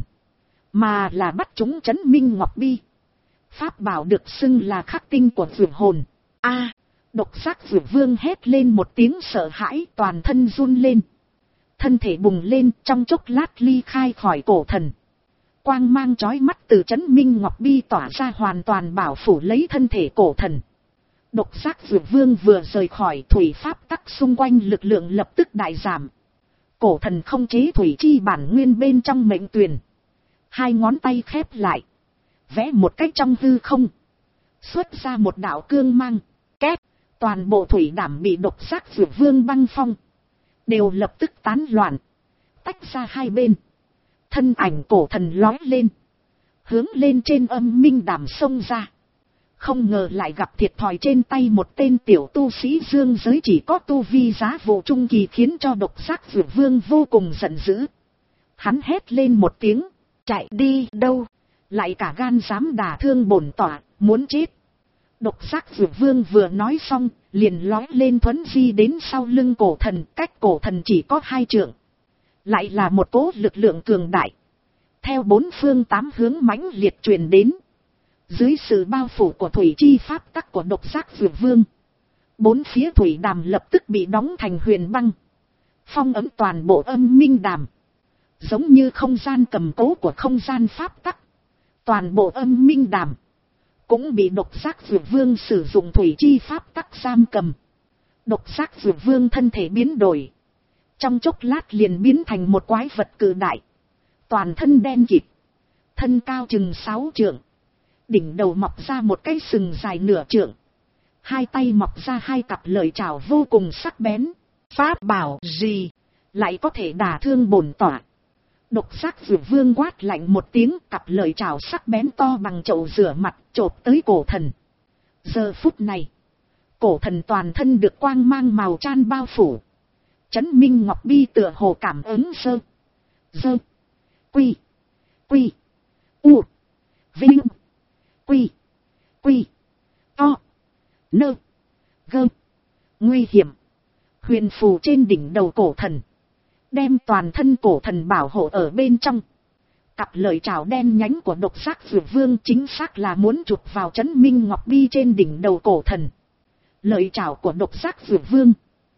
Mà là bắt trúng chấn minh ngọc bi. Pháp bảo được xưng là khắc tinh của dược hồn. A, độc giác dược vương hét lên một tiếng sợ hãi, toàn thân run lên. Thân thể bùng lên, trong chốc lát ly khai khỏi cổ thần. Quang mang chói mắt từ chấn minh ngọc bi tỏa ra hoàn toàn bảo phủ lấy thân thể cổ thần. Độc giác dược vương vừa rời khỏi, thủy pháp tắc xung quanh lực lượng lập tức đại giảm. Cổ thần không chế thủy chi bản nguyên bên trong mệnh tuyền. Hai ngón tay khép lại. Vẽ một cách trong hư không. Xuất ra một đạo cương mang. Két. Toàn bộ thủy đảm bị độc giác dược vương băng phong. Đều lập tức tán loạn. Tách ra hai bên. Thân ảnh cổ thần lói lên. Hướng lên trên âm minh đàm xông ra. Không ngờ lại gặp thiệt thòi trên tay một tên tiểu tu sĩ dương giới chỉ có tu vi giá vụ trung kỳ, khiến cho độc giác dược vương vô cùng giận dữ. Hắn hét lên một tiếng. Chạy đi đâu? Lại cả gan dám đả thương bổn tọa, muốn chết. Độc giác dược vương vừa nói xong, liền lói lên thuấn di đến sau lưng cổ thần, cách cổ thần chỉ có hai trượng. Lại là một cỗ lực lượng cường đại. Theo bốn phương tám hướng mãnh liệt truyền đến. Dưới sự bao phủ của thủy chi pháp tắc của độc giác dược vương. Bốn phía thủy đàm lập tức bị đóng thành huyền băng. Phong ấn toàn bộ âm minh đàm. Giống như không gian cầm cố của không gian pháp tắc. Toàn bộ âm minh đàm. Cũng bị độc giác dược vương sử dụng thủy chi pháp tắc giam cầm. Độc giác dược vương thân thể biến đổi. Trong chốc lát liền biến thành một quái vật cự đại. Toàn thân đen kịt. Thân cao chừng sáu trượng. Đỉnh đầu mọc ra một cái sừng dài nửa trượng. Hai tay mọc ra hai cặp lợi trảo vô cùng sắc bén. Pháp bảo gì lại có thể đả thương bổn tọa? Độc giác dược vương quát lạnh một tiếng, cặp lợi trảo sắc bén to bằng chậu rửa mặt chộp tới cổ thần. Giờ phút này, cổ thần toàn thân được quang mang màu chan bao phủ. Chấn minh ngọc bi tựa hồ cảm ứng sơ. Dơ. Quy. Quy. U. Vinh. Quy. Quy. To. Nơ. Gơ. Nguy hiểm. Huyền phù trên đỉnh đầu cổ thần. Đem toàn thân cổ thần bảo hộ ở bên trong. Cặp lợi trảo đen nhánh của độc giác dược vương chính xác là muốn chụp vào chấn minh ngọc bi trên đỉnh đầu cổ thần. Lợi trảo của độc giác dược vương.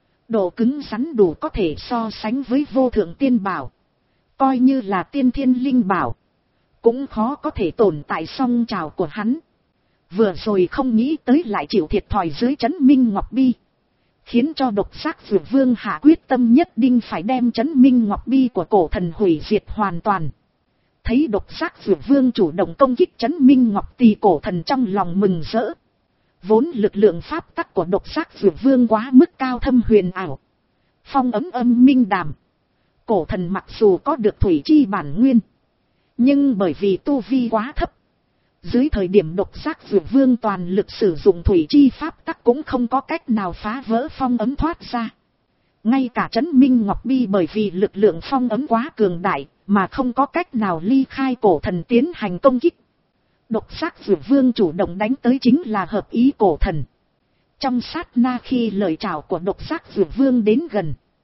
Độ cứng rắn đủ có thể so sánh với vô thượng tiên bảo. Coi như là tiên thiên linh bảo. Cũng khó có thể tồn tại song trảo của hắn. Vừa rồi không nghĩ tới lại chịu thiệt thòi dưới chấn minh ngọc bi. Khiến cho độc giác dược vương hạ quyết tâm nhất định phải đem chấn minh ngọc bi của cổ thần hủy diệt hoàn toàn. Thấy độc giác dược vương chủ động công kích chấn minh ngọc thì cổ thần trong lòng mừng rỡ. Vốn lực lượng pháp tắc của độc giác dược vương quá mức cao thâm huyền ảo. Phong ấm âm minh đàm. Cổ thần mặc dù có được thủy chi bản nguyên. Nhưng bởi vì tu vi quá thấp. Dưới thời điểm độc giác dược vương toàn lực sử dụng thủy chi pháp tắc cũng không có cách nào phá vỡ phong ấm thoát ra. Ngay cả chấn minh ngọc bi bởi vì lực lượng phong ấm quá cường đại mà không có cách nào ly khai cổ thần tiến hành công kích. Độc giác dược vương chủ động đánh tới chính là hợp ý cổ thần. Trong sát na khi lời chào của độc giác dược vương đến gần.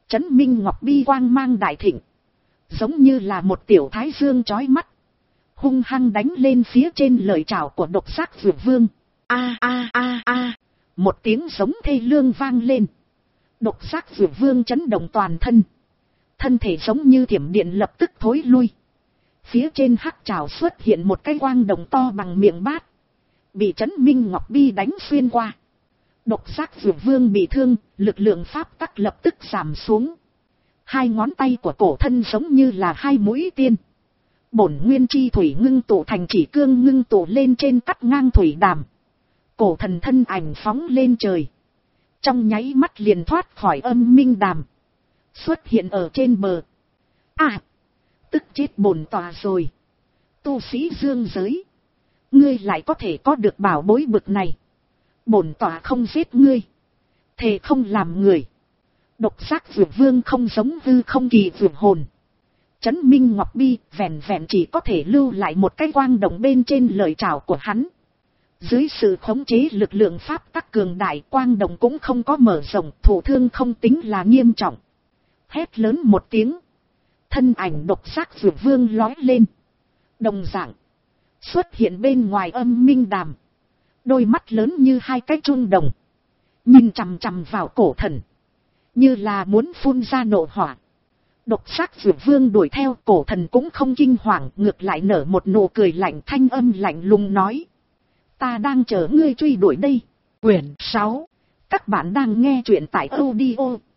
Trấn Minh Ngọc Bi quang mang đại thịnh, giống như là một tiểu thái dương chói mắt, hung hăng đánh lên phía trên lợi trảo của độc giác dược vương. A a a a, một tiếng giống thê lương vang lên. Độc giác dược vương chấn động toàn thân, thân thể giống như thiểm điện lập tức thối lui. Phía trên hắc trảo xuất hiện một cái quang đồng to bằng miệng bát, bị Trấn Minh Ngọc Bi đánh xuyên qua. Độc giác dược vương bị thương, lực lượng pháp tắc lập tức giảm xuống. Hai ngón tay của cổ thân giống như là hai mũi tiên, bổn nguyên chi thủy ngưng tụ thành chỉ cương ngưng tụ lên trên cắt ngang thủy đàm. Cổ thần thân ảnh phóng lên trời, trong nháy mắt liền thoát khỏi âm minh đàm, xuất hiện ở trên bờ. À, tức chết bổn tòa rồi. Tu sĩ dương giới, ngươi lại có thể có được bảo bối bực này. Bổn tòa không giết ngươi, thề không làm người. Độc giác dược vương không giống hư không kỳ dược hồn. Trấn Minh Ngọc Bi vẹn vẹn chỉ có thể lưu lại một cái quang động bên trên lợi trảo của hắn. Dưới sự khống chế lực lượng pháp tắc cường đại, quang động cũng không có mở rộng, thụ thương không tính là nghiêm trọng. Hét lớn một tiếng, thân ảnh độc giác dược vương lói lên. Đồng dạng xuất hiện bên ngoài âm minh đàm, đôi mắt lớn như hai cái chuông đồng, nhìn chằm chằm vào cổ thần, như là muốn phun ra nộ hỏa. Độc giác dược vương đuổi theo, cổ thần cũng không kinh hoàng, ngược lại nở một nụ cười lạnh, thanh âm lạnh lùng nói: ta đang chờ ngươi truy đuổi đây. Quyển sáu. Các bạn đang nghe truyện tại audio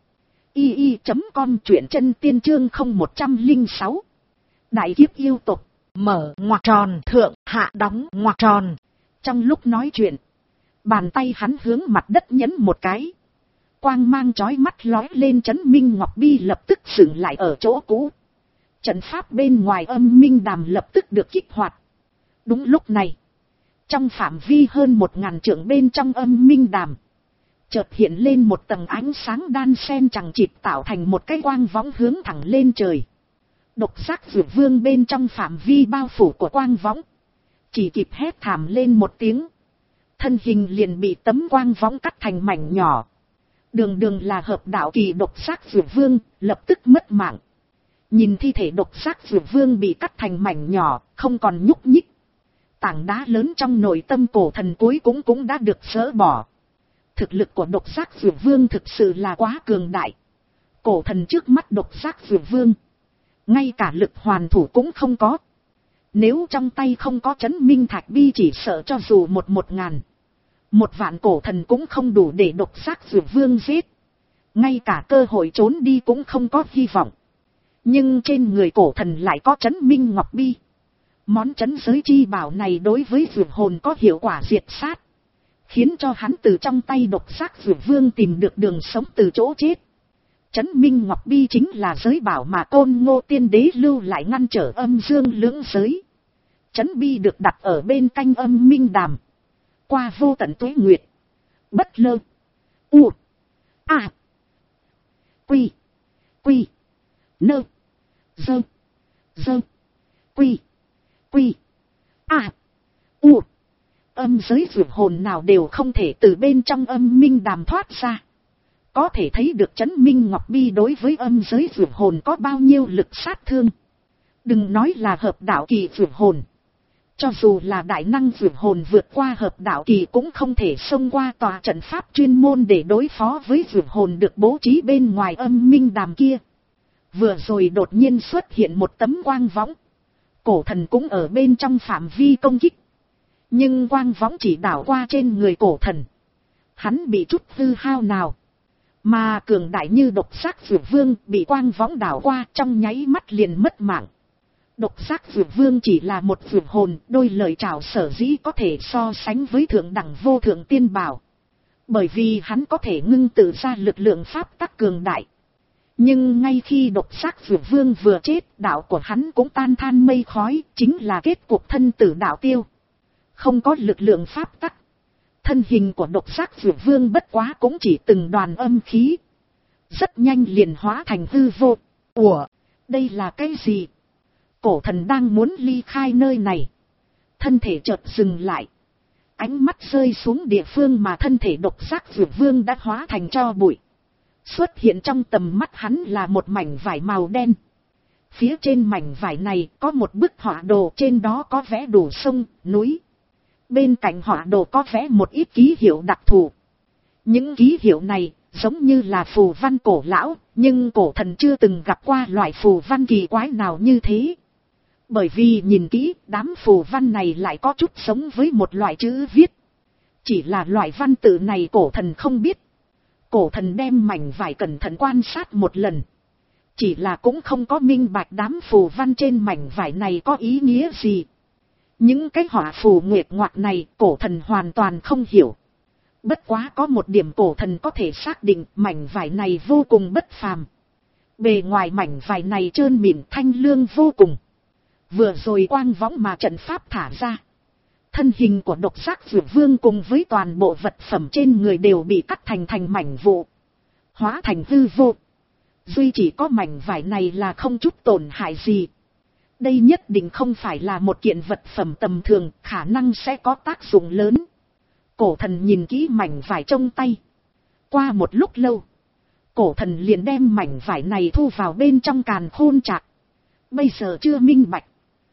i i chấm com, truyện chân tiên chương không một không sáu. Đại kiếp yêu tộc, mở ngoặc tròn, thượng hạ đóng ngoặc tròn. Trong lúc nói chuyện, bàn tay hắn hướng mặt đất nhấn một cái. Quang mang chói mắt lói lên, Trấn Minh Ngọc Bi lập tức dừng lại ở chỗ cũ. Trận pháp bên ngoài âm minh đàm lập tức được kích hoạt. Đúng lúc này, trong phạm vi hơn một ngàn trượng bên trong âm minh đàm, chợt hiện lên một tầng ánh sáng đan xen chằng chịt, tạo thành một cái quang võng hướng thẳng lên trời. Độc giác dược vương bên trong phạm vi bao phủ của quang võng, chỉ kịp hét thảm lên một tiếng, thân hình liền bị tấm quang võng cắt thành mảnh nhỏ. Đường đường là hợp đạo kỳ độc giác dược vương, lập tức mất mạng. Nhìn thi thể độc giác dược vương bị cắt thành mảnh nhỏ, không còn nhúc nhích. Tảng đá lớn trong nội tâm cổ thần cuối cũng cũng đã được xỡ bỏ. Thực lực của độc giác dược vương thực sự là quá cường đại. Cổ thần trước mắt độc giác dược vương, ngay cả lực hoàn thủ cũng không có. Nếu trong tay không có Trấn Minh Thạch Bi, chỉ sợ cho dù một một ngàn, một vạn cổ thần cũng không đủ để độc giác dược vương giết. Ngay cả cơ hội trốn đi cũng không có hy vọng. Nhưng trên người cổ thần lại có Trấn Minh Ngọc Bi. Món trấn giới chi bảo này đối với dược hồn có hiệu quả diệt sát, khiến cho hắn từ trong tay độc giác dược vương tìm được đường sống từ chỗ chết. Trấn Minh Ngọc Bi chính là giới bảo mà Côn Ngô Tiên Đế lưu lại ngăn trở âm dương lưỡng giới. Trấn Bi được đặt ở bên cạnh âm minh đàm, qua vô tận tuế nguyệt, bất lơ, u, a, quy, quy, nơ, dơ, dơ, quy, quy, a, u. Âm giới dược hồn nào đều không thể từ bên trong âm minh đàm thoát ra. Có thể thấy được Trấn Minh Ngọc Bi đối với âm giới dược hồn có bao nhiêu lực sát thương. Đừng nói là hợp đạo kỳ dược hồn, cho dù là đại năng dược hồn vượt qua hợp đạo kỳ cũng không thể xông qua tòa trận pháp chuyên môn để đối phó với dược hồn được bố trí bên ngoài âm minh đàm kia. Vừa rồi đột nhiên xuất hiện một tấm quang võng, cổ thần cũng ở bên trong phạm vi công kích. Nhưng quang võng chỉ đảo qua trên người cổ thần, hắn bị chút hư hao nào. Mà cường đại như độc giác dược vương bị quang võng đảo qua trong nháy mắt liền mất mạng. Độc giác dược vương chỉ là một dược hồn, đôi lời trảo sở dĩ có thể so sánh với thượng đẳng vô thượng tiên bảo, bởi vì hắn có thể ngưng tự ra lực lượng pháp tắc cường đại. Nhưng ngay khi độc giác dược vương vừa chết, đạo của hắn cũng tan than mây khói, chính là kết cục thân tử đạo tiêu. Không có lực lượng pháp tắc, thân hình của độc giác dược vương bất quá cũng chỉ từng đoàn âm khí, rất nhanh liền hóa thành hư vô. Ủa, đây là cái gì? Cổ thần đang muốn ly khai nơi này, thân thể chợt dừng lại, ánh mắt rơi xuống địa phương mà thân thể độc giác dược vương đã hóa thành tro bụi. Xuất hiện trong tầm mắt hắn là một mảnh vải màu đen. Phía trên mảnh vải này có một bức họa đồ, trên đó có vẽ đủ sông, núi. Bên cạnh họa đồ có vẽ một ít ký hiệu đặc thù. Những ký hiệu này giống như là phù văn cổ lão, nhưng cổ thần chưa từng gặp qua loại phù văn kỳ quái nào như thế. Bởi vì nhìn kỹ, đám phù văn này lại có chút giống với một loại chữ viết. Chỉ là loại văn tự này cổ thần không biết. Cổ thần đem mảnh vải cẩn thận quan sát một lần. Chỉ là cũng không có minh bạch đám phù văn trên mảnh vải này có ý nghĩa gì. Những cái họa phù nguyệt ngoạc này cổ thần hoàn toàn không hiểu. Bất quá có một điểm cổ thần có thể xác định, mảnh vải này vô cùng bất phàm. Bề ngoài mảnh vải này trơn mịn thanh lương vô cùng. Vừa rồi quang võng mà trận pháp thả ra. Thân hình của độc giác dược vương cùng với toàn bộ vật phẩm trên người đều bị cắt thành thành mảnh vụn, hóa thành hư vô. Duy chỉ có mảnh vải này là không chút tổn hại gì. Đây nhất định không phải là một kiện vật phẩm tầm thường, khả năng sẽ có tác dụng lớn. Cổ thần nhìn kỹ mảnh vải trong tay. Qua một lúc lâu, cổ thần liền đem mảnh vải này thu vào bên trong càn khôn trạc. Bây giờ chưa minh bạch,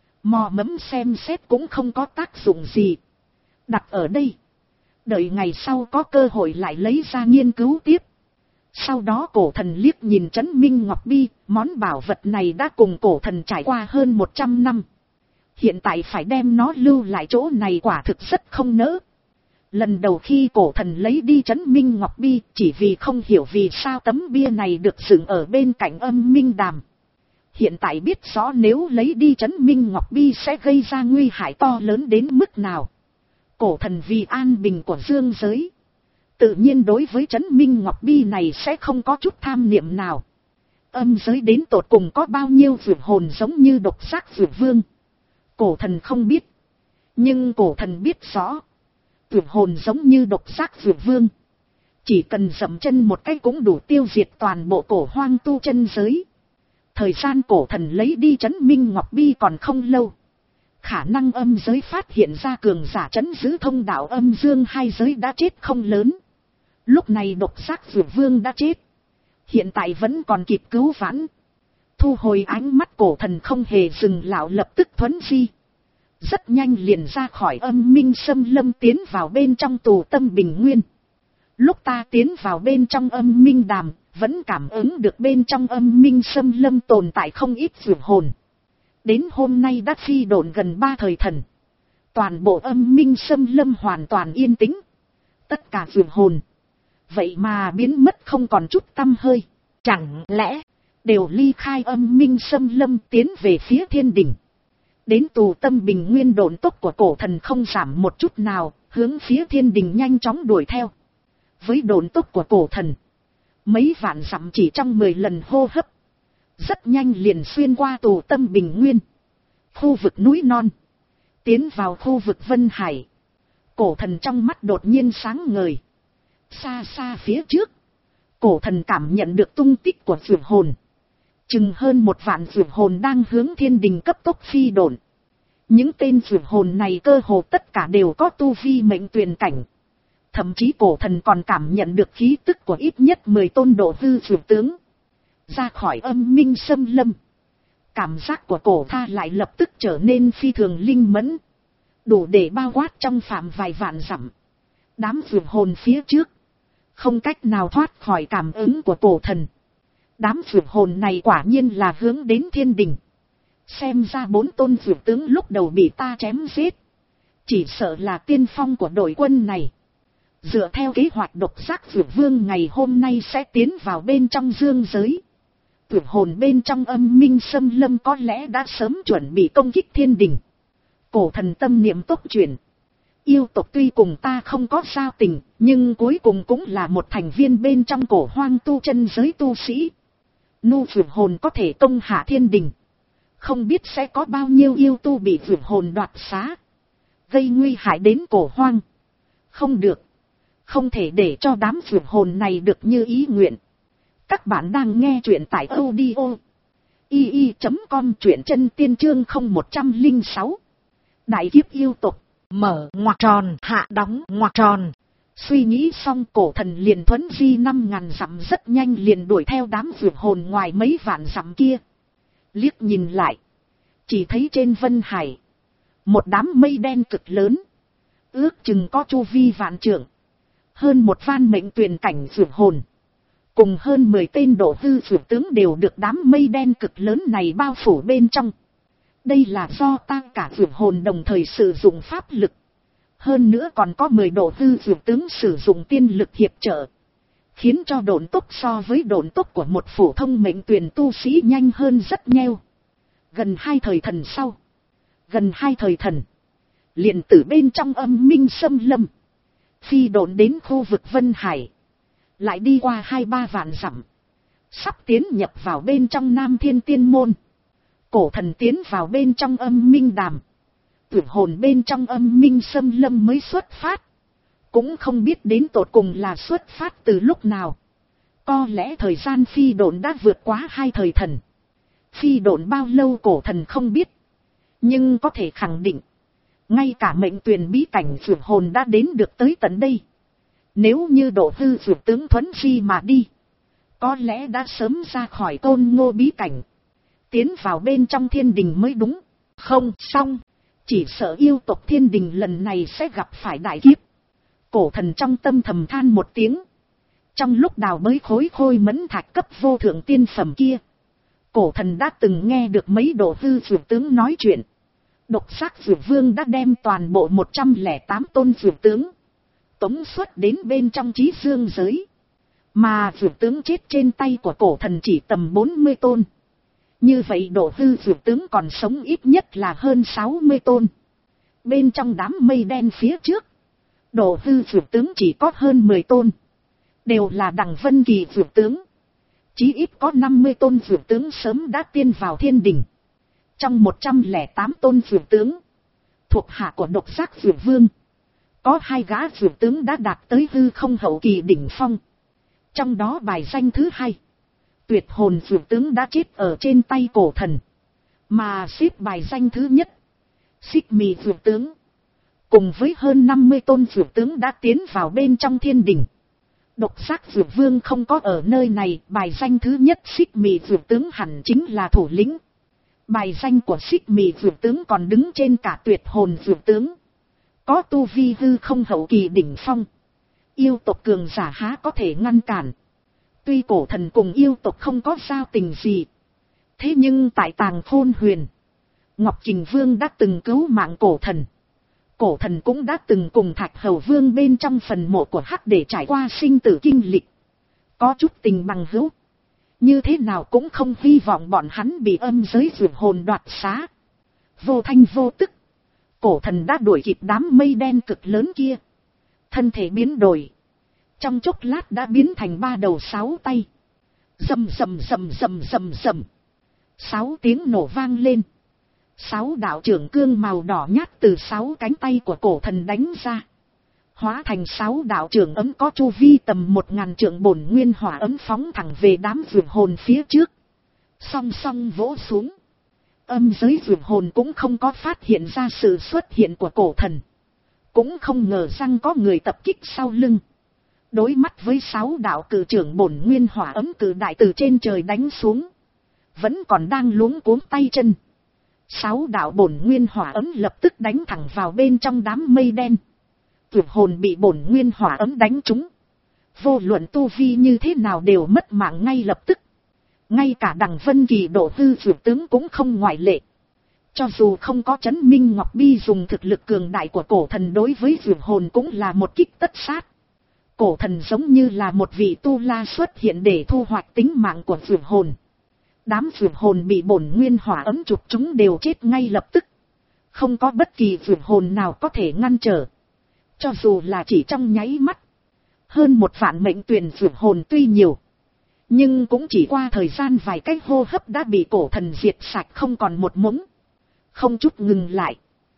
mò mẫm xem xét cũng không có tác dụng gì. Đặt ở đây, đợi ngày sau có cơ hội lại lấy ra nghiên cứu tiếp. Sau đó cổ thần liếc nhìn Trấn Minh Ngọc Bi, món bảo vật này đã cùng cổ thần trải qua hơn một trăm năm. Hiện tại phải đem nó lưu lại chỗ này quả thực rất không nỡ. Lần đầu khi cổ thần lấy đi Trấn Minh Ngọc Bi, chỉ vì không hiểu vì sao tấm bia này được dựng ở bên cạnh Âm Minh Đàm. Hiện tại biết rõ nếu lấy đi Trấn Minh Ngọc Bi sẽ gây ra nguy hại to lớn đến mức nào. Cổ thần vì an bình của dương giới, tự nhiên đối với Trấn Minh Ngọc Bi này sẽ không có chút tham niệm nào. Âm giới đến tột cùng có bao nhiêu vượt hồn giống như độc giác vượt vương, cổ thần không biết. Nhưng cổ thần biết rõ, vượt hồn giống như độc giác vượt vương, chỉ cần dậm chân một cái cũng đủ tiêu diệt toàn bộ cổ hoang tu chân giới. Thời gian cổ thần lấy đi Trấn Minh Ngọc Bi còn không lâu. Khả năng âm giới phát hiện ra cường giả trấn giữ thông đạo âm dương hai giới đã chết không lớn. Lúc này độc giác vượt vương đã chết. Hiện tại vẫn còn kịp cứu vãn. Thu hồi ánh mắt cổ thần không hề dừng lão lập tức thuấn di. Rất nhanh liền ra khỏi âm minh xâm lâm tiến vào bên trong tù tâm bình nguyên. Lúc ta tiến vào bên trong âm minh đàm, vẫn cảm ứng được bên trong âm minh xâm lâm tồn tại không ít vượt hồn. Đến hôm nay đã phi độn gần ba thời thần. Toàn bộ âm minh xâm lâm hoàn toàn yên tĩnh. Tất cả vượt hồn vậy mà biến mất không còn chút tăm hơi. Chẳng lẽ đều ly khai âm minh xâm lâm tiến về phía thiên đình. Đến tù tâm bình nguyên độn tốc của cổ thần không giảm một chút nào, hướng phía thiên đình nhanh chóng đuổi theo. Với độn tốc của cổ thần, mấy vạn dặm chỉ trong mười lần hô hấp, rất nhanh liền xuyên qua tù tâm bình nguyên, khu vực núi non, tiến vào khu vực Vân Hải. Cổ thần trong mắt đột nhiên sáng ngời. Xa xa phía trước, cổ thần cảm nhận được tung tích của vượt hồn. Chừng hơn một vạn vượt hồn đang hướng thiên đình cấp tốc phi độn. Những tên vượt hồn này cơ hồ tất cả đều có tu vi mệnh tuyền cảnh. Thậm chí cổ thần còn cảm nhận được khí tức của ít nhất mười tôn độ hư vượt tướng. Ra khỏi âm minh xâm lâm, cảm giác của cổ tha lại lập tức trở nên phi thường linh mẫn, đủ để bao quát trong phạm vài vạn dặm. Đám vượt hồn phía trước không cách nào thoát khỏi cảm ứng của cổ thần. Đám vượt hồn này quả nhiên là hướng đến thiên đình. Xem ra bốn tôn vượt tướng lúc đầu bị ta chém giết, chỉ sợ là tiên phong của đội quân này. Dựa theo kế hoạch độc giác vượt vương ngày hôm nay sẽ tiến vào bên trong dương giới. Vượt hồn bên trong âm minh xâm lâm có lẽ đã sớm chuẩn bị công kích thiên đình. Cổ thần tâm niệm tốc chuyển. Yêu tộc tuy cùng ta không có giao tình, nhưng cuối cùng cũng là một thành viên bên trong cổ hoang tu chân giới tu sĩ. Nu vượt hồn có thể công hạ thiên đình, không biết sẽ có bao nhiêu yêu tu bị vượt hồn đoạt xá, gây nguy hại đến cổ hoang. Không được, không thể để cho đám vượt hồn này được như ý nguyện. Các bạn đang nghe truyện tại audio i i chấm com, truyện chân tiên chương không một trăm linh sáu. Đại kiếp yêu tộc, mở ngoặc tròn, hạ đóng ngoặc tròn. Suy nghĩ xong, cổ thần liền thuấn di năm ngàn dặm, rất nhanh liền đuổi theo đám vượt hồn ngoài mấy vạn dặm kia. Liếc nhìn lại, chỉ thấy trên vân hải một đám mây đen cực lớn, ước chừng có chu vi vạn trượng, hơn một van mệnh tuyển cảnh vượt hồn, cùng hơn mười tên độ hư vượt tướng đều được đám mây đen cực lớn này bao phủ bên trong. Đây là do ta cả vượt hồn đồng thời sử dụng pháp lực, hơn nữa còn có mười độ hư vượt tướng sử dụng tiên lực hiệp trợ, khiến cho độn tốc so với độn tốc của một phổ thông mệnh tuyển tu sĩ nhanh hơn rất nhiều. Gần hai thời thần sau, gần hai thời thần liền từ bên trong âm minh xâm lâm phi độn đến khu vực Vân Hải, lại đi qua hai ba vạn dặm, sắp tiến nhập vào bên trong Nam Thiên Tiên Môn. Cổ thần tiến vào bên trong âm minh đàm, tưởng hồn bên trong âm minh xâm lâm mới xuất phát, cũng không biết đến tột cùng là xuất phát từ lúc nào. Có lẽ thời gian phi độn đã vượt quá hai thời thần. Phi độn bao lâu cổ thần không biết, nhưng có thể khẳng định, ngay cả mệnh tuyển bí cảnh vượt hồn đã đến được tới tận đây. Nếu như độ hư vượt tướng thuấn phi mà đi, có lẽ đã sớm ra khỏi Côn Ngô bí cảnh, tiến vào bên trong thiên đình mới đúng. Không xong, chỉ sợ yêu tộc thiên đình lần này sẽ gặp phải đại kiếp. Cổ thần trong tâm thầm than một tiếng. Trong lúc đào bới khối khôi mẫn thạch cấp vô thượng tiên phẩm kia, cổ thần đã từng nghe được mấy độ hư vượt tướng nói chuyện. Độc giác vượt vương đã đem toàn bộ một trăm lẻ tám tôn vượt tướng tống xuất đến bên trong chí dương giới, mà vượt tướng chết trên tay của cổ thần chỉ tầm bốn mươi tôn. Như vậy độ hư vượt tướng còn sống ít nhất là hơn sáu mươi tôn. Bên trong đám mây đen phía trước, độ hư vượt tướng chỉ có hơn mười tôn, đều là đằng vân kỳ vượt tướng. Chí ít có năm mươi tôn vượt tướng sớm đã tiên vào thiên đình. Trong một trăm lẻ tám tôn vượt tướng thuộc hạ của độc giác vượt vương, có hai gã vượt tướng đã đạt tới hư không hậu kỳ đỉnh phong. Trong đó bài danh thứ hai, tuyệt hồn vượt tướng đã chết ở trên tay cổ thần, mà xếp bài danh thứ nhất, xích mì vượt tướng, cùng với hơn năm mươi tôn vượt tướng đã tiến vào bên trong thiên đình. Độc giác vượt vương không có ở nơi này, bài danh thứ nhất xích mì vượt tướng hẳn chính là thủ lĩnh. Bài danh của xích mì vượt tướng còn đứng trên cả tuyệt hồn vượt tướng, có tu vi hư không hậu kỳ đỉnh phong. Yêu tộc cường giả há có thể ngăn cản. Tuy cổ thần cùng yêu tộc không có giao tình gì, thế nhưng tại Tàng Khôn Huyền, Ngọc Kình Vương đã từng cứu mạng cổ thần. Cổ thần cũng đã từng cùng Thạch Hầu Vương bên trong phần mộ của Hắc để trải qua sinh tử kinh lịch, có chút tình bằng hữu. Như thế nào cũng không hy vọng bọn hắn bị âm giới vượt hồn đoạt xá. Vô thanh vô tức, cổ thần đã đuổi kịp đám mây đen cực lớn kia. Thân thể biến đổi, trong chốc lát đã biến thành ba đầu sáu tay. Rầm rầm rầm rầm rầm rầm, sáu tiếng nổ vang lên. Sáu đạo trưởng cương màu đỏ nhát từ sáu cánh tay của cổ thần đánh ra, hóa thành sáu đạo trưởng ấm có chu vi tầm một ngàn trượng bổn nguyên hỏa ấm phóng thẳng về đám vượt hồn phía trước, song song vỗ xuống. Âm giới vượt hồn cũng không có phát hiện ra sự xuất hiện của cổ thần, cũng không ngờ rằng có người tập kích sau lưng. Đối mắt với sáu đạo cử trưởng bổn nguyên hỏa ấm cử đại từ trên trời đánh xuống, vẫn còn đang luống cuống tay chân. Sáu đạo bổn nguyên hỏa ấm lập tức đánh thẳng vào bên trong đám mây đen. Vượt hồn bị bổn nguyên hỏa ấm đánh trúng, vô luận tu vi như thế nào đều mất mạng ngay lập tức. Ngay cả đằng vân kỳ độ hư vượt tướng cũng không ngoại lệ. Cho dù không có Trấn Minh Ngọc Bi dùng thực lực cường đại của cổ thần, đối với vượt hồn cũng là một kích tất sát. Cổ thần giống như là một vị tu la xuất hiện để thu hoạch tính mạng của vượt hồn. Đám vượt hồn bị bổn nguyên hỏa ấm chụp chúng đều chết ngay lập tức, không có bất kỳ vượt hồn nào có thể ngăn trở. Cho dù là chỉ trong nháy mắt, hơn một vạn mệnh tuyển vượt hồn tuy nhiều, nhưng cũng chỉ qua thời gian vài cái hô hấp đã bị cổ thần diệt sạch không còn một mống. Không chút ngừng lại,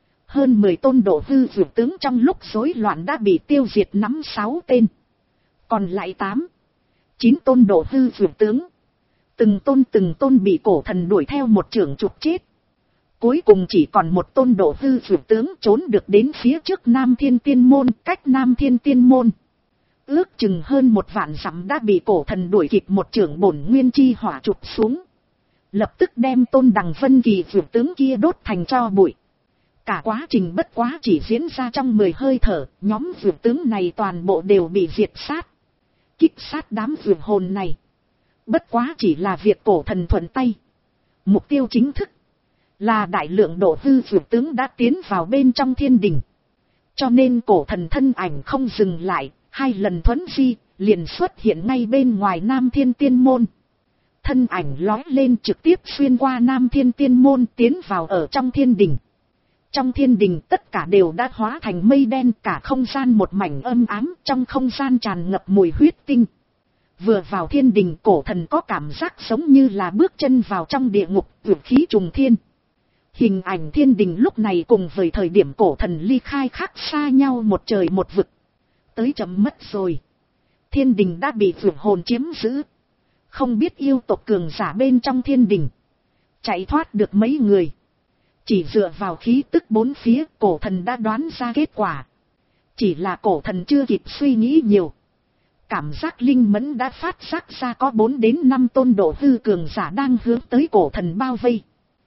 hơn mười tôn độ hư vượt tướng trong lúc rối loạn đã bị tiêu diệt nắm sáu tên. Còn lại tám, chín tôn độ hư vượt tướng, từng tôn từng tôn bị cổ thần đuổi theo một chưởng trục chết. Cuối cùng chỉ còn một tôn độ hư vượt tướng trốn được đến phía trước Nam Thiên Tiên Môn. Cách Nam Thiên Tiên Môn Ước chừng hơn một vạn dặm đã bị cổ thần đuổi kịp một trưởng bổn nguyên chi hỏa chụp xuống. Lập tức đem Tôn Đằng Vân Kỳ vượt tướng kia đốt thành tro bụi. Cả quá trình bất quá chỉ diễn ra trong mười hơi thở, nhóm vượt tướng này toàn bộ đều bị diệt sát. Kích sát đám vượt hồn này. Bất quá chỉ là việc cổ thần thuận tay. Mục tiêu chính thức là đại lượng độ hư vượt tướng đã tiến vào bên trong thiên đình. Cho nên cổ thần thân ảnh không dừng lại, hai lần thuấn di, liền xuất hiện ngay bên ngoài Nam Thiên Tiên Môn. Thân ảnh lói lên trực tiếp xuyên qua Nam Thiên Tiên Môn tiến vào ở trong thiên đình. Trong thiên đình tất cả đều đã hóa thành mây đen, cả không gian một mảnh âm ám, trong không gian tràn ngập mùi huyết tinh. Vừa vào thiên đình, cổ thần có cảm giác giống như là bước chân vào trong địa ngục, vượt khí trùng thiên. Hình ảnh thiên đình lúc này cùng với thời điểm cổ thần ly khai khác xa nhau một trời một vực. Tới chấm mất rồi. Thiên đình đã bị vượt hồn chiếm giữ. Không biết yêu tộc cường giả bên trong thiên đình chạy thoát được mấy người. Chỉ dựa vào khí tức bốn phía, cổ thần đã đoán ra kết quả. Chỉ là cổ thần chưa kịp suy nghĩ nhiều. Cảm giác linh mẫn đã phát giác ra có bốn đến năm tôn độ hư cường giả đang hướng tới cổ thần bao vây.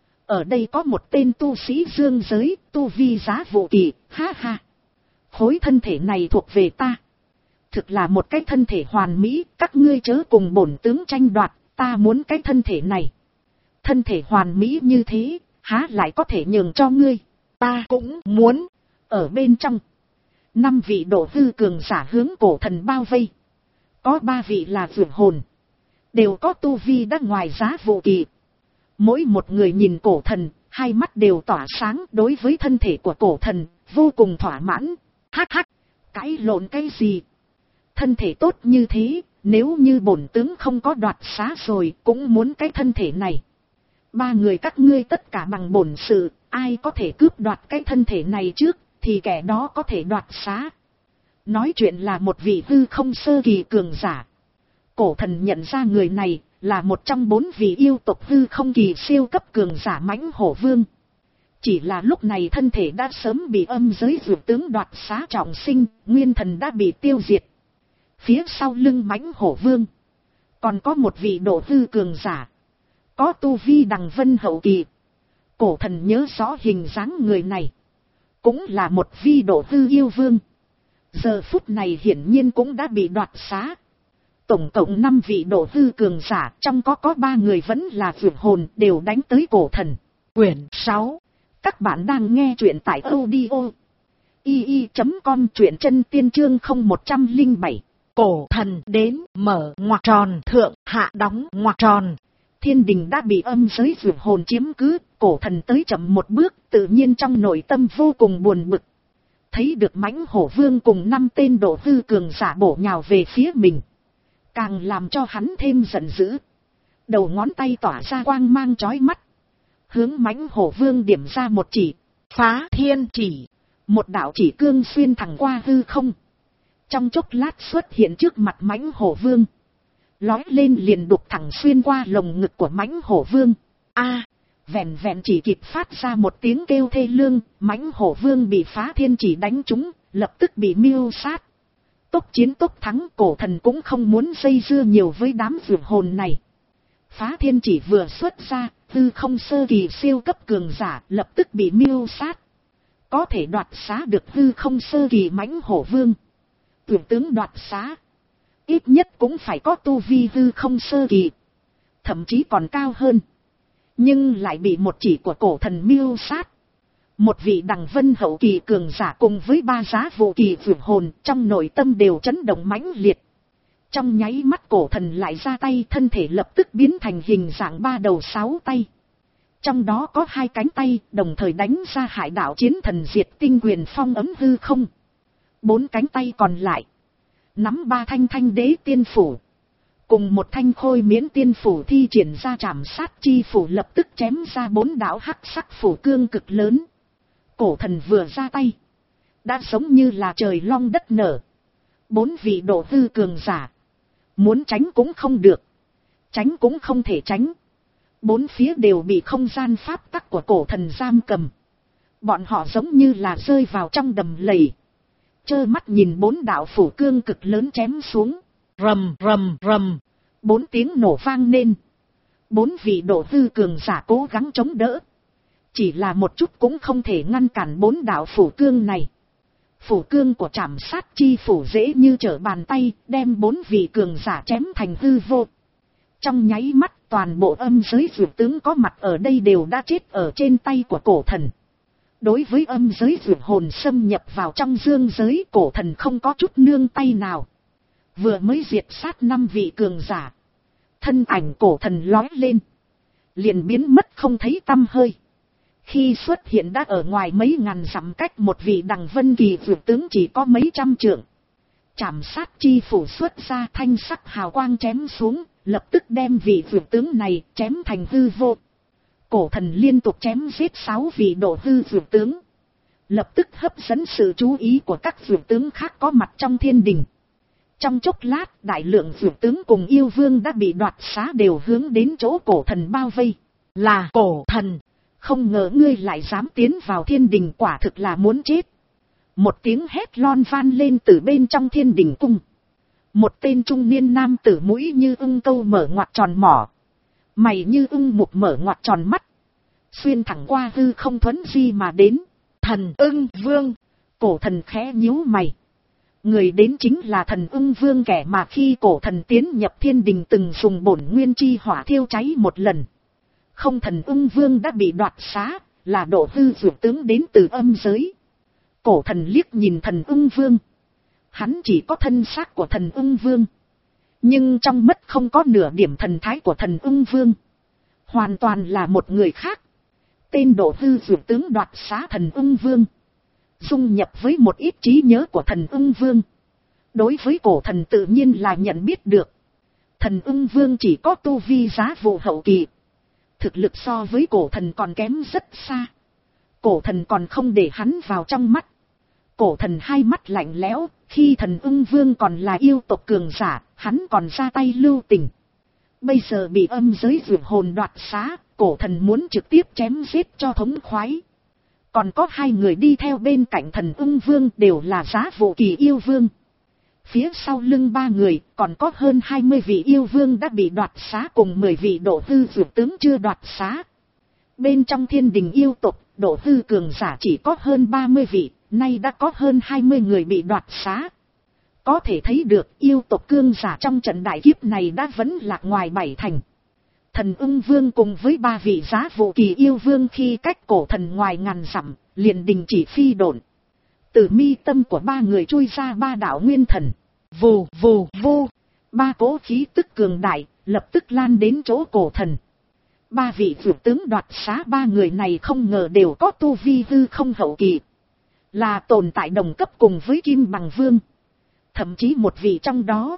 Ở đây có một tên tu sĩ dương giới, tu vi giá vụ kỳ, ha ha. Khối thân thể này thuộc về ta. Thực là một cái thân thể hoàn mỹ, các ngươi chớ cùng bổn tướng tranh đoạt, ta muốn cái thân thể này. Thân thể hoàn mỹ như thế, há lại có thể nhường cho ngươi, ta cũng muốn. Ở bên trong, năm vị độ hư cường giả hướng cổ thần bao vây. Có ba vị là vượt hồn, đều có tu vi đã ngoài giá vụ kỳ. Mỗi một người nhìn cổ thần, hai mắt đều tỏa sáng, đối với thân thể của cổ thần, vô cùng thỏa mãn. Hắc hắc, cãi lộn cái gì? Thân thể tốt như thế, nếu như bổn tướng không có đoạt xá rồi, cũng muốn cái thân thể này. Ba người các ngươi tất cả bằng bổn sự, ai có thể cướp đoạt cái thân thể này trước, thì kẻ đó có thể đoạt xá. Nói chuyện là một vị hư không sơ kỳ cường giả. Cổ thần nhận ra người này là một trong bốn vị yêu tộc hư không kỳ siêu cấp cường giả Mãnh Hổ Vương. Chỉ là lúc này thân thể đã sớm bị âm giới vượt tướng đoạt xá trọng sinh, nguyên thần đã bị tiêu diệt. Phía sau lưng Mãnh Hổ Vương còn có một vị độ hư cường giả, có tu vi đằng vân hậu kỳ. Cổ thần nhớ rõ hình dáng người này, cũng là một vi độ hư yêu vương. Giờ phút này hiển nhiên cũng đã bị đoạt xá. Tổng cộng năm vị độ hư cường giả, trong có có ba người vẫn là vượt hồn, đều đánh tới cổ thần. Quyển sáu. Các bạn đang nghe truyện tại audio i i chấm com, truyện chân tiên chương không một không bảy. Cổ thần đến, mở ngoặc tròn, thượng hạ đóng ngoặc tròn. Thiên đình đã bị âm giới vượt hồn chiếm cứ, cổ thần tới chậm một bước, tự nhiên trong nội tâm vô cùng buồn bực. Thấy được Mãnh Hổ Vương cùng năm tên độ hư cường giả bổ nhào về phía mình, càng làm cho hắn thêm giận dữ. Đầu ngón tay tỏa ra quang mang chói mắt, hướng Mãnh Hổ Vương điểm ra một chỉ, phá thiên chỉ. Một đạo chỉ cương xuyên thẳng qua hư không, trong chốc lát xuất hiện trước mặt Mãnh Hổ Vương, lói lên liền đục thẳng xuyên qua lồng ngực của Mãnh Hổ Vương. A, vẹn vẹn chỉ kịp phát ra một tiếng kêu thê lương, Mãnh Hổ Vương bị phá thiên chỉ đánh trúng, lập tức bị miêu sát. Tốc chiến tốc thắng, cổ thần cũng không muốn dây dưa nhiều với đám vượt hồn này. Phá thiên chỉ vừa xuất ra, hư không sơ kỳ siêu cấp cường giả lập tức bị miêu sát. Có thể đoạt xá được hư không sơ kỳ Mãnh Hổ Vương, tưởng tướng đoạt xá, ít nhất cũng phải có tu vi hư không sơ kỳ, thậm chí còn cao hơn. Nhưng lại bị một chỉ của cổ thần miêu sát. Một vị đằng vân hậu kỳ cường giả cùng với ba giá vụ kỳ vượt hồn, trong nội tâm đều chấn động mãnh liệt. Trong nháy mắt cổ thần lại ra tay, thân thể lập tức biến thành hình dạng ba đầu sáu tay. Trong đó có hai cánh tay, đồng thời đánh ra hải đạo chiến thần diệt tinh quyền phong ấm hư không. Bốn cánh tay còn lại, nắm ba thanh thanh đế tiên phủ. Cùng một thanh khôi miễn tiên phủ thi triển ra trảm sát chi phủ, lập tức chém ra bốn đạo hắc sắc phủ cương cực lớn. Cổ thần vừa ra tay, đã giống như là trời long đất nở. Bốn vị độ hư cường giả, muốn tránh cũng không được, tránh cũng không thể tránh. Bốn phía đều bị không gian pháp tắc của cổ thần giam cầm. Bọn họ giống như là rơi vào trong đầm lầy, trơ mắt nhìn bốn đạo phủ cương cực lớn chém xuống, rầm rầm rầm, bốn tiếng nổ vang nên. Bốn vị độ hư cường giả cố gắng chống đỡ, chỉ là một chút cũng không thể ngăn cản bốn đạo phủ cương này. Phủ cương của trảm sát chi phủ dễ như trở bàn tay, đem bốn vị cường giả chém thành hư vô. Trong nháy mắt, toàn bộ âm giới dược tướng có mặt ở đây đều đã chết ở trên tay của cổ thần. Đối với âm giới dược hồn xâm nhập vào trong dương giới, cổ thần không có chút nương tay nào. Vừa mới diệt sát năm vị cường giả, thân ảnh cổ thần lói lên, liền biến mất không thấy tăm hơi. Khi xuất hiện đã ở ngoài mấy ngàn dặm, cách một vị đằng vân kỳ dược tướng chỉ có mấy trăm trượng. Trảm sát chi phủ xuất ra, thanh sắc hào quang chém xuống, lập tức đem vị dược tướng này chém thành hư vô. Cổ thần liên tục chém giết sáu vị độ hư dược tướng, lập tức hấp dẫn sự chú ý của các dược tướng khác có mặt trong thiên đình. Trong chốc lát, đại lượng dược tướng cùng yêu vương đã bị đoạt xá đều hướng đến chỗ cổ thần bao vây. Là cổ thần, không ngờ ngươi lại dám tiến vào thiên đình, quả thực là muốn chết. Một tiếng hét lon van lên từ bên trong thiên đình cung. Một tên trung niên nam tử mũi như ưng câu mở ngoặt tròn mỏ, mày như ưng mục mở ngoặt tròn mắt, xuyên thẳng qua hư không thuấn di mà đến. Thần Ưng Vương. Cổ thần khẽ nhíu mày. Người đến chính là thần Ưng Vương, kẻ mà khi cổ thần tiến nhập thiên đình từng dùng bổn nguyên chi hỏa thiêu cháy một lần. Không, thần Ưng Vương đã bị đoạt xá, là độ hư dược tướng đến từ âm giới. Cổ thần liếc nhìn thần Ưng Vương. Hắn chỉ có thân xác của thần Ưng Vương, nhưng trong mắt không có nửa điểm thần thái của thần Ưng Vương. Hoàn toàn là một người khác. Tên độ hư dược tướng đoạt xá thần Ưng Vương, dung nhập với một ít trí nhớ của thần Ưng Vương. Đối với cổ thần tự nhiên là nhận biết được. Thần Ưng Vương chỉ có tu vi giá vụ hậu kỳ, thực lực so với cổ thần còn kém rất xa. Cổ thần còn không để hắn vào trong mắt. Cổ thần hai mắt lạnh lẽo, khi thần Ưng Vương còn là yêu tộc cường giả, hắn còn ra tay lưu tình. Bây giờ bị âm giới dược hồn đoạt xá, cổ thần muốn trực tiếp chém giết cho thống khoái. Còn có hai người đi theo bên cạnh thần Ưng Vương đều là giá vụ kỳ yêu vương. Phía sau lưng ba người còn có hơn hai mươi vị yêu vương đã bị đoạt xá cùng mười vị độ hư dược tướng chưa đoạt xá. Bên trong thiên đình yêu tộc, độ hư cường giả chỉ có hơn ba mươi vị, nay đã có hơn hai mươi người bị đoạt xá. Có thể thấy được yêu tộc cương giả trong trận đại kiếp này đã vẫn lạc ngoài bảy thành. Thần Ưng Vương cùng với ba vị giá vụ kỳ yêu vương khi cách cổ thần ngoài ngàn dặm, liền đình chỉ phi độn. Từ mi tâm của ba người chui ra ba đạo nguyên thần. Vù vù vù, ba cỗ khí tức cường đại, lập tức lan đến chỗ cổ thần. Ba vị dược tướng đoạt xá ba người này không ngờ đều có tu vi hư không hậu kỳ, là tồn tại đồng cấp cùng với Kim Bằng Vương. Thậm chí một vị trong đó,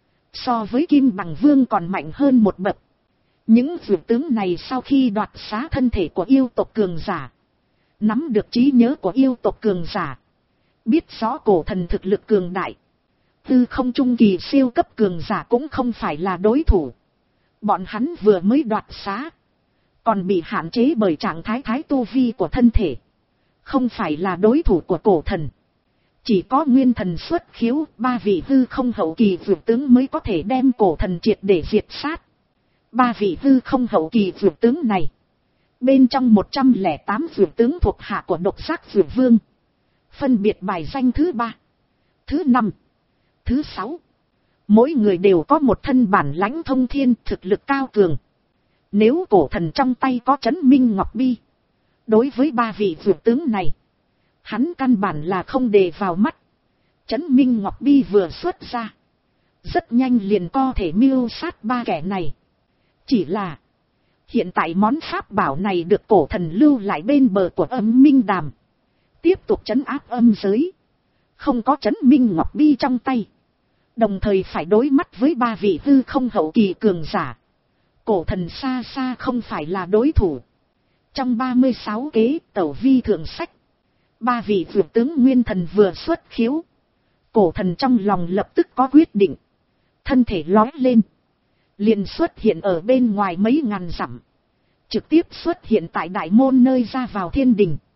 so với Kim Bằng Vương còn mạnh hơn một bậc. Những dược tướng này sau khi đoạt xá thân thể của yêu tộc cường giả, nắm được trí nhớ của yêu tộc cường giả, biết rõ cổ thần thực lực cường đại, tư không trung kỳ siêu cấp cường giả cũng không phải là đối thủ. Bọn hắn vừa mới đoạt xá, còn bị hạn chế bởi trạng thái thái tu vi của thân thể, không phải là đối thủ của cổ thần. Chỉ có nguyên thần xuất khiếu, ba vị hư không hậu kỳ dược tướng mới có thể đem cổ thần triệt để diệt sát. Ba vị hư không hậu kỳ dược tướng này, bên trong một trăm lẻ tám dược tướng thuộc hạ của độc giác dược vương, phân biệt bài danh thứ ba, thứ năm, thứ sáu. Mỗi người đều có một thân bản lãnh thông thiên, thực lực cao cường. Nếu cổ thần trong tay có Trấn Minh Ngọc Bi, đối với ba vị dược tướng này, hắn căn bản là không để vào mắt. Trấn Minh Ngọc Bi vừa xuất ra, rất nhanh liền có thể mưu sát ba kẻ này. Chỉ là, hiện tại món pháp bảo này được cổ thần lưu lại bên bờ của Âm Minh Đàm, tiếp tục trấn áp âm giới. Không có Trấn Minh Ngọc Bi trong tay, đồng thời phải đối mắt với ba vị hư không hậu kỳ cường giả, cổ thần xa xa không phải là đối thủ. Trong ba mươi sáu kế tẩu vi thượng sách, ba vị dược tướng nguyên thần vừa xuất khiếu, cổ thần trong lòng lập tức có quyết định, thân thể lói lên, liền xuất hiện ở bên ngoài mấy ngàn dặm, trực tiếp xuất hiện tại đại môn nơi ra vào thiên đình.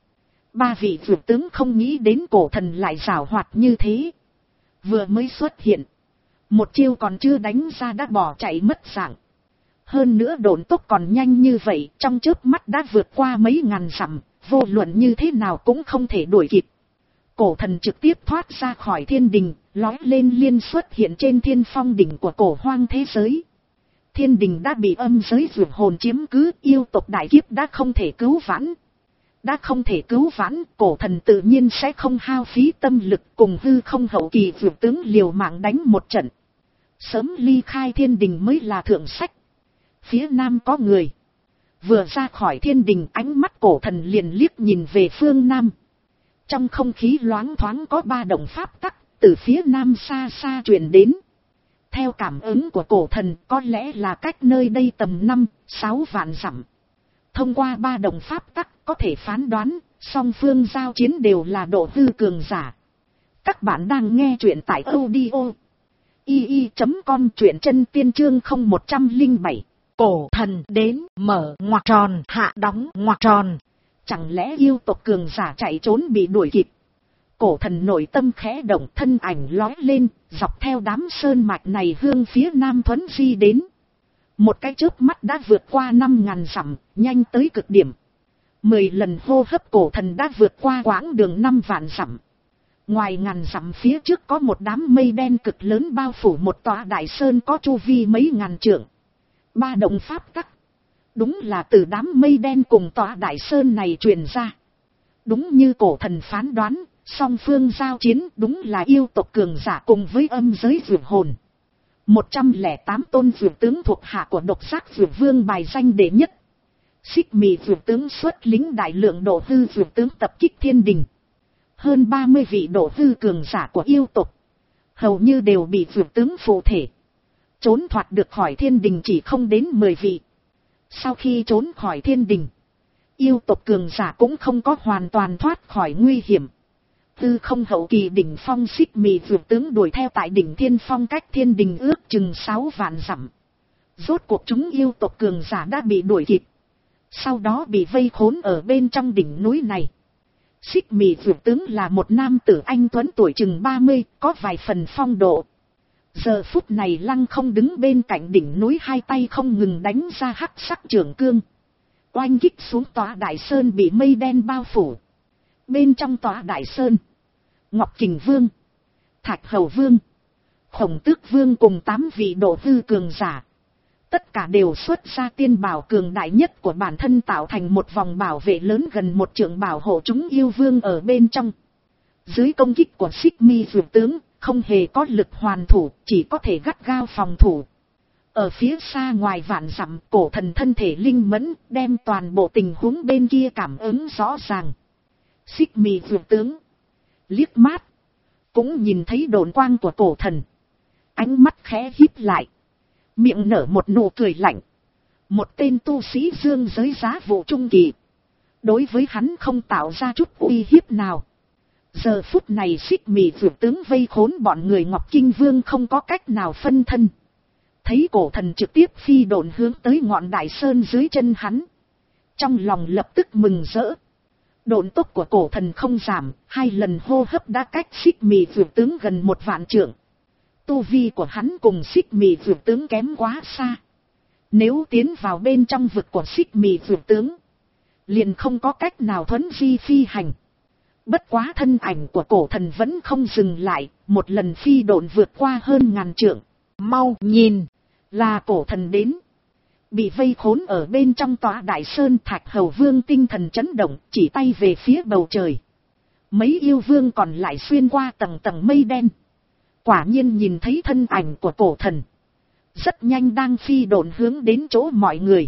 Ba vị vượt tướng không nghĩ đến cổ thần lại giảo hoạt như thế. Vừa mới xuất hiện, một chiêu còn chưa đánh ra đã bỏ chạy mất dạng. Hơn nữa độn tốc còn nhanh như vậy, trong chớp mắt đã vượt qua mấy ngàn dặm, vô luận như thế nào cũng không thể đuổi kịp. Cổ thần trực tiếp thoát ra khỏi thiên đình, lói lên liên xuất hiện trên thiên phong đỉnh của cổ hoang thế giới. Thiên đình đã bị âm giới vượt hồn chiếm cứ, yêu tộc đại kiếp đã không thể cứu vãn. Đã không thể cứu vãn, cổ thần tự nhiên sẽ không hao phí tâm lực cùng hư không hậu kỳ vượt tướng liều mạng đánh một trận. Sớm ly khai thiên đình mới là thượng sách. Phía nam có người. Vừa ra khỏi thiên đình, ánh mắt cổ thần liền liếc nhìn về phương nam. Trong không khí loáng thoáng có ba động pháp tắc, từ phía nam xa xa truyền đến. Theo cảm ứng của cổ thần, có lẽ là cách nơi đây tầm năm, sáu vạn dặm. Thông qua ba động pháp tắc có thể phán đoán, song phương giao chiến đều là độ hư cường giả. Các bạn đang nghe truyện tại audio i i chấm com, truyện chân tiên chương không một không bảy. Cổ thần đến, mở ngoặc tròn, hạ đóng ngoặc tròn. Chẳng lẽ yêu tộc cường giả chạy trốn bị đuổi kịp? Cổ thần nội tâm khẽ động, thân ảnh lói lên, dọc theo đám sơn mạch này hướng phía nam thuấn di đến. Một cái chớp mắt đã vượt qua năm ngàn dặm, nhanh tới cực điểm. Mười lần hô hấp cổ thần đã vượt qua quãng đường năm vạn dặm. Ngoài ngàn dặm phía trước có một đám mây đen cực lớn bao phủ một tòa đại sơn có chu vi mấy ngàn trượng. Ba động pháp tắc. Đúng là từ đám mây đen cùng tòa đại sơn này truyền ra. Đúng như cổ thần phán đoán, song phương giao chiến đúng là yêu tộc cường giả cùng với âm giới vượt hồn. Một trăm lẻ tám tôn vượt tướng thuộc hạ của độc giác vượt vương bài danh đệ nhất. Xích mị vượt tướng xuất lính đại lượng độ hư vượt tướng tập kích thiên đình. Hơn ba mươi vị độ hư cường giả của yêu tộc. Hầu như đều bị vượt tướng phụ thể. Trốn thoát được khỏi thiên đình chỉ không đến mười vị. Sau khi trốn khỏi thiên đình, yêu tộc cường giả cũng không có hoàn toàn thoát khỏi nguy hiểm. Tư không hậu kỳ đỉnh phong xích mị vượt tướng đuổi theo tại đỉnh thiên phong cách thiên đình ước chừng sáu vạn dặm. Rốt cuộc chúng yêu tộc cường giả đã bị đuổi kịp. Sau đó bị vây khốn ở bên trong đỉnh núi này. Xích mị vượt tướng là một nam tử anh tuấn tuổi chừng ba mươi, có vài phần phong độ. Giờ phút này lăng không đứng bên cạnh đỉnh núi, hai tay không ngừng đánh ra hắc sắc trường cương. Oanh kích xuống tòa đại sơn bị mây đen bao phủ. Bên trong tòa đại sơn, Ngọc Kình Vương, Thạch Hầu Vương, Khổng Tước Vương cùng tám vị độ hư cường giả. Tất cả đều xuất ra tiên bảo cường đại nhất của bản thân, tạo thành một vòng bảo vệ lớn gần một trượng bảo hộ chúng yêu vương ở bên trong. Dưới công kích của xích mi vượt tướng, không hề có lực hoàn thủ, chỉ có thể gắt gao phòng thủ. Ở phía xa ngoài vạn dặm, cổ thần thân thể linh mẫn, đem toàn bộ tình huống bên kia cảm ứng rõ ràng. Xích mi vượt tướng liếc mát, cũng nhìn thấy độn quang của cổ thần. Ánh mắt khẽ híp lại, miệng nở một nụ cười lạnh. Một tên tu sĩ dương giới giá vụ trung kỳ, đối với hắn không tạo ra chút uy hiếp nào. Giờ phút này xích mị vượt tướng vây khốn bọn người Ngọc Kinh Vương không có cách nào phân thân. Thấy cổ thần trực tiếp phi độn hướng tới ngọn đại sơn dưới chân hắn, trong lòng lập tức mừng rỡ. Độn tốc của cổ thần không giảm, hai lần hô hấp đã cách xích mị vượt tướng gần một vạn trượng. Tu vi của hắn cùng xích mị vượt tướng kém quá xa. Nếu tiến vào bên trong vực của xích mị vượt tướng, liền không có cách nào thuấn di phi hành. Bất quá thân ảnh của cổ thần vẫn không dừng lại, một lần phi độn vượt qua hơn ngàn trượng. Mau nhìn, là cổ thần đến. Bị vây khốn ở bên trong tòa đại sơn, Thạch Hầu Vương tinh thần chấn động, chỉ tay về phía bầu trời. Mấy yêu vương còn lại xuyên qua tầng tầng mây đen. Quả nhiên nhìn thấy thân ảnh của cổ thần. Rất nhanh đang phi độn hướng đến chỗ mọi người.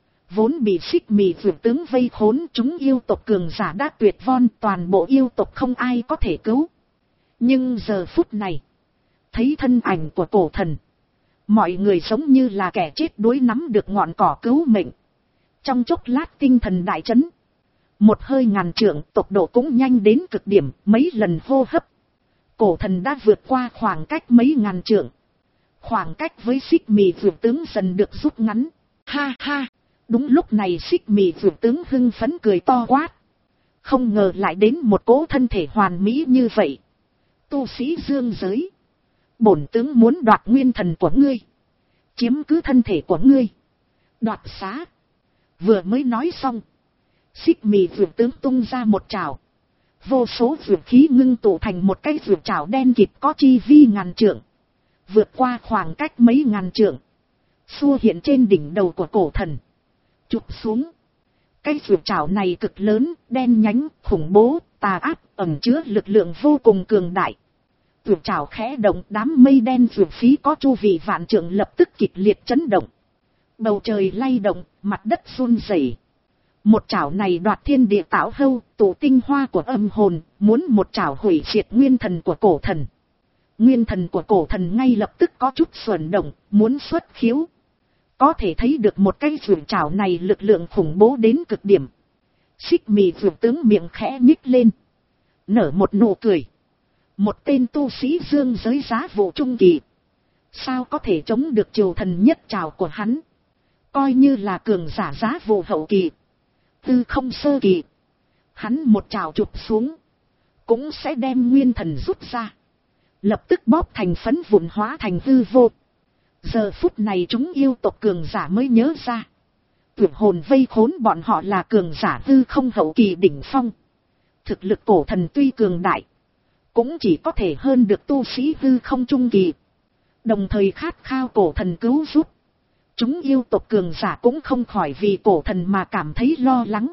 Vốn bị xích mị vượt tướng vây khốn, chúng yêu tộc cường giả đã tuyệt vong, toàn bộ yêu tộc không ai có thể cứu. Nhưng giờ phút này, thấy thân ảnh của cổ thần, mọi người giống như là kẻ chết đuối nắm được ngọn cỏ cứu mệnh. Trong chốc lát tinh thần đại chấn. Một hơi ngàn trượng, tốc độ cũng nhanh đến cực điểm, mấy lần hô hấp. Cổ thần đã vượt qua khoảng cách mấy ngàn trượng. Khoảng cách với xích mị vượt tướng dần được rút ngắn. Ha ha! Đúng lúc này xích mị vượt tướng hưng phấn cười to quát. Không ngờ lại đến một cỗ thân thể hoàn mỹ như vậy. Tu sĩ dương giới. Bổn tướng muốn đoạt nguyên thần của ngươi. Chiếm cứ thân thể của ngươi. Đoạt xá. Vừa mới nói xong. Xích mì vượt tướng tung ra một trảo. Vô số vượt khí ngưng tụ thành một cái vượt trảo đen kịt có chi vi ngàn trượng. Vượt qua khoảng cách mấy ngàn trượng. Xua hiện trên đỉnh đầu của cổ thần. Chụp xuống. Cái vượt trảo này cực lớn, đen nhánh, khủng bố, tà ác, ẩn chứa lực lượng vô cùng cường đại. Vượt trảo khẽ động, đám mây đen vượt khí có chu vị vạn trượng lập tức kịch liệt chấn động. Bầu trời lay động, mặt đất run rẩy. Một trảo này đoạt thiên địa tạo hâu, tụ tinh hoa của âm hồn, muốn một trảo hủy diệt nguyên thần của cổ thần. Nguyên thần của cổ thần ngay lập tức có chút xuẩn động, muốn xuất khiếu. Có thể thấy được một cái vượt trảo này lực lượng khủng bố đến cực điểm. Xích mì vượt tướng miệng khẽ nhích lên. Nở một nụ cười. Một tên tu sĩ dương giới giá vụ trung kỳ. Sao có thể chống được triều thần nhất trảo của hắn. Coi như là cường giả giá vụ hậu kỳ. Tư không sơ kỳ. Hắn một trảo chụp xuống. Cũng sẽ đem nguyên thần rút ra. Lập tức bóp thành phấn vụn hóa thành hư vô. Giờ phút này chúng yêu tộc cường giả mới nhớ ra. Tưởng hồn vây khốn bọn họ là cường giả hư không hậu kỳ đỉnh phong. Thực lực cổ thần tuy cường đại. Cũng chỉ có thể hơn được tu sĩ hư không trung kỳ. Đồng thời khát khao cổ thần cứu giúp. Chúng yêu tộc cường giả cũng không khỏi vì cổ thần mà cảm thấy lo lắng.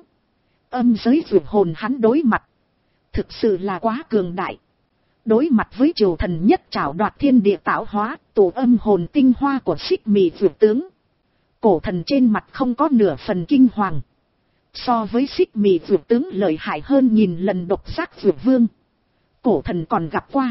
Âm giới vượt hồn hắn đối mặt. Thực sự là quá cường đại. Đối mặt với triều thần nhất trảo đoạt thiên địa tạo hóa, tổ âm hồn tinh hoa của xích mì vượt tướng. Cổ thần trên mặt không có nửa phần kinh hoàng. So với xích mì vượt tướng lợi hại hơn nghìn lần độc giác vượt vương. Cổ thần còn gặp qua.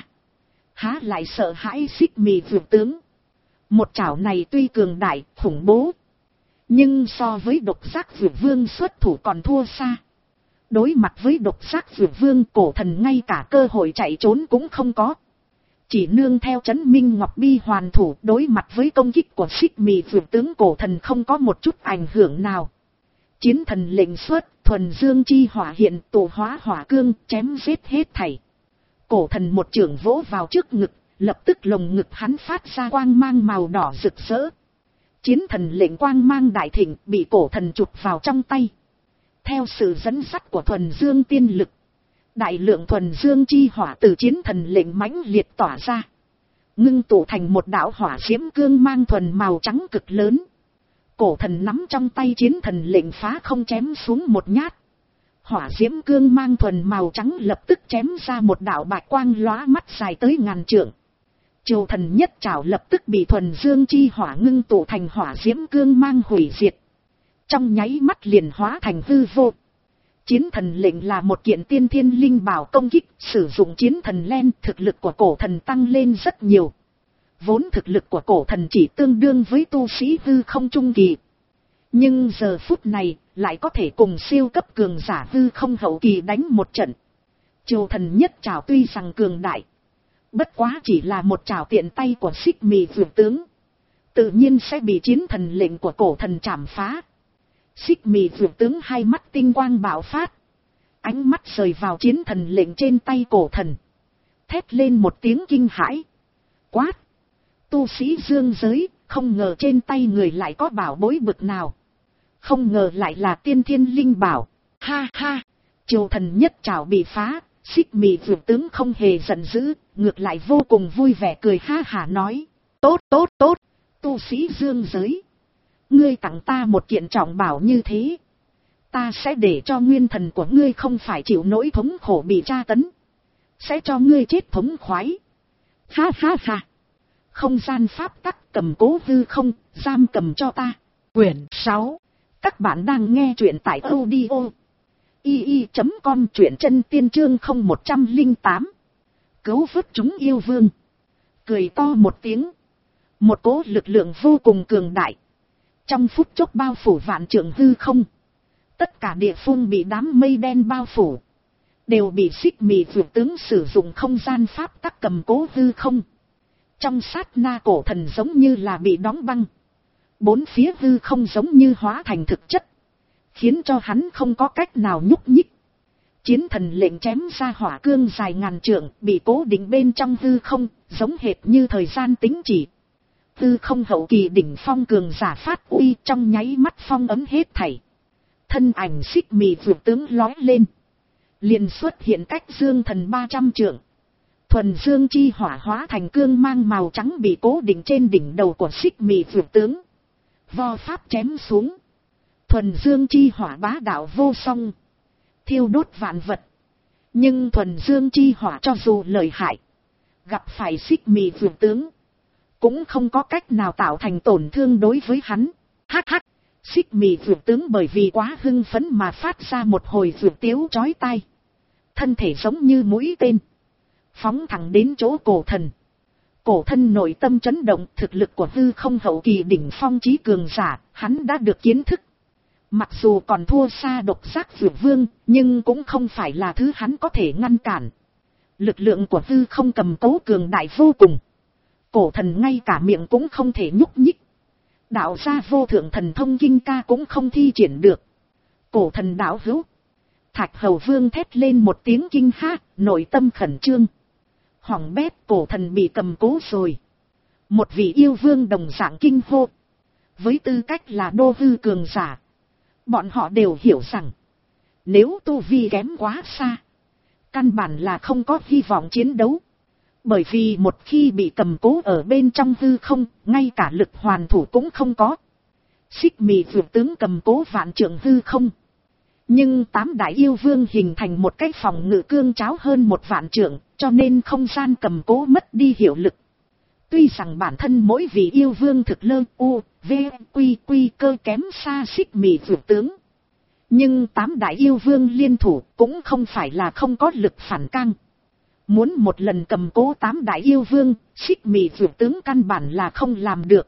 Há lại sợ hãi xích mì vượt tướng. Một trảo này tuy cường đại, khủng bố. Nhưng so với độc giác vượt vương xuất thủ còn thua xa. Đối mặt với độc giác vượt vương, cổ thần ngay cả cơ hội chạy trốn cũng không có. Chỉ nương theo chấn minh ngọc bi hoàn thủ, đối mặt với công kích của xích mì vượt tướng, cổ thần không có một chút ảnh hưởng nào. Chiến thần lệnh xuất, thuần dương chi hỏa hiện, tổ hóa hỏa cương, chém giết hết thảy. Cổ thần một chưởng vỗ vào trước ngực, lập tức lồng ngực hắn phát ra quang mang màu đỏ rực rỡ. Chiến thần lệnh quang mang đại thịnh bị cổ thần chụp vào trong tay. Theo sự dẫn dắt của thuần dương tiên lực, đại lượng thuần dương chi hỏa từ chiến thần lệnh mãnh liệt tỏa ra. Ngưng tụ thành một đạo hỏa diễm cương mang thuần màu trắng cực lớn. Cổ thần nắm trong tay chiến thần lệnh phá không chém xuống một nhát. Hỏa diễm cương mang thuần màu trắng lập tức chém ra một đạo bạch quang lóa mắt dài tới ngàn trượng. Triều thần nhất trảo lập tức bị thuần dương chi hỏa ngưng tụ thành hỏa diễm cương mang hủy diệt. Trong nháy mắt liền hóa thành hư vô. Chiến thần lệnh là một kiện tiên thiên linh bảo công kích, sử dụng chiến thần len, thực lực của cổ thần tăng lên rất nhiều. Vốn thực lực của cổ thần chỉ tương đương với tu sĩ hư không trung kỳ. Nhưng giờ phút này, lại có thể cùng siêu cấp cường giả hư không hậu kỳ đánh một trận. Triều thần nhất trảo tuy rằng cường đại. Bất quá chỉ là một trảo tiện tay của xích mì vượt tướng. Tự nhiên sẽ bị chiến thần lệnh của cổ thần chảm phá. Xích mì vượt tướng hai mắt tinh quang bạo phát. Ánh mắt rời vào chiến thần lệnh trên tay cổ thần. Thét lên một tiếng kinh hãi. Quát! Tu sĩ dương giới, không ngờ trên tay người lại có bảo bối bực nào. Không ngờ lại là tiên thiên linh bảo. Ha ha! Triều thần nhất trảo bị phá, xích mì vượt tướng không hề giận dữ, ngược lại vô cùng vui vẻ cười ha hả nói. Tốt tốt tốt! Tu sĩ dương giới! Ngươi tặng ta một kiện trọng bảo như thế. Ta sẽ để cho nguyên thần của ngươi không phải chịu nỗi thống khổ bị tra tấn. Sẽ cho ngươi chết thống khoái. Ha ha ha! Không gian pháp tắc cầm cố hư không, giam cầm cho ta. Quyển sáu. Các bạn đang nghe truyện tại audio i i chấm com, truyện chân tiên chương không một không tám. Cứu vớt chúng yêu vương. Cười to một tiếng. Một cỗ lực lượng vô cùng cường đại. Trong phút chốc bao phủ vạn trượng hư không. Tất cả địa phương bị đám mây đen bao phủ. Đều bị xích mì vượt tướng sử dụng không gian pháp tắc cầm cố hư không. Trong sát na cổ thần giống như là bị đóng băng. Bốn phía hư không giống như hóa thành thực chất. Khiến cho hắn không có cách nào nhúc nhích. Chiến thần lệnh chém ra hỏa cương dài ngàn trượng, bị cố định bên trong hư không, giống hệt như thời gian tính chỉ. Hư không hậu kỳ đỉnh phong cường giả phát uy, trong nháy mắt phong ấm hết thảy. Thân ảnh xích mị vượt tướng lói lên, liền xuất hiện cách dương thần ba trăm trượng. Thuần dương chi hỏa hóa thành cương mang màu trắng bị cố định trên đỉnh đầu của xích mị vượt tướng. Vo pháp chém xuống. Thuần dương chi hỏa bá đạo vô song, thiêu đốt vạn vật. Nhưng thuần dương chi hỏa cho dù lợi hại, gặp phải xích mị vượt tướng, cũng không có cách nào tạo thành tổn thương đối với hắn. Hắc hắc, xích mị vượt tướng bởi vì quá hưng phấn mà phát ra một hồi vượt tiếu chói tai. Thân thể giống như mũi tên, phóng thẳng đến chỗ cổ thần. Cổ thân nội tâm chấn động, thực lực của hư không hậu kỳ đỉnh phong chí cường giả, hắn đã được kiến thức. Mặc dù còn thua xa độc giác vượt vương, nhưng cũng không phải là thứ hắn có thể ngăn cản. Lực lượng của hư không cầm cố cường đại vô cùng. Cổ thần ngay cả miệng cũng không thể nhúc nhích. Đạo gia vô thượng thần thông kinh ca cũng không thi triển được. Cổ thần đạo hữu. Thạch hầu vương thét lên một tiếng kinh ha, nội tâm khẩn trương. Hoảng bét, cổ thần bị cầm cố rồi. Một vị yêu vương đồng dạng kinh hô. Với tư cách là đô hư cường giả, bọn họ đều hiểu rằng, nếu tu vi kém quá xa, căn bản là không có hy vọng chiến đấu. Bởi vì một khi bị cầm cố ở bên trong hư không, ngay cả lực hoàn thủ cũng không có. Xích mị vượt tướng cầm cố vạn trượng hư không. Nhưng tám đại yêu vương hình thành một cái phòng ngự cương cháo hơn một vạn trượng, cho nên không gian cầm cố mất đi hiệu lực. Tuy rằng bản thân mỗi vị yêu vương thực lơ u, v, quy quy cơ kém xa xích mị vượt tướng. Nhưng tám đại yêu vương liên thủ cũng không phải là không có lực phản cang. Muốn một lần cầm cố tám đại yêu vương, xích mị vượt tướng căn bản là không làm được.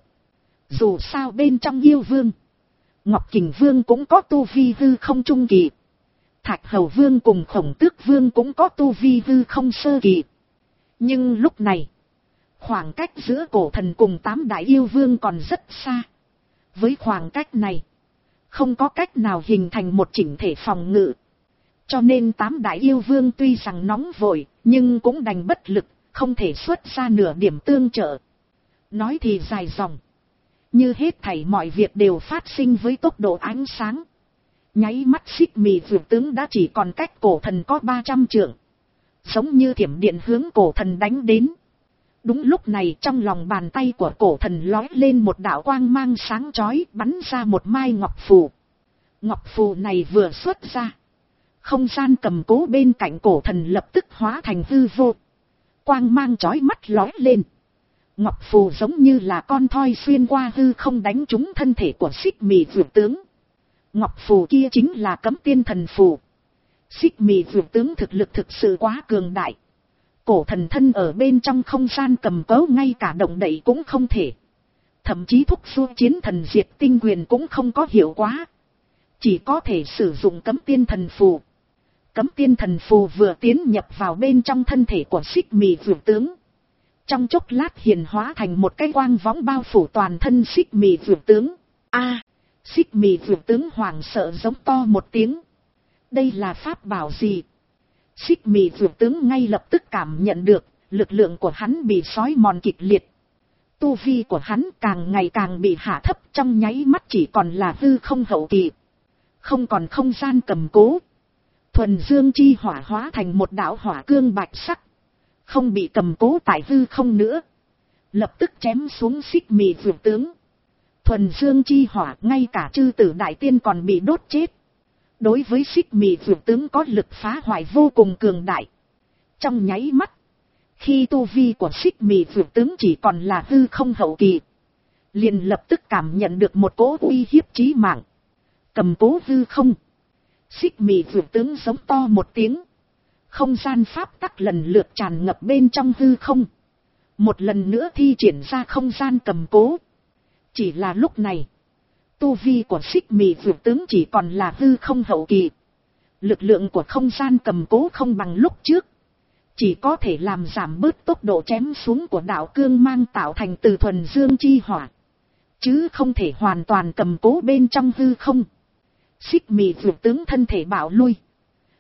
Dù sao bên trong yêu vương, Ngọc Kình Vương cũng có tu vi hư không trung kỳ. Thạch Hầu Vương cùng Khổng Tước Vương cũng có tu vi hư không sơ kỳ. Nhưng lúc này, khoảng cách giữa cổ thần cùng tám đại yêu vương còn rất xa. Với khoảng cách này, không có cách nào hình thành một chỉnh thể phòng ngự. Cho nên tám đại yêu vương tuy rằng nóng vội, nhưng cũng đành bất lực, không thể xuất ra nửa điểm tương trợ. Nói thì dài dòng, như hết thảy mọi việc đều phát sinh với tốc độ ánh sáng. Nháy mắt xích mị vượt tướng đã chỉ còn cách cổ thần có ba trăm trượng. Giống như thiểm điện hướng cổ thần đánh đến. Đúng lúc này trong lòng bàn tay của cổ thần lói lên một đạo quang mang sáng chói, bắn ra một mai ngọc phù. Ngọc phù này vừa xuất ra, không gian cầm cố bên cạnh cổ thần lập tức hóa thành hư vô. Quang mang chói mắt lói lên. Ngọc phù giống như là con thoi xuyên qua hư không đánh trúng thân thể của xích mị vượt tướng. Ngọc phù kia chính là Cấm Tiên Thần phù. Xích mị vượt tướng thực lực thực sự quá cường đại. Cổ thần thân ở bên trong không gian cầm cố ngay cả động đậy cũng không thể. Thậm chí thúc xua chiến thần diệt tinh quyền cũng không có hiệu quả. Chỉ có thể sử dụng Cấm Tiên Thần phù. Cấm Tiên Thần phù vừa tiến nhập vào bên trong thân thể của xích mị vượt tướng. Trong chốc lát hiền hóa thành một cái quang võng bao phủ toàn thân xích mị vượt tướng. A, xích mị vượt tướng hoảng sợ giống to một tiếng. Đây là pháp bảo gì? Xích mị vượt tướng ngay lập tức cảm nhận được, lực lượng của hắn bị xói mòn kịch liệt. Tu vi của hắn càng ngày càng bị hạ thấp, trong nháy mắt chỉ còn là hư không hậu kỳ. Không còn không gian cầm cố. Thuần dương chi hỏa hóa thành một đạo hỏa cương bạch sắc. Không bị cầm cố tại hư không nữa. Lập tức chém xuống xích mị vượt tướng. Thuần dương chi hỏa ngay cả chư tử đại tiên còn bị đốt chết. Đối với xích mị vượt tướng có lực phá hoại vô cùng cường đại. Trong nháy mắt, khi tu vi của xích mị vượt tướng chỉ còn là hư không hậu kỳ, liền lập tức cảm nhận được một cỗ uy hiếp chí mạng. Cầm cố hư không. Xích mị vượt tướng giống to một tiếng. Không gian pháp tắc lần lượt tràn ngập bên trong hư không. Một lần nữa thi triển ra không gian cầm cố. Chỉ là lúc này, tu vi của xích mị vượt tướng chỉ còn là hư không hậu kỳ. Lực lượng của không gian cầm cố không bằng lúc trước. Chỉ có thể làm giảm bớt tốc độ chém xuống của đạo cương mang tạo thành từ thuần dương chi hỏa. Chứ không thể hoàn toàn cầm cố bên trong hư không. Xích mị vượt tướng thân thể bạo lui.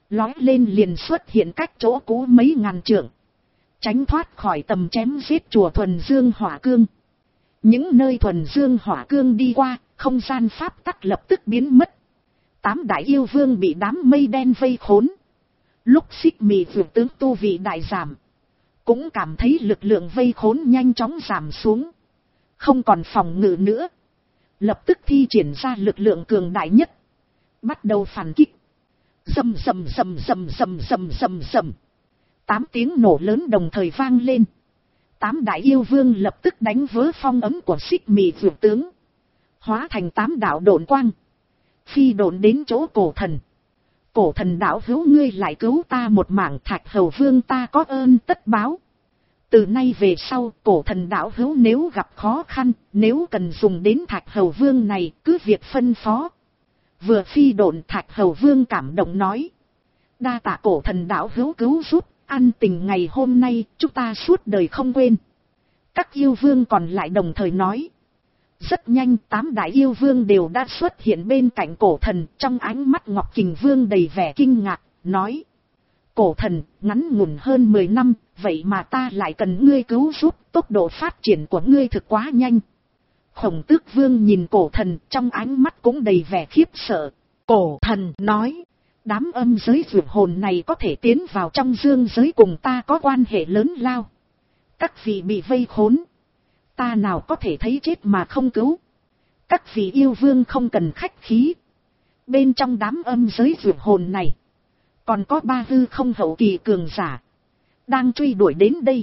lói lên liền xuất hiện cách chỗ cũ mấy ngàn trượng, tránh thoát khỏi tầm chém giết chùa thuần dương hỏa cương. Những nơi thuần dương hỏa cương đi qua, không gian pháp tắc lập tức biến mất. Tám đại yêu vương bị đám mây đen vây khốn. Lúc Xích Mị Vượt tướng tu vị đại giảm, cũng cảm thấy lực lượng vây khốn nhanh chóng giảm xuống, không còn phòng ngự nữa, lập tức thi triển ra lực lượng cường đại nhất, bắt đầu phản kích. Rầm rầm rầm rầm rầm rầm rầm rầm, tám tiếng nổ lớn đồng thời vang lên. Tám đại yêu vương lập tức đánh vỡ phong ấm của Xích Mị Vượt tướng, hóa thành tám đạo độn quang, phi độn đến chỗ cổ thần. Cổ thần đạo hữu, ngươi lại cứu ta một mạng, Thạch Hầu vương ta có ơn tất báo. Từ nay về sau, cổ thần đạo hữu nếu gặp khó khăn, nếu cần dùng đến Thạch Hầu vương này, cứ việc phân phó. Vừa phi độn, Thạch Hầu vương cảm động nói: đa tạ cổ thần đạo hữu cứu giúp, ăn tình ngày hôm nay chúng ta suốt đời không quên. Các yêu vương còn lại đồng thời nói. Rất nhanh tám đại yêu vương đều đã xuất hiện bên cạnh cổ thần, trong ánh mắt Ngọc Kình Vương đầy vẻ kinh ngạc, nói: cổ thần, ngắn ngủn hơn mười năm, vậy mà ta lại cần ngươi cứu giúp, tốc độ phát triển của ngươi thực quá nhanh. Khổng Tước Vương nhìn cổ thần, trong ánh mắt cũng đầy vẻ khiếp sợ. Cổ thần nói: đám âm giới vượt hồn này có thể tiến vào trong dương giới cùng ta có quan hệ lớn lao. Các vị bị vây khốn, ta nào có thể thấy chết mà không cứu. Các vị yêu vương không cần khách khí. Bên trong đám âm giới vượt hồn này, còn có ba hư không hậu kỳ cường giả, đang truy đuổi đến đây.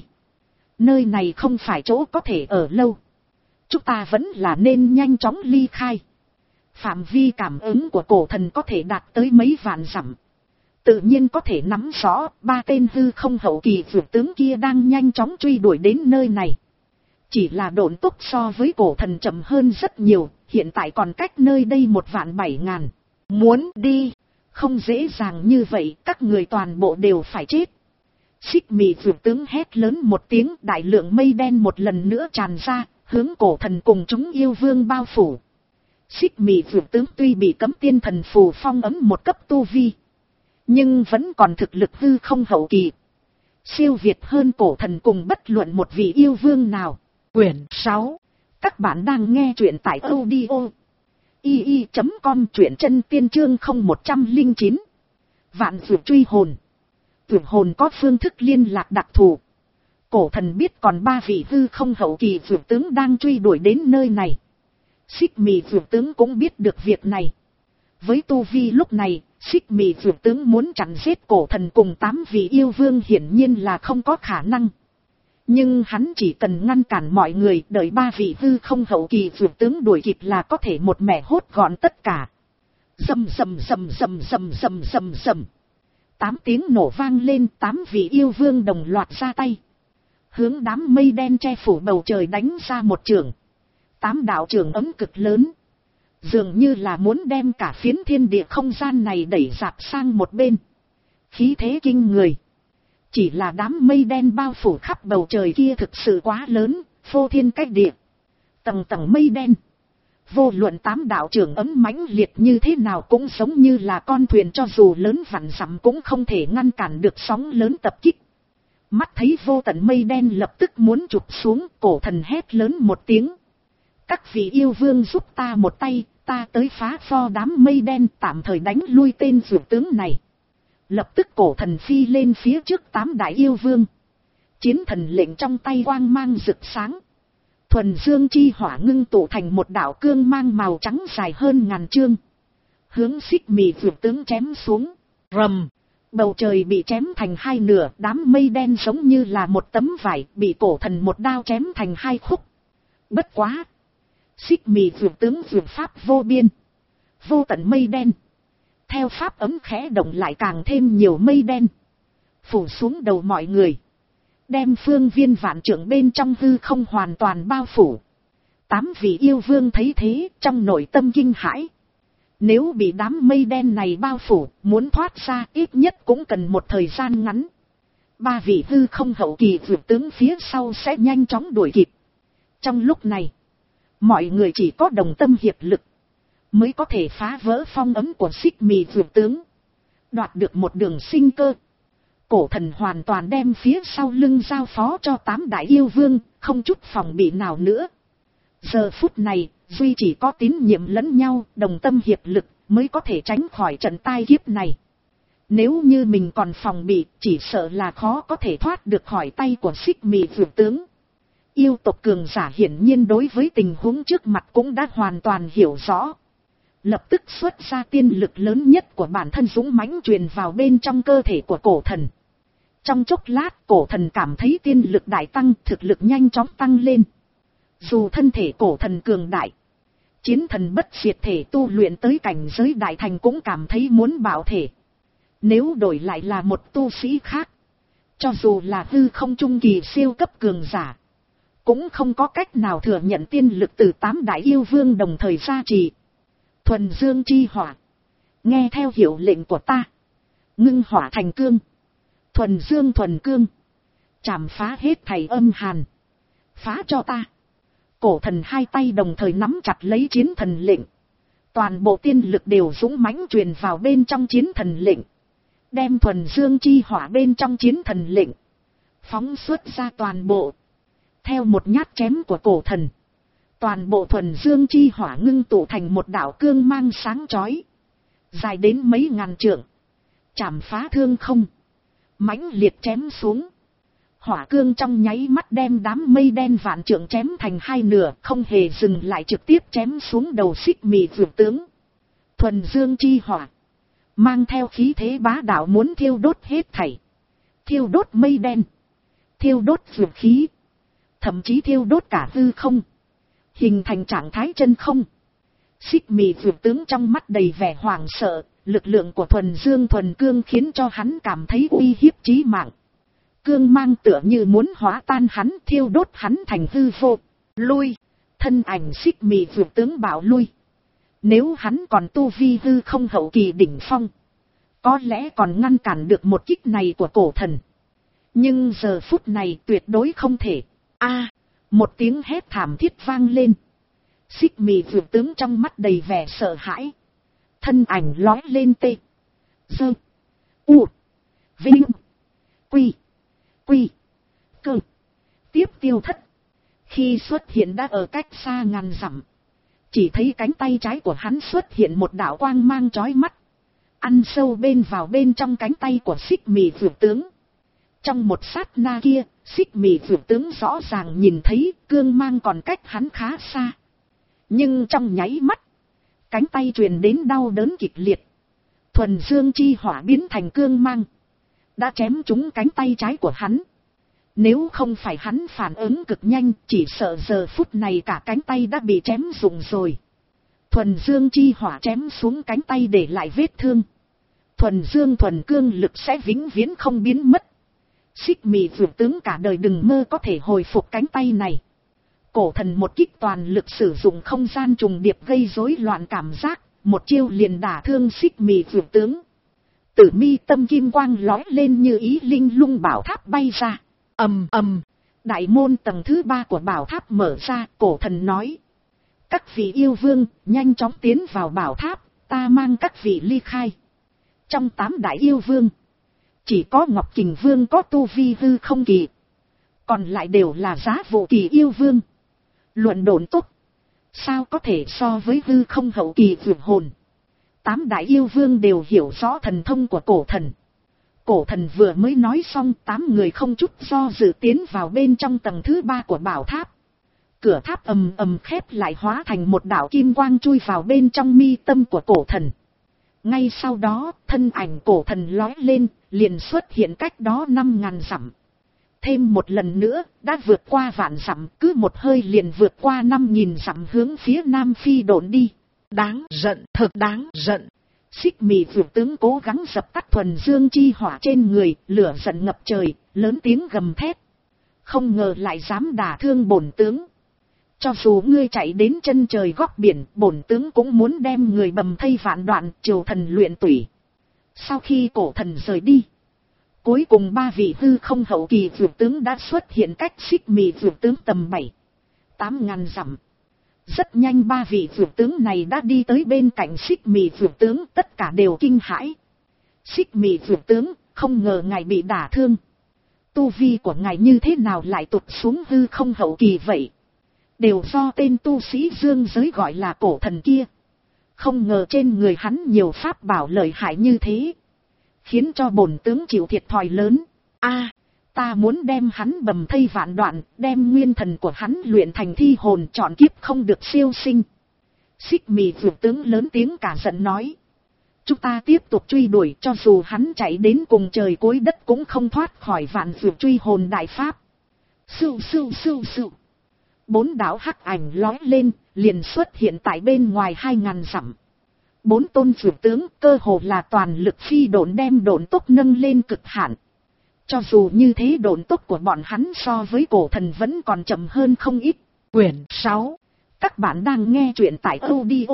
Nơi này không phải chỗ có thể ở lâu. Chúng ta vẫn là nên nhanh chóng ly khai. Phạm vi cảm ứng của cổ thần có thể đạt tới mấy vạn dặm. Tự nhiên có thể nắm rõ ba tên hư không hậu kỳ vượt tướng kia đang nhanh chóng truy đuổi đến nơi này. Chỉ là độn tốc so với cổ thần chậm hơn rất nhiều, hiện tại còn cách nơi đây một vạn bảy ngàn. Muốn đi, không dễ dàng như vậy, các người toàn bộ đều phải chết. Xích Mị vượt tướng hét lớn một tiếng, đại lượng mây đen một lần nữa tràn ra, hướng cổ thần cùng chúng yêu vương bao phủ. Xích Mị vượt tướng tuy bị cấm tiên thần phù phong ấm một cấp tu vi, nhưng vẫn còn thực lực hư không hậu kỳ, siêu việt hơn cổ thần cùng bất luận một vị yêu vương nào. Quyển sáu. Các bạn đang nghe truyện tại audio i i chấm com, truyện chân tiên chương không một không chín. Vạn vượt truy hồn. Vượt hồn có phương thức liên lạc đặc thù. Cổ thần biết còn ba vị hư không hậu kỳ vượt tướng đang truy đuổi đến nơi này. Xích Mị vượt tướng cũng biết được việc này. Với tu vi lúc này, Xích Mị vượt tướng muốn chặn giết cổ thần cùng tám vị yêu vương hiển nhiên là không có khả năng. Nhưng hắn chỉ cần ngăn cản mọi người, đợi ba vị hư không hậu kỳ vượt tướng đuổi kịp là có thể một mẻ hốt gọn tất cả. Rầm rầm rầm rầm rầm rầm rầm rầm. Tám tiếng nổ vang lên, tám vị yêu vương đồng loạt ra tay, hướng đám mây đen che phủ bầu trời đánh ra một trường. Tám đạo trường ấm cực lớn, dường như là muốn đem cả phiến thiên địa không gian này đẩy dạt sang một bên. Khí thế kinh người. Chỉ là đám mây đen bao phủ khắp bầu trời kia thực sự quá lớn, phô thiên cách địa. Tầng tầng mây đen, vô luận tám đạo trường ấm mãnh liệt như thế nào cũng giống như là con thuyền, cho dù lớn vạn dặm cũng không thể ngăn cản được sóng lớn tập kích. Mắt thấy vô tận mây đen lập tức muốn chụp xuống, cổ thần hét lớn một tiếng: các vị yêu vương giúp ta một tay, ta tới phá pho đám mây đen, tạm thời đánh lui tên vượt tướng này. Lập tức cổ thần phi lên phía trước tám đại yêu vương. Chiến thần lệnh trong tay quang mang rực sáng. Thuần dương chi hỏa ngưng tụ thành một đạo cương mang màu trắng dài hơn ngàn trượng, hướng Xích Mị vượt tướng chém xuống. Rầm, bầu trời bị chém thành hai nửa, đám mây đen giống như là một tấm vải, bị cổ thần một đao chém thành hai khúc. Bất quá, Xích Mị vượt tướng vượt pháp vô biên, vô tận mây đen. Theo pháp ấm khẽ động lại càng thêm nhiều mây đen, phủ xuống đầu mọi người, đem phương viên vạn trượng bên trong hư không hoàn toàn bao phủ. Tám vị yêu vương thấy thế, trong nội tâm kinh hãi. Nếu bị đám mây đen này bao phủ, muốn thoát ra ít nhất cũng cần một thời gian ngắn. Ba vị hư không hậu kỳ vượt tướng phía sau sẽ nhanh chóng đuổi kịp. Trong lúc này, mọi người chỉ có đồng tâm hiệp lực mới có thể phá vỡ phong ấm của Xích Mị vượt tướng, đoạt được một đường sinh cơ. Cổ thần hoàn toàn đem phía sau lưng giao phó cho tám đại yêu vương, không chút phòng bị nào nữa. Giờ phút này, duy chỉ có tín nhiệm lẫn nhau, đồng tâm hiệp lực, mới có thể tránh khỏi trận tai kiếp này. Nếu như mình còn phòng bị, chỉ sợ là khó có thể thoát được khỏi tay của Xích Mị Vượt Tướng. Yêu tộc cường giả hiển nhiên đối với tình huống trước mặt cũng đã hoàn toàn hiểu rõ. Lập tức xuất ra tiên lực lớn nhất của bản thân dũng mãnh truyền vào bên trong cơ thể của cổ thần. Trong chốc lát, cổ thần cảm thấy tiên lực đại tăng, thực lực nhanh chóng tăng lên. Dù thân thể cổ thần cường đại, chiến thần bất diệt thể tu luyện tới cảnh giới đại thành cũng cảm thấy muốn bạo thể. Nếu đổi lại là một tu sĩ khác, cho dù là hư không trung kỳ siêu cấp cường giả, cũng không có cách nào thừa nhận tiên lực từ tám đại yêu vương đồng thời gia trì. Thuần dương chi hỏa, nghe theo hiệu lệnh của ta, ngưng hỏa thành cương. Thuần dương thuần cương, chảm phá hết thảy âm hàn, phá cho ta. Cổ thần hai tay đồng thời nắm chặt lấy chiến thần lệnh, toàn bộ tiên lực đều dũng mãnh truyền vào bên trong chiến thần lệnh, đem thuần dương chi hỏa bên trong chiến thần lệnh phóng xuất ra toàn bộ. Theo một nhát chém của cổ thần, toàn bộ thuần dương chi hỏa ngưng tụ thành một đạo cương mang sáng chói, dài đến mấy ngàn trượng, chảm phá thương không, mãnh liệt chém xuống. Hỏa cương trong nháy mắt đem đám mây đen vạn trượng chém thành hai nửa, không hề dừng lại, trực tiếp chém xuống đầu Xích Mị Vượt Tướng. Thuần dương chi hỏa mang theo khí thế bá đạo muốn thiêu đốt hết thảy, thiêu đốt mây đen, thiêu đốt vượt khí, thậm chí thiêu đốt cả hư không, hình thành trạng thái chân không. Xích Mị Vượt Tướng trong mắt đầy vẻ hoảng sợ, lực lượng của thuần dương thuần cương khiến cho hắn cảm thấy uy hiếp chí mạng. Cương mang tựa như muốn hóa tan hắn, thiêu đốt hắn thành hư vô. Lui, thân ảnh Xích Mị Vượt Tướng bảo lui. Nếu hắn còn tu vi hư không hậu kỳ đỉnh phong, có lẽ còn ngăn cản được một kích này của cổ thần. Nhưng giờ phút này tuyệt đối không thể. A, một tiếng hét thảm thiết vang lên. Xích Mị Vượt Tướng trong mắt đầy vẻ sợ hãi, thân ảnh lói lên tê, dơ, u, vinh, quy, quy, cơ, tiếp tiêu thất. Khi xuất hiện đã ở cách xa ngàn dặm, chỉ thấy cánh tay trái của hắn xuất hiện một đạo quang mang chói mắt, ăn sâu bên vào bên trong cánh tay của Xích Mị Vượt Tướng. Trong một sát na kia, Xích Mị Vượt Tướng rõ ràng nhìn thấy cương mang còn cách hắn khá xa. Nhưng trong nháy mắt, cánh tay truyền đến đau đớn kịch liệt. Thuần dương chi hỏa biến thành cương mang, đã chém trúng cánh tay trái của hắn. Nếu không phải hắn phản ứng cực nhanh, chỉ sợ giờ phút này cả cánh tay đã bị chém rụng rồi. Thuần dương chi hỏa chém xuống cánh tay để lại vết thương. Thuần dương thuần cương lực sẽ vĩnh viễn không biến mất. Xích Mị Vượt Tướng cả đời đừng mơ có thể hồi phục cánh tay này. Cổ thần một kích toàn lực sử dụng không gian trùng điệp gây rối loạn cảm giác, một chiêu liền đả thương Xích Mị Vượt Tướng. Tử mi tâm kim quang lói lên như ý linh lung bảo tháp bay ra. Ầm ầm, đại môn tầng thứ ba của bảo tháp mở ra, cổ thần nói: các vị yêu vương, nhanh chóng tiến vào bảo tháp, ta mang các vị ly khai. Trong tám đại yêu vương, chỉ có Ngọc Kình Vương có tu vi hư không kỳ, còn lại đều là giá vụ kỳ yêu vương. Luận độn tốt, sao có thể so với hư không hậu kỳ vượt hồn. Tám đại yêu vương đều hiểu rõ thần thông của cổ thần. Cổ thần vừa mới nói xong, tám người không chút do dự tiến vào bên trong tầng thứ ba của bảo tháp. Cửa tháp ầm ầm khép lại, hóa thành một đạo kim quang chui vào bên trong mi tâm của cổ thần. Ngay sau đó, thân ảnh cổ thần lói lên, liền xuất hiện cách đó năm ngàn dặm. Thêm một lần nữa, đã vượt qua vạn dặm, cứ một hơi liền vượt qua năm nghìn dặm hướng phía nam phi độn đi. Đáng giận, thật đáng giận. Xích Mị Vượt Tướng cố gắng dập tắt thuần dương chi hỏa trên người, lửa giận ngập trời, lớn tiếng gầm thét. Không ngờ lại dám đả thương bổn tướng. Cho dù ngươi chạy đến chân trời góc biển, bổn tướng cũng muốn đem người bầm thây vạn đoạn, triều thần luyện tủy. Sau khi cổ thần rời đi, cuối cùng ba vị hư không hậu kỳ vượt tướng đã xuất hiện cách Xích Mị Vượt Tướng tầm bảy, tám ngàn dặm. Rất nhanh ba vị vượt tướng này đã đi tới bên cạnh Xích Mị Vượt Tướng, tất cả đều kinh hãi. Xích Mị Vượt tướng, không ngờ ngài bị đả thương. Tu vi của ngài như thế nào lại tụt xuống hư không hậu kỳ vậy? Đều do tên tu sĩ dương giới gọi là Cổ Thần kia. Không ngờ trên người hắn nhiều pháp bảo lợi hại như thế, khiến cho bổn tướng chịu thiệt thòi lớn. A, ta muốn đem hắn bầm thây vạn đoạn, đem nguyên thần của hắn luyện thành thi hồn, chọn kiếp không được siêu sinh. Xích Mị Vượt tướng lớn tiếng cả giận nói. Chúng ta tiếp tục truy đuổi, cho dù hắn chạy đến cùng trời cuối đất cũng không thoát khỏi vạn vượt truy hồn đại pháp. Sưu sưu sưu sưu. Bốn đạo hắc ảnh lói lên, liền xuất hiện tại bên ngoài hai ngàn dặm. Bốn tôn vượt tướng cơ hồ là toàn lực phi độn, đem độn tốc nâng lên cực hạn. Cho dù như thế độn tốc của bọn hắn so với Cổ Thần vẫn còn chậm hơn không ít. Quyển sáu. Các bạn đang nghe truyện tại audio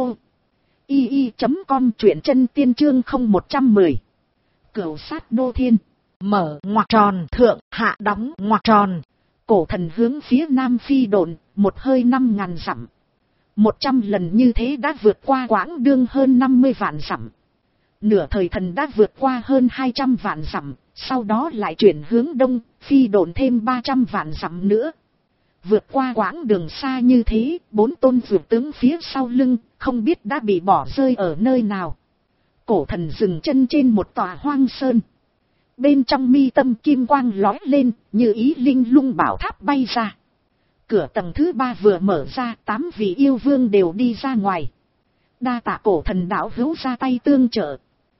i i chấm com, truyện chân tiên chương không một trăm mười. Cửu sát đô thiên. Mở ngoặc tròn, thượng hạ đóng ngoặc tròn. Cổ Thần hướng phía nam phi độn, một hơi năm ngàn dặm. Một trăm lần như thế đã vượt qua quãng đương hơn năm mươi vạn dặm. Nửa thời thần đã vượt qua hơn hai trăm vạn dặm, sau đó lại chuyển hướng đông, phi độn thêm ba trăm vạn dặm nữa. Vượt qua quãng đường xa như thế, bốn tôn vượt tướng phía sau lưng, không biết đã bị bỏ rơi ở nơi nào. Cổ Thần dừng chân trên một tòa hoang sơn. Bên trong mi tâm kim quang lói lên, như ý linh lung bảo tháp bay ra. Cửa tầng thứ ba vừa mở ra, tám vị yêu vương đều đi ra ngoài. Đa tạ Cổ Thần đạo hữu ra tay tương trợ.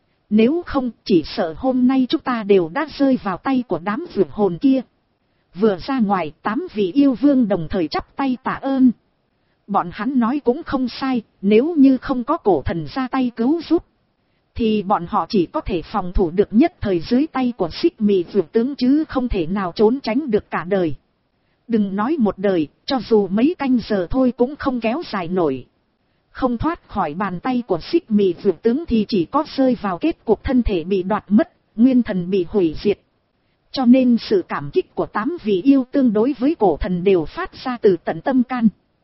Nếu không, chỉ sợ hôm nay chúng ta đều đã rơi vào tay của đám vượt hồn kia. Vừa ra ngoài, tám vị yêu vương đồng thời chắp tay tạ ơn. Bọn hắn nói cũng không sai, nếu như không có Cổ Thần ra tay cứu giúp, thì bọn họ chỉ có thể phòng thủ được nhất thời dưới tay của Xích Mị Vượt tướng, chứ không thể nào trốn tránh được cả đời. Đừng nói một đời, cho dù mấy canh giờ thôi cũng không kéo dài nổi. Không thoát khỏi bàn tay của Xích Mị Vượt tướng thì chỉ có rơi vào kết cục thân thể bị đoạt mất, nguyên thần bị hủy diệt. Cho nên sự cảm kích của tám vị yêu tương đối với Cổ Thần đều phát ra từ tận tâm can.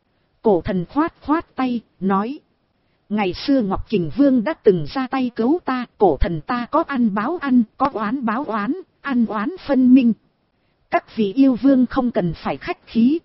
Cổ Thần khoát khoát tay, nói. Ngày xưa Ngọc Kình Vương đã từng ra tay cứu ta, Cổ Thần ta có ăn báo ăn, có oán báo oán, ăn oán phân minh. Các vị yêu vương không cần phải khách khí.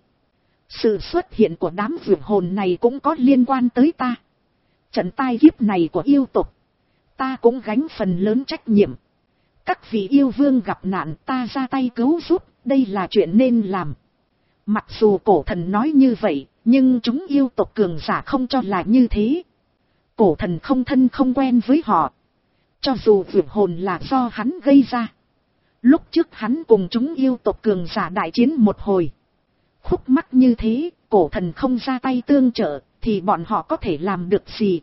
Sự xuất hiện của đám vượt hồn này cũng có liên quan tới ta. Trận tai kiếp này của yêu tộc, ta cũng gánh phần lớn trách nhiệm. Các vị yêu vương gặp nạn, ta ra tay cứu giúp, đây là chuyện nên làm. Mặc dù Cổ Thần nói như vậy, nhưng chúng yêu tộc cường giả không cho là như thế. Cổ Thần không thân không quen với họ. Cho dù vượt hồn là do hắn gây ra. Lúc trước hắn cùng chúng yêu tộc cường giả đại chiến một hồi. Khúc mắc như thế, Cổ Thần không ra tay tương trợ, thì bọn họ có thể làm được gì?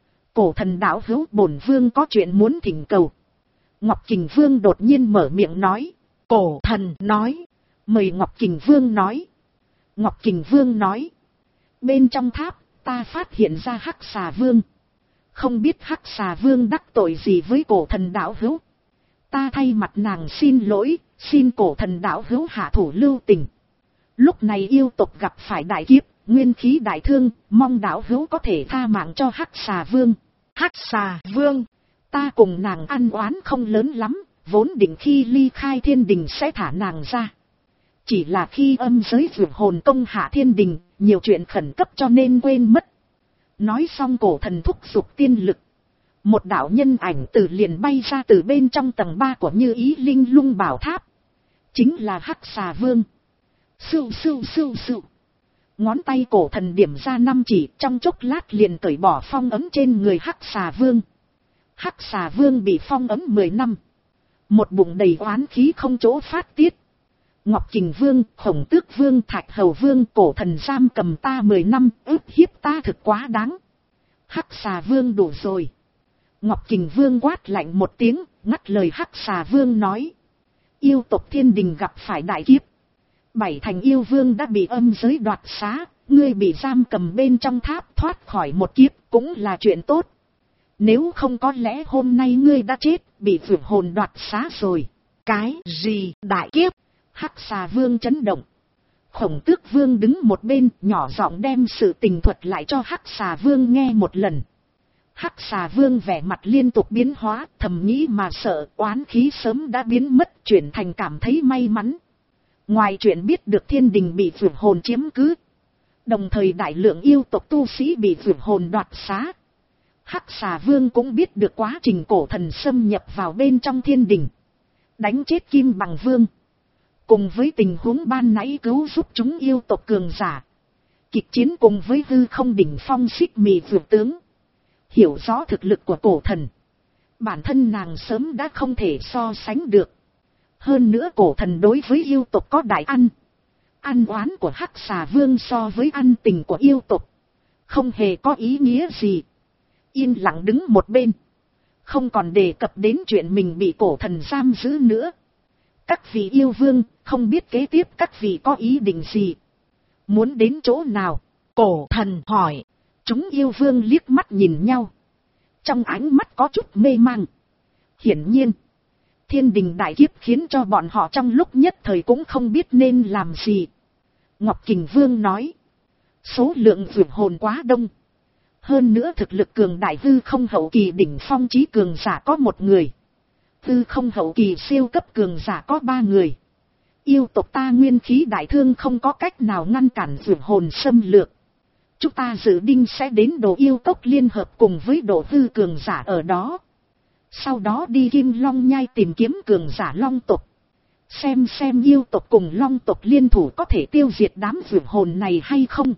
Cổ Thần đạo hữu, bổn vương có chuyện muốn thỉnh cầu. Ngọc Kình Vương đột nhiên mở miệng nói. Cổ Thần nói. Mời Ngọc Kình Vương nói. Ngọc Kình Vương nói. Bên trong tháp, ta phát hiện ra Hắc Xà Vương. Không biết Hắc Xà Vương đắc tội gì với Cổ Thần đạo hữu. Ta thay mặt nàng xin lỗi, xin Cổ Thần đạo hữu hạ thủ lưu tình. Lúc này yêu tộc gặp phải đại kiếp, nguyên khí đại thương, mong đạo hữu có thể tha mạng cho Hắc Xà Vương. Hắc Xà Vương, ta cùng nàng ăn oán không lớn lắm, vốn định khi ly khai thiên đình sẽ thả nàng ra. Chỉ là khi âm giới vượt hồn công hạ thiên đình, nhiều chuyện khẩn cấp cho nên quên mất. Nói xong Cổ Thần thúc giục tiên lực. Một đạo nhân ảnh từ liền bay ra từ bên trong tầng ba của Như Ý Linh Lung Bảo Tháp. Chính là Hắc Xà Vương. Sưu sưu sưu sưu. Ngón tay Cổ Thần điểm ra năm chỉ, trong chốc lát liền cởi bỏ phong ấm trên người Hắc Xà Vương. Hắc Xà Vương bị phong ấm mười năm. Một bụng đầy oán khí không chỗ phát tiết. Ngọc Kình Vương, Khổng Tước Vương, Thạch Hầu Vương, Cổ Thần giam cầm ta mười năm, ức hiếp ta thực quá đáng. Hắc Xà Vương đủ rồi. Ngọc Kình Vương quát lạnh một tiếng, ngắt lời Hắc Xà Vương nói. Yêu tộc thiên đình gặp phải đại kiếp. Bảy thành yêu vương đã bị âm giới đoạt xá, ngươi bị giam cầm bên trong tháp thoát khỏi một kiếp cũng là chuyện tốt. Nếu không có lẽ hôm nay ngươi đã chết, bị vượt hồn đoạt xá rồi. Cái gì đại kiếp? Hắc Xà Vương chấn động. Khổng Tước Vương đứng một bên, nhỏ giọng đem sự tình thuật lại cho Hắc Xà Vương nghe một lần. Hắc xà vương vẻ mặt liên tục biến hóa, thầm nghĩ mà sợ, oán khí sớm đã biến mất, chuyển thành cảm thấy may mắn. Ngoài chuyện biết được thiên đình bị vượt hồn chiếm cứ, đồng thời đại lượng yêu tộc tu sĩ bị vượt hồn đoạt xá, Hắc xà vương cũng biết được quá trình cổ thần xâm nhập vào bên trong thiên đình, đánh chết Kim Bằng Vương, cùng với tình huống ban nãy cứu giúp chúng yêu tộc cường giả, kịch chiến cùng với hư không đỉnh phong xích mì vượt tướng. Hiểu rõ thực lực của cổ thần, bản thân nàng sớm đã không thể so sánh được. Hơn nữa cổ thần đối với yêu tộc có đại ăn. Ăn oán của Hắc xà vương so với ăn tình của yêu tộc không hề có ý nghĩa gì. Yên lặng đứng một bên, không còn đề cập đến chuyện mình bị cổ thần giam giữ nữa. Các vị yêu vương không biết kế tiếp các vị có ý định gì, muốn đến chỗ nào? Cổ thần hỏi. Chúng yêu vương liếc mắt nhìn nhau, trong ánh mắt có chút mê mang. Hiển nhiên, thiên đình đại kiếp khiến cho bọn họ trong lúc nhất thời cũng không biết nên làm gì. Ngọc Kình Vương nói, số lượng vượt hồn quá đông. Hơn nữa thực lực cường đại hư không hậu kỳ đỉnh phong chí cường giả có một người. Hư không hậu kỳ siêu cấp cường giả có ba người. Yêu tộc ta nguyên khí đại thương không có cách nào ngăn cản vượt hồn xâm lược. Chúng ta dự định sẽ đến Đồ Yêu Cốc liên hợp cùng với Đồ Hư cường giả ở đó. Sau đó đi Kim Long Nhai tìm kiếm cường giả Long tộc. Xem xem yêu tộc cùng Long tộc liên thủ có thể tiêu diệt đám vượt hồn này hay không.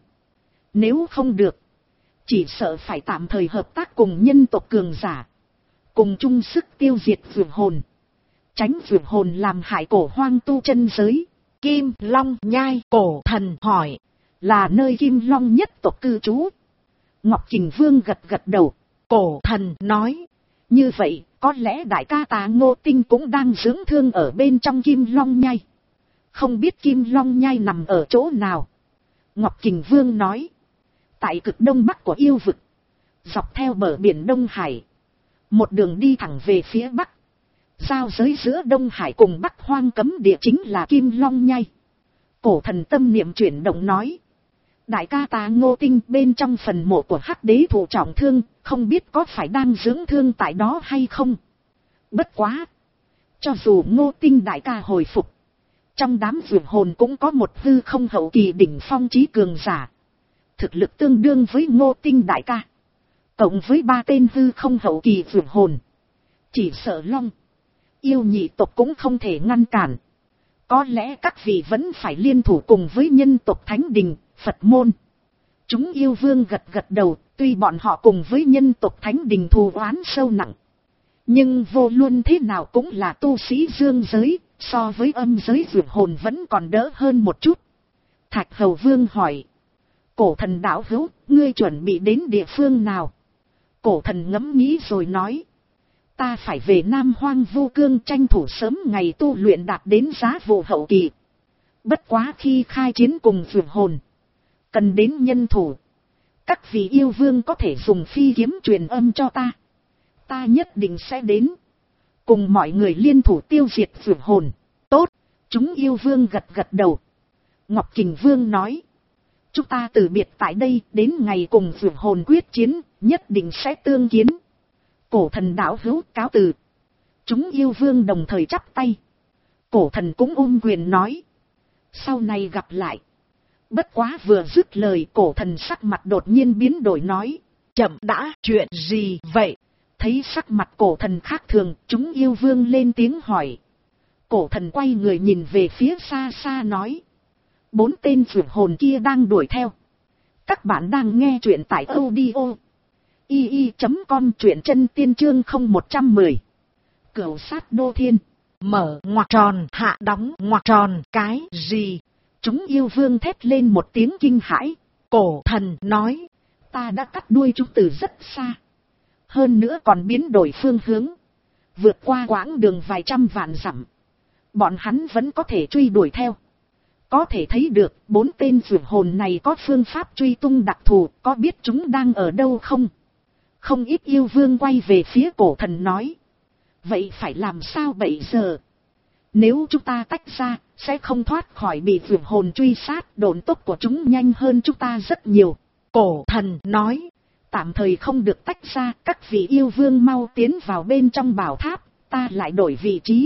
Nếu không được, chỉ sợ phải tạm thời hợp tác cùng nhân tộc cường giả, cùng chung sức tiêu diệt vượt hồn, tránh vượt hồn làm hại cổ hoang tu chân giới. Kim Long Nhai, cổ thần hỏi, là nơi Kim Long nhất tộc cư trú. Ngọc Kình Vương gật gật đầu. Cổ thần nói, như vậy có lẽ đại ca ta Ngô Tinh cũng đang dưỡng thương ở bên trong Kim Long Nhai. Không biết Kim Long Nhai nằm ở chỗ nào? Ngọc Kình Vương nói, tại cực đông bắc của yêu vực, dọc theo bờ biển Đông Hải, một đường đi thẳng về phía bắc, giao giới giữa Đông Hải cùng Bắc Hoang cấm địa chính là Kim Long Nhai. Cổ thần tâm niệm chuyển động nói, đại ca ta Ngô Tinh bên trong phần mộ của Hắc đế thụ trọng thương, không biết có phải đang dưỡng thương tại đó hay không. Bất quá, cho dù Ngô Tinh đại ca hồi phục, trong đám vượt hồn cũng có một hư không hậu kỳ đỉnh phong chí cường giả, thực lực tương đương với Ngô Tinh đại ca, cộng với ba tên hư không hậu kỳ vượt hồn, chỉ sợ Long yêu nhị tộc cũng không thể ngăn cản. Có lẽ các vị vẫn phải liên thủ cùng với nhân tộc Thánh Đình, Phật môn. Chúng yêu vương gật gật đầu, tuy bọn họ cùng với nhân tộc Thánh Đình thù oán sâu nặng, nhưng vô luận thế nào cũng là tu sĩ dương giới, so với âm giới vượt hồn vẫn còn đỡ hơn một chút. Thạch Hầu Vương hỏi, cổ thần đạo hữu, ngươi chuẩn bị đến địa phương nào? Cổ thần ngẫm nghĩ rồi nói, ta phải về Nam Hoang Vu Cương tranh thủ sớm ngày tu luyện đạt đến giá vụ hậu kỳ. Bất quá khi khai chiến cùng vượt hồn, cần đến nhân thủ. Các vị yêu vương có thể dùng phi kiếm truyền âm cho ta, ta nhất định sẽ đến, cùng mọi người liên thủ tiêu diệt vượt hồn. Tốt, chúng yêu vương gật gật đầu. Ngọc Kình Vương nói, chúng ta từ biệt tại đây, đến ngày cùng vượt hồn quyết chiến, nhất định sẽ tương kiến. Cổ thần đạo hữu cáo từ. Chúng yêu vương đồng thời chắp tay. Cổ thần cũng ôm quyền nói, sau này gặp lại. Bất quá vừa dứt lời, cổ thần sắc mặt đột nhiên biến đổi nói, chậm đã, chuyện gì vậy? Thấy sắc mặt cổ thần khác thường, chúng yêu vương lên tiếng hỏi. Cổ thần quay người nhìn về phía xa xa nói, bốn tên vượt hồn kia đang đuổi theo. Các bạn đang nghe chuyện tại audio i i chấm com, truyện chân tiên chương không một trăm mười. Cửu sát đô thiên. Mở ngoặc tròn, hạ đóng ngoặc tròn, cái gì? Chúng yêu vương thét lên một tiếng kinh hãi. Cổ thần nói, ta đã cắt đuôi chúng từ rất xa, hơn nữa còn biến đổi phương hướng, vượt qua quãng đường vài trăm vạn dặm, bọn hắn vẫn có thể truy đuổi theo. Có thể thấy được bốn tên vượt hồn này có phương pháp truy tung đặc thù, có biết chúng đang ở đâu không? Không ít yêu vương quay về phía cổ thần nói, vậy phải làm sao bây giờ? Nếu chúng ta tách ra, sẽ không thoát khỏi bị vượt hồn truy sát, độn tốc của chúng nhanh hơn chúng ta rất nhiều. Cổ thần nói, tạm thời không được tách ra, các vị yêu vương mau tiến vào bên trong bảo tháp, ta lại đổi vị trí.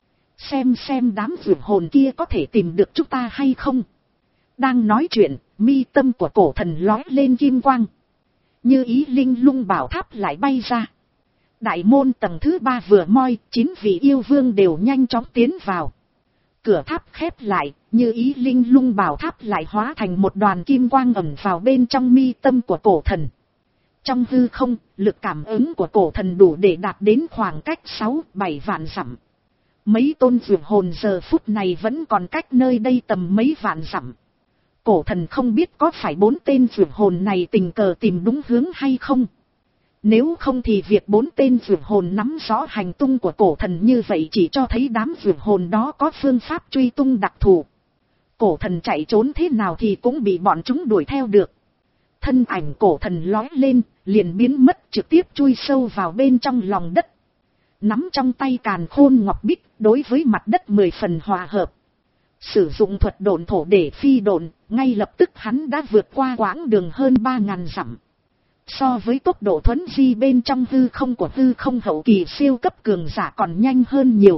Xem xem đám vượt hồn kia có thể tìm được chúng ta hay không. Đang nói chuyện, mi tâm của cổ thần lói lên kim quang. Như ý linh lung bảo tháp lại bay ra. Đại môn tầng thứ ba vừa moi, chín vị yêu vương đều nhanh chóng tiến vào. Cửa tháp khép lại, như ý linh lung bảo tháp lại hóa thành một đoàn kim quang ẩn vào bên trong mi tâm của cổ thần. Trong hư không, lực cảm ứng của cổ thần đủ để đạt đến khoảng cách sáu bảy vạn dặm. Mấy tôn vượt hồn giờ phút này vẫn còn cách nơi đây tầm mấy vạn dặm. Cổ thần không biết có phải bốn tên vượt hồn này tình cờ tìm đúng hướng hay không. Nếu không thì việc bốn tên vượt hồn nắm rõ hành tung của cổ thần như vậy chỉ cho thấy đám vượt hồn đó có phương pháp truy tung đặc thù. Cổ thần chạy trốn thế nào thì cũng bị bọn chúng đuổi theo được. Thân ảnh cổ thần lói lên, liền biến mất trực tiếp chui sâu vào bên trong lòng đất. Nắm trong tay càn khôn ngọc bích, đối với mặt đất mười phần hòa hợp. Sử dụng thuật độn thổ để phi độn, ngay lập tức hắn đã vượt qua quãng đường hơn ba ngàn dặm. So với tốc độ thuấn di bên trong hư không của hư không hậu kỳ siêu cấp cường giả còn nhanh hơn nhiều.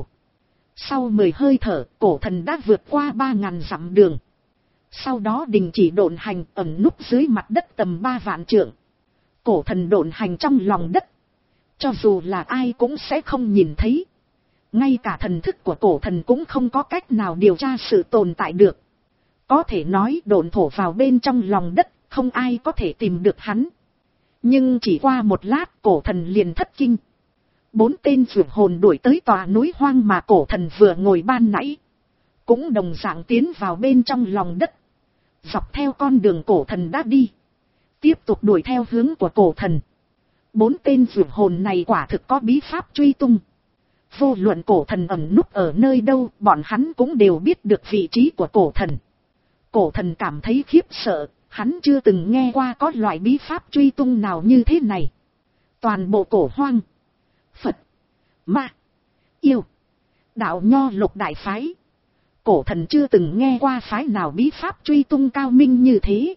Sau mười hơi thở, cổ thần đã vượt qua ba ngàn dặm đường. Sau đó đình chỉ độn hành ẩn núp dưới mặt đất tầm ba vạn trượng. Cổ thần độn hành trong lòng đất. Cho dù là ai cũng sẽ không nhìn thấy. Ngay cả thần thức của cổ thần cũng không có cách nào điều tra sự tồn tại được. Có thể nói độn thổ vào bên trong lòng đất, không ai có thể tìm được hắn. Nhưng chỉ qua một lát cổ thần liền thất kinh. Bốn tên vượt hồn đuổi tới tòa núi hoang mà cổ thần vừa ngồi ban nãy. Cũng đồng dạng tiến vào bên trong lòng đất. Dọc theo con đường cổ thần đã đi. Tiếp tục đuổi theo hướng của cổ thần. Bốn tên vượt hồn này quả thực có bí pháp truy tung. Vô luận cổ thần ẩn núp ở nơi đâu, bọn hắn cũng đều biết được vị trí của cổ thần. Cổ thần cảm thấy khiếp sợ, hắn chưa từng nghe qua có loại bí pháp truy tung nào như thế này. Toàn bộ cổ hoang, Phật, Ma, Yêu, đạo Nho lục đại phái. Cổ thần chưa từng nghe qua phái nào bí pháp truy tung cao minh như thế.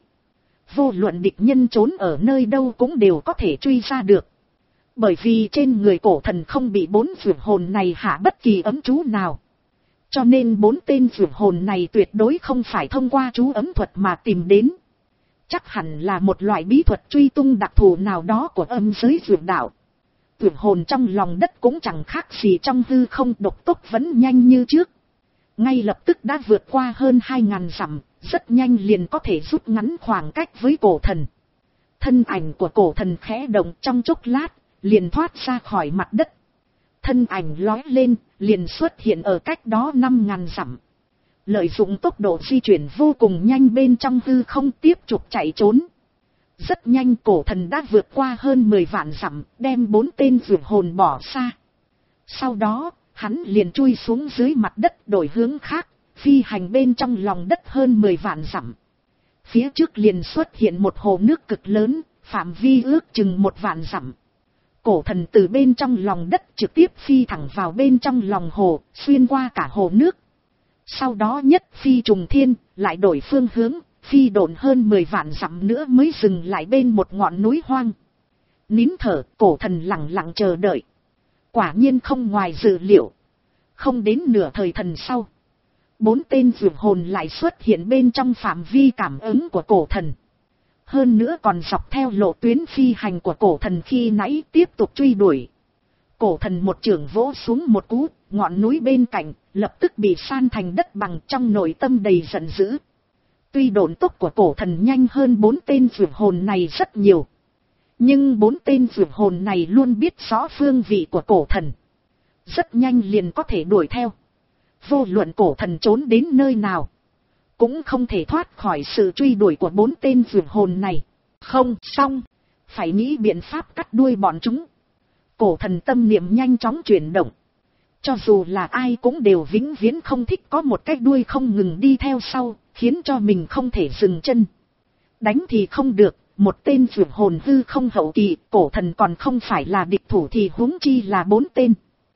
Vô luận địch nhân trốn ở nơi đâu cũng đều có thể truy ra được. Bởi vì trên người cổ thần không bị bốn vượt hồn này hạ bất kỳ ấm chú nào. Cho nên bốn tên vượt hồn này tuyệt đối không phải thông qua chú ấm thuật mà tìm đến. Chắc hẳn là một loại bí thuật truy tung đặc thù nào đó của âm giới vượt đạo. Vượt hồn trong lòng đất cũng chẳng khác gì trong hư không, độc tốc vẫn nhanh như trước. Ngay lập tức đã vượt qua hơn hai ngàn dặm, rất nhanh liền có thể rút ngắn khoảng cách với cổ thần. Thân ảnh của cổ thần khẽ động trong chốc lát, liền thoát ra khỏi mặt đất. Thân ảnh lói lên, liền xuất hiện ở cách đó năm ngàn dặm. Lợi dụng tốc độ di chuyển vô cùng nhanh bên trong hư không tiếp tục chạy trốn. Rất nhanh cổ thần đã vượt qua hơn mười vạn dặm, đem bốn tên vượt hồn bỏ xa. Sau đó, hắn liền chui xuống dưới mặt đất đổi hướng khác, phi hành bên trong lòng đất hơn mười vạn dặm. Phía trước liền xuất hiện một hồ nước cực lớn, phạm vi ước chừng một vạn dặm. Cổ thần từ bên trong lòng đất trực tiếp phi thẳng vào bên trong lòng hồ, xuyên qua cả hồ nước. Sau đó nhất phi trùng thiên, lại đổi phương hướng, phi độn hơn mười vạn dặm nữa mới dừng lại bên một ngọn núi hoang. Nín thở, cổ thần lặng lặng chờ đợi. Quả nhiên không ngoài dự liệu. Không đến nửa thời thần sau, bốn tên vượt hồn lại xuất hiện bên trong phạm vi cảm ứng của cổ thần. Hơn nữa còn dọc theo lộ tuyến phi hành của cổ thần khi nãy tiếp tục truy đuổi. Cổ thần một chưởng vỗ xuống một cú, ngọn núi bên cạnh lập tức bị san thành đất bằng, trong nội tâm đầy giận dữ. Tuy độn tốc của cổ thần nhanh hơn bốn tên vượt hồn này rất nhiều, nhưng bốn tên vượt hồn này luôn biết rõ phương vị của cổ thần. Rất nhanh liền có thể đuổi theo. Vô luận cổ thần trốn đến nơi nào, cũng không thể thoát khỏi sự truy đuổi của bốn tên vượt hồn này. Không xong, phải nghĩ biện pháp cắt đuôi bọn chúng. Cổ thần tâm niệm nhanh chóng chuyển động. Cho dù là ai cũng đều vĩnh viễn không thích có một cái đuôi không ngừng đi theo sau, khiến cho mình không thể dừng chân. Đánh thì không được, một tên vượt hồn hư không hậu kỳ, cổ thần còn không phải là địch thủ thì huống chi là bốn tên.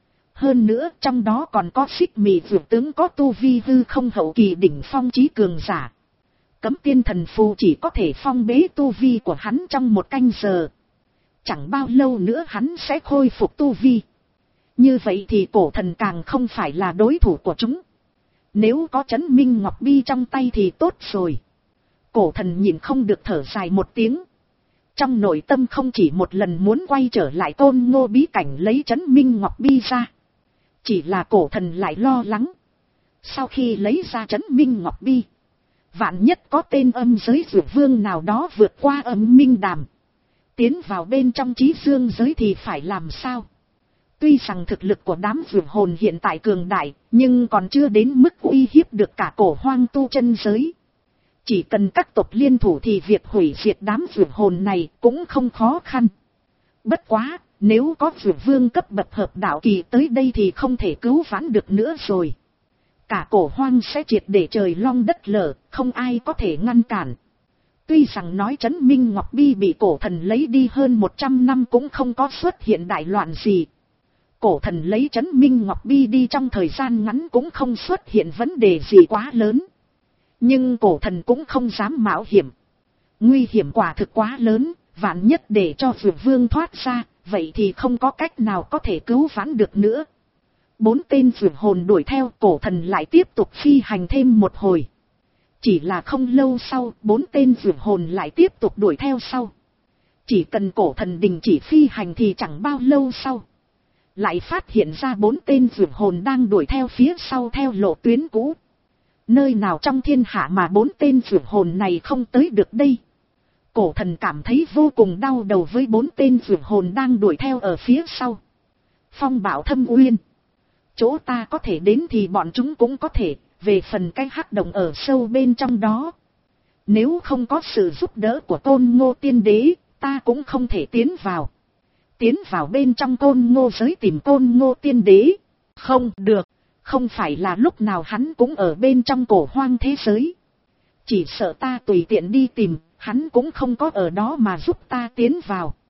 Hơn nữa trong đó còn có xích mị vượt tướng có tu vi hư không hậu kỳ đỉnh phong chí cường giả. Cấm tiên thần phù chỉ có thể phong bế tu vi của hắn trong một canh giờ. chẳng bao lâu nữa hắn sẽ khôi phục tu vi. Như vậy thì cổ thần càng không phải là đối thủ của chúng. Nếu có Trấn Minh Ngọc Bi trong tay thì tốt rồi. Cổ thần nhìn không được thở dài một tiếng. Trong nội tâm không chỉ một lần muốn quay trở lại Côn Ngô bí cảnh lấy Trấn Minh Ngọc Bi ra. Chỉ là cổ thần lại lo lắng. Sau khi lấy ra Trấn Minh Ngọc Bi, vạn nhất có tên âm giới dược vương nào đó vượt qua âm minh đàm, tiến vào bên trong trí dương giới thì phải làm sao? Tuy rằng thực lực của đám dược hồn hiện tại cường đại, nhưng còn chưa đến mức uy hiếp được cả cổ hoang tu chân giới. Chỉ cần các tộc liên thủ thì việc hủy diệt đám dược hồn này cũng không khó khăn. Bất quá, nếu có dược vương cấp bậc hợp đạo kỳ tới đây thì không thể cứu vãn được nữa rồi. Cả cổ hoang sẽ triệt để trời long đất lở, không ai có thể ngăn cản. Tuy rằng nói Trấn Minh Ngọc Bi bị cổ thần lấy đi hơn một trăm năm cũng không có xuất hiện đại loạn gì. Cổ thần lấy Trấn Minh Ngọc Bi đi trong thời gian ngắn cũng không xuất hiện vấn đề gì quá lớn. Nhưng cổ thần cũng không dám mạo hiểm. Nguy hiểm quả thực quá lớn, vạn nhất để cho dược vương thoát ra, vậy thì không có cách nào có thể cứu vãn được nữa. Bốn tên dược hồn đuổi theo, cổ thần lại tiếp tục phi hành thêm một hồi. Chỉ là không lâu sau, bốn tên dược hồn lại tiếp tục đuổi theo sau. Chỉ cần cổ thần đình chỉ phi hành thì chẳng bao lâu sau, lại phát hiện ra bốn tên dược hồn đang đuổi theo phía sau theo lộ tuyến cũ. Nơi nào trong thiên hạ mà bốn tên dược hồn này không tới được đây? Cổ thần cảm thấy vô cùng đau đầu với bốn tên dược hồn đang đuổi theo ở phía sau. Phong Bảo Thâm Uyên, chỗ ta có thể đến thì bọn chúng cũng có thể, về phần cái hắc động ở sâu bên trong đó. Nếu không có sự giúp đỡ của Côn Ngô Tiên Đế, ta cũng không thể tiến vào. Tiến vào bên trong Côn Ngô giới tìm Côn Ngô Tiên Đế? Không được, không phải là lúc nào hắn cũng ở bên trong cổ hoang thế giới. Chỉ sợ ta tùy tiện đi tìm, hắn cũng không có ở đó mà giúp ta tiến vào.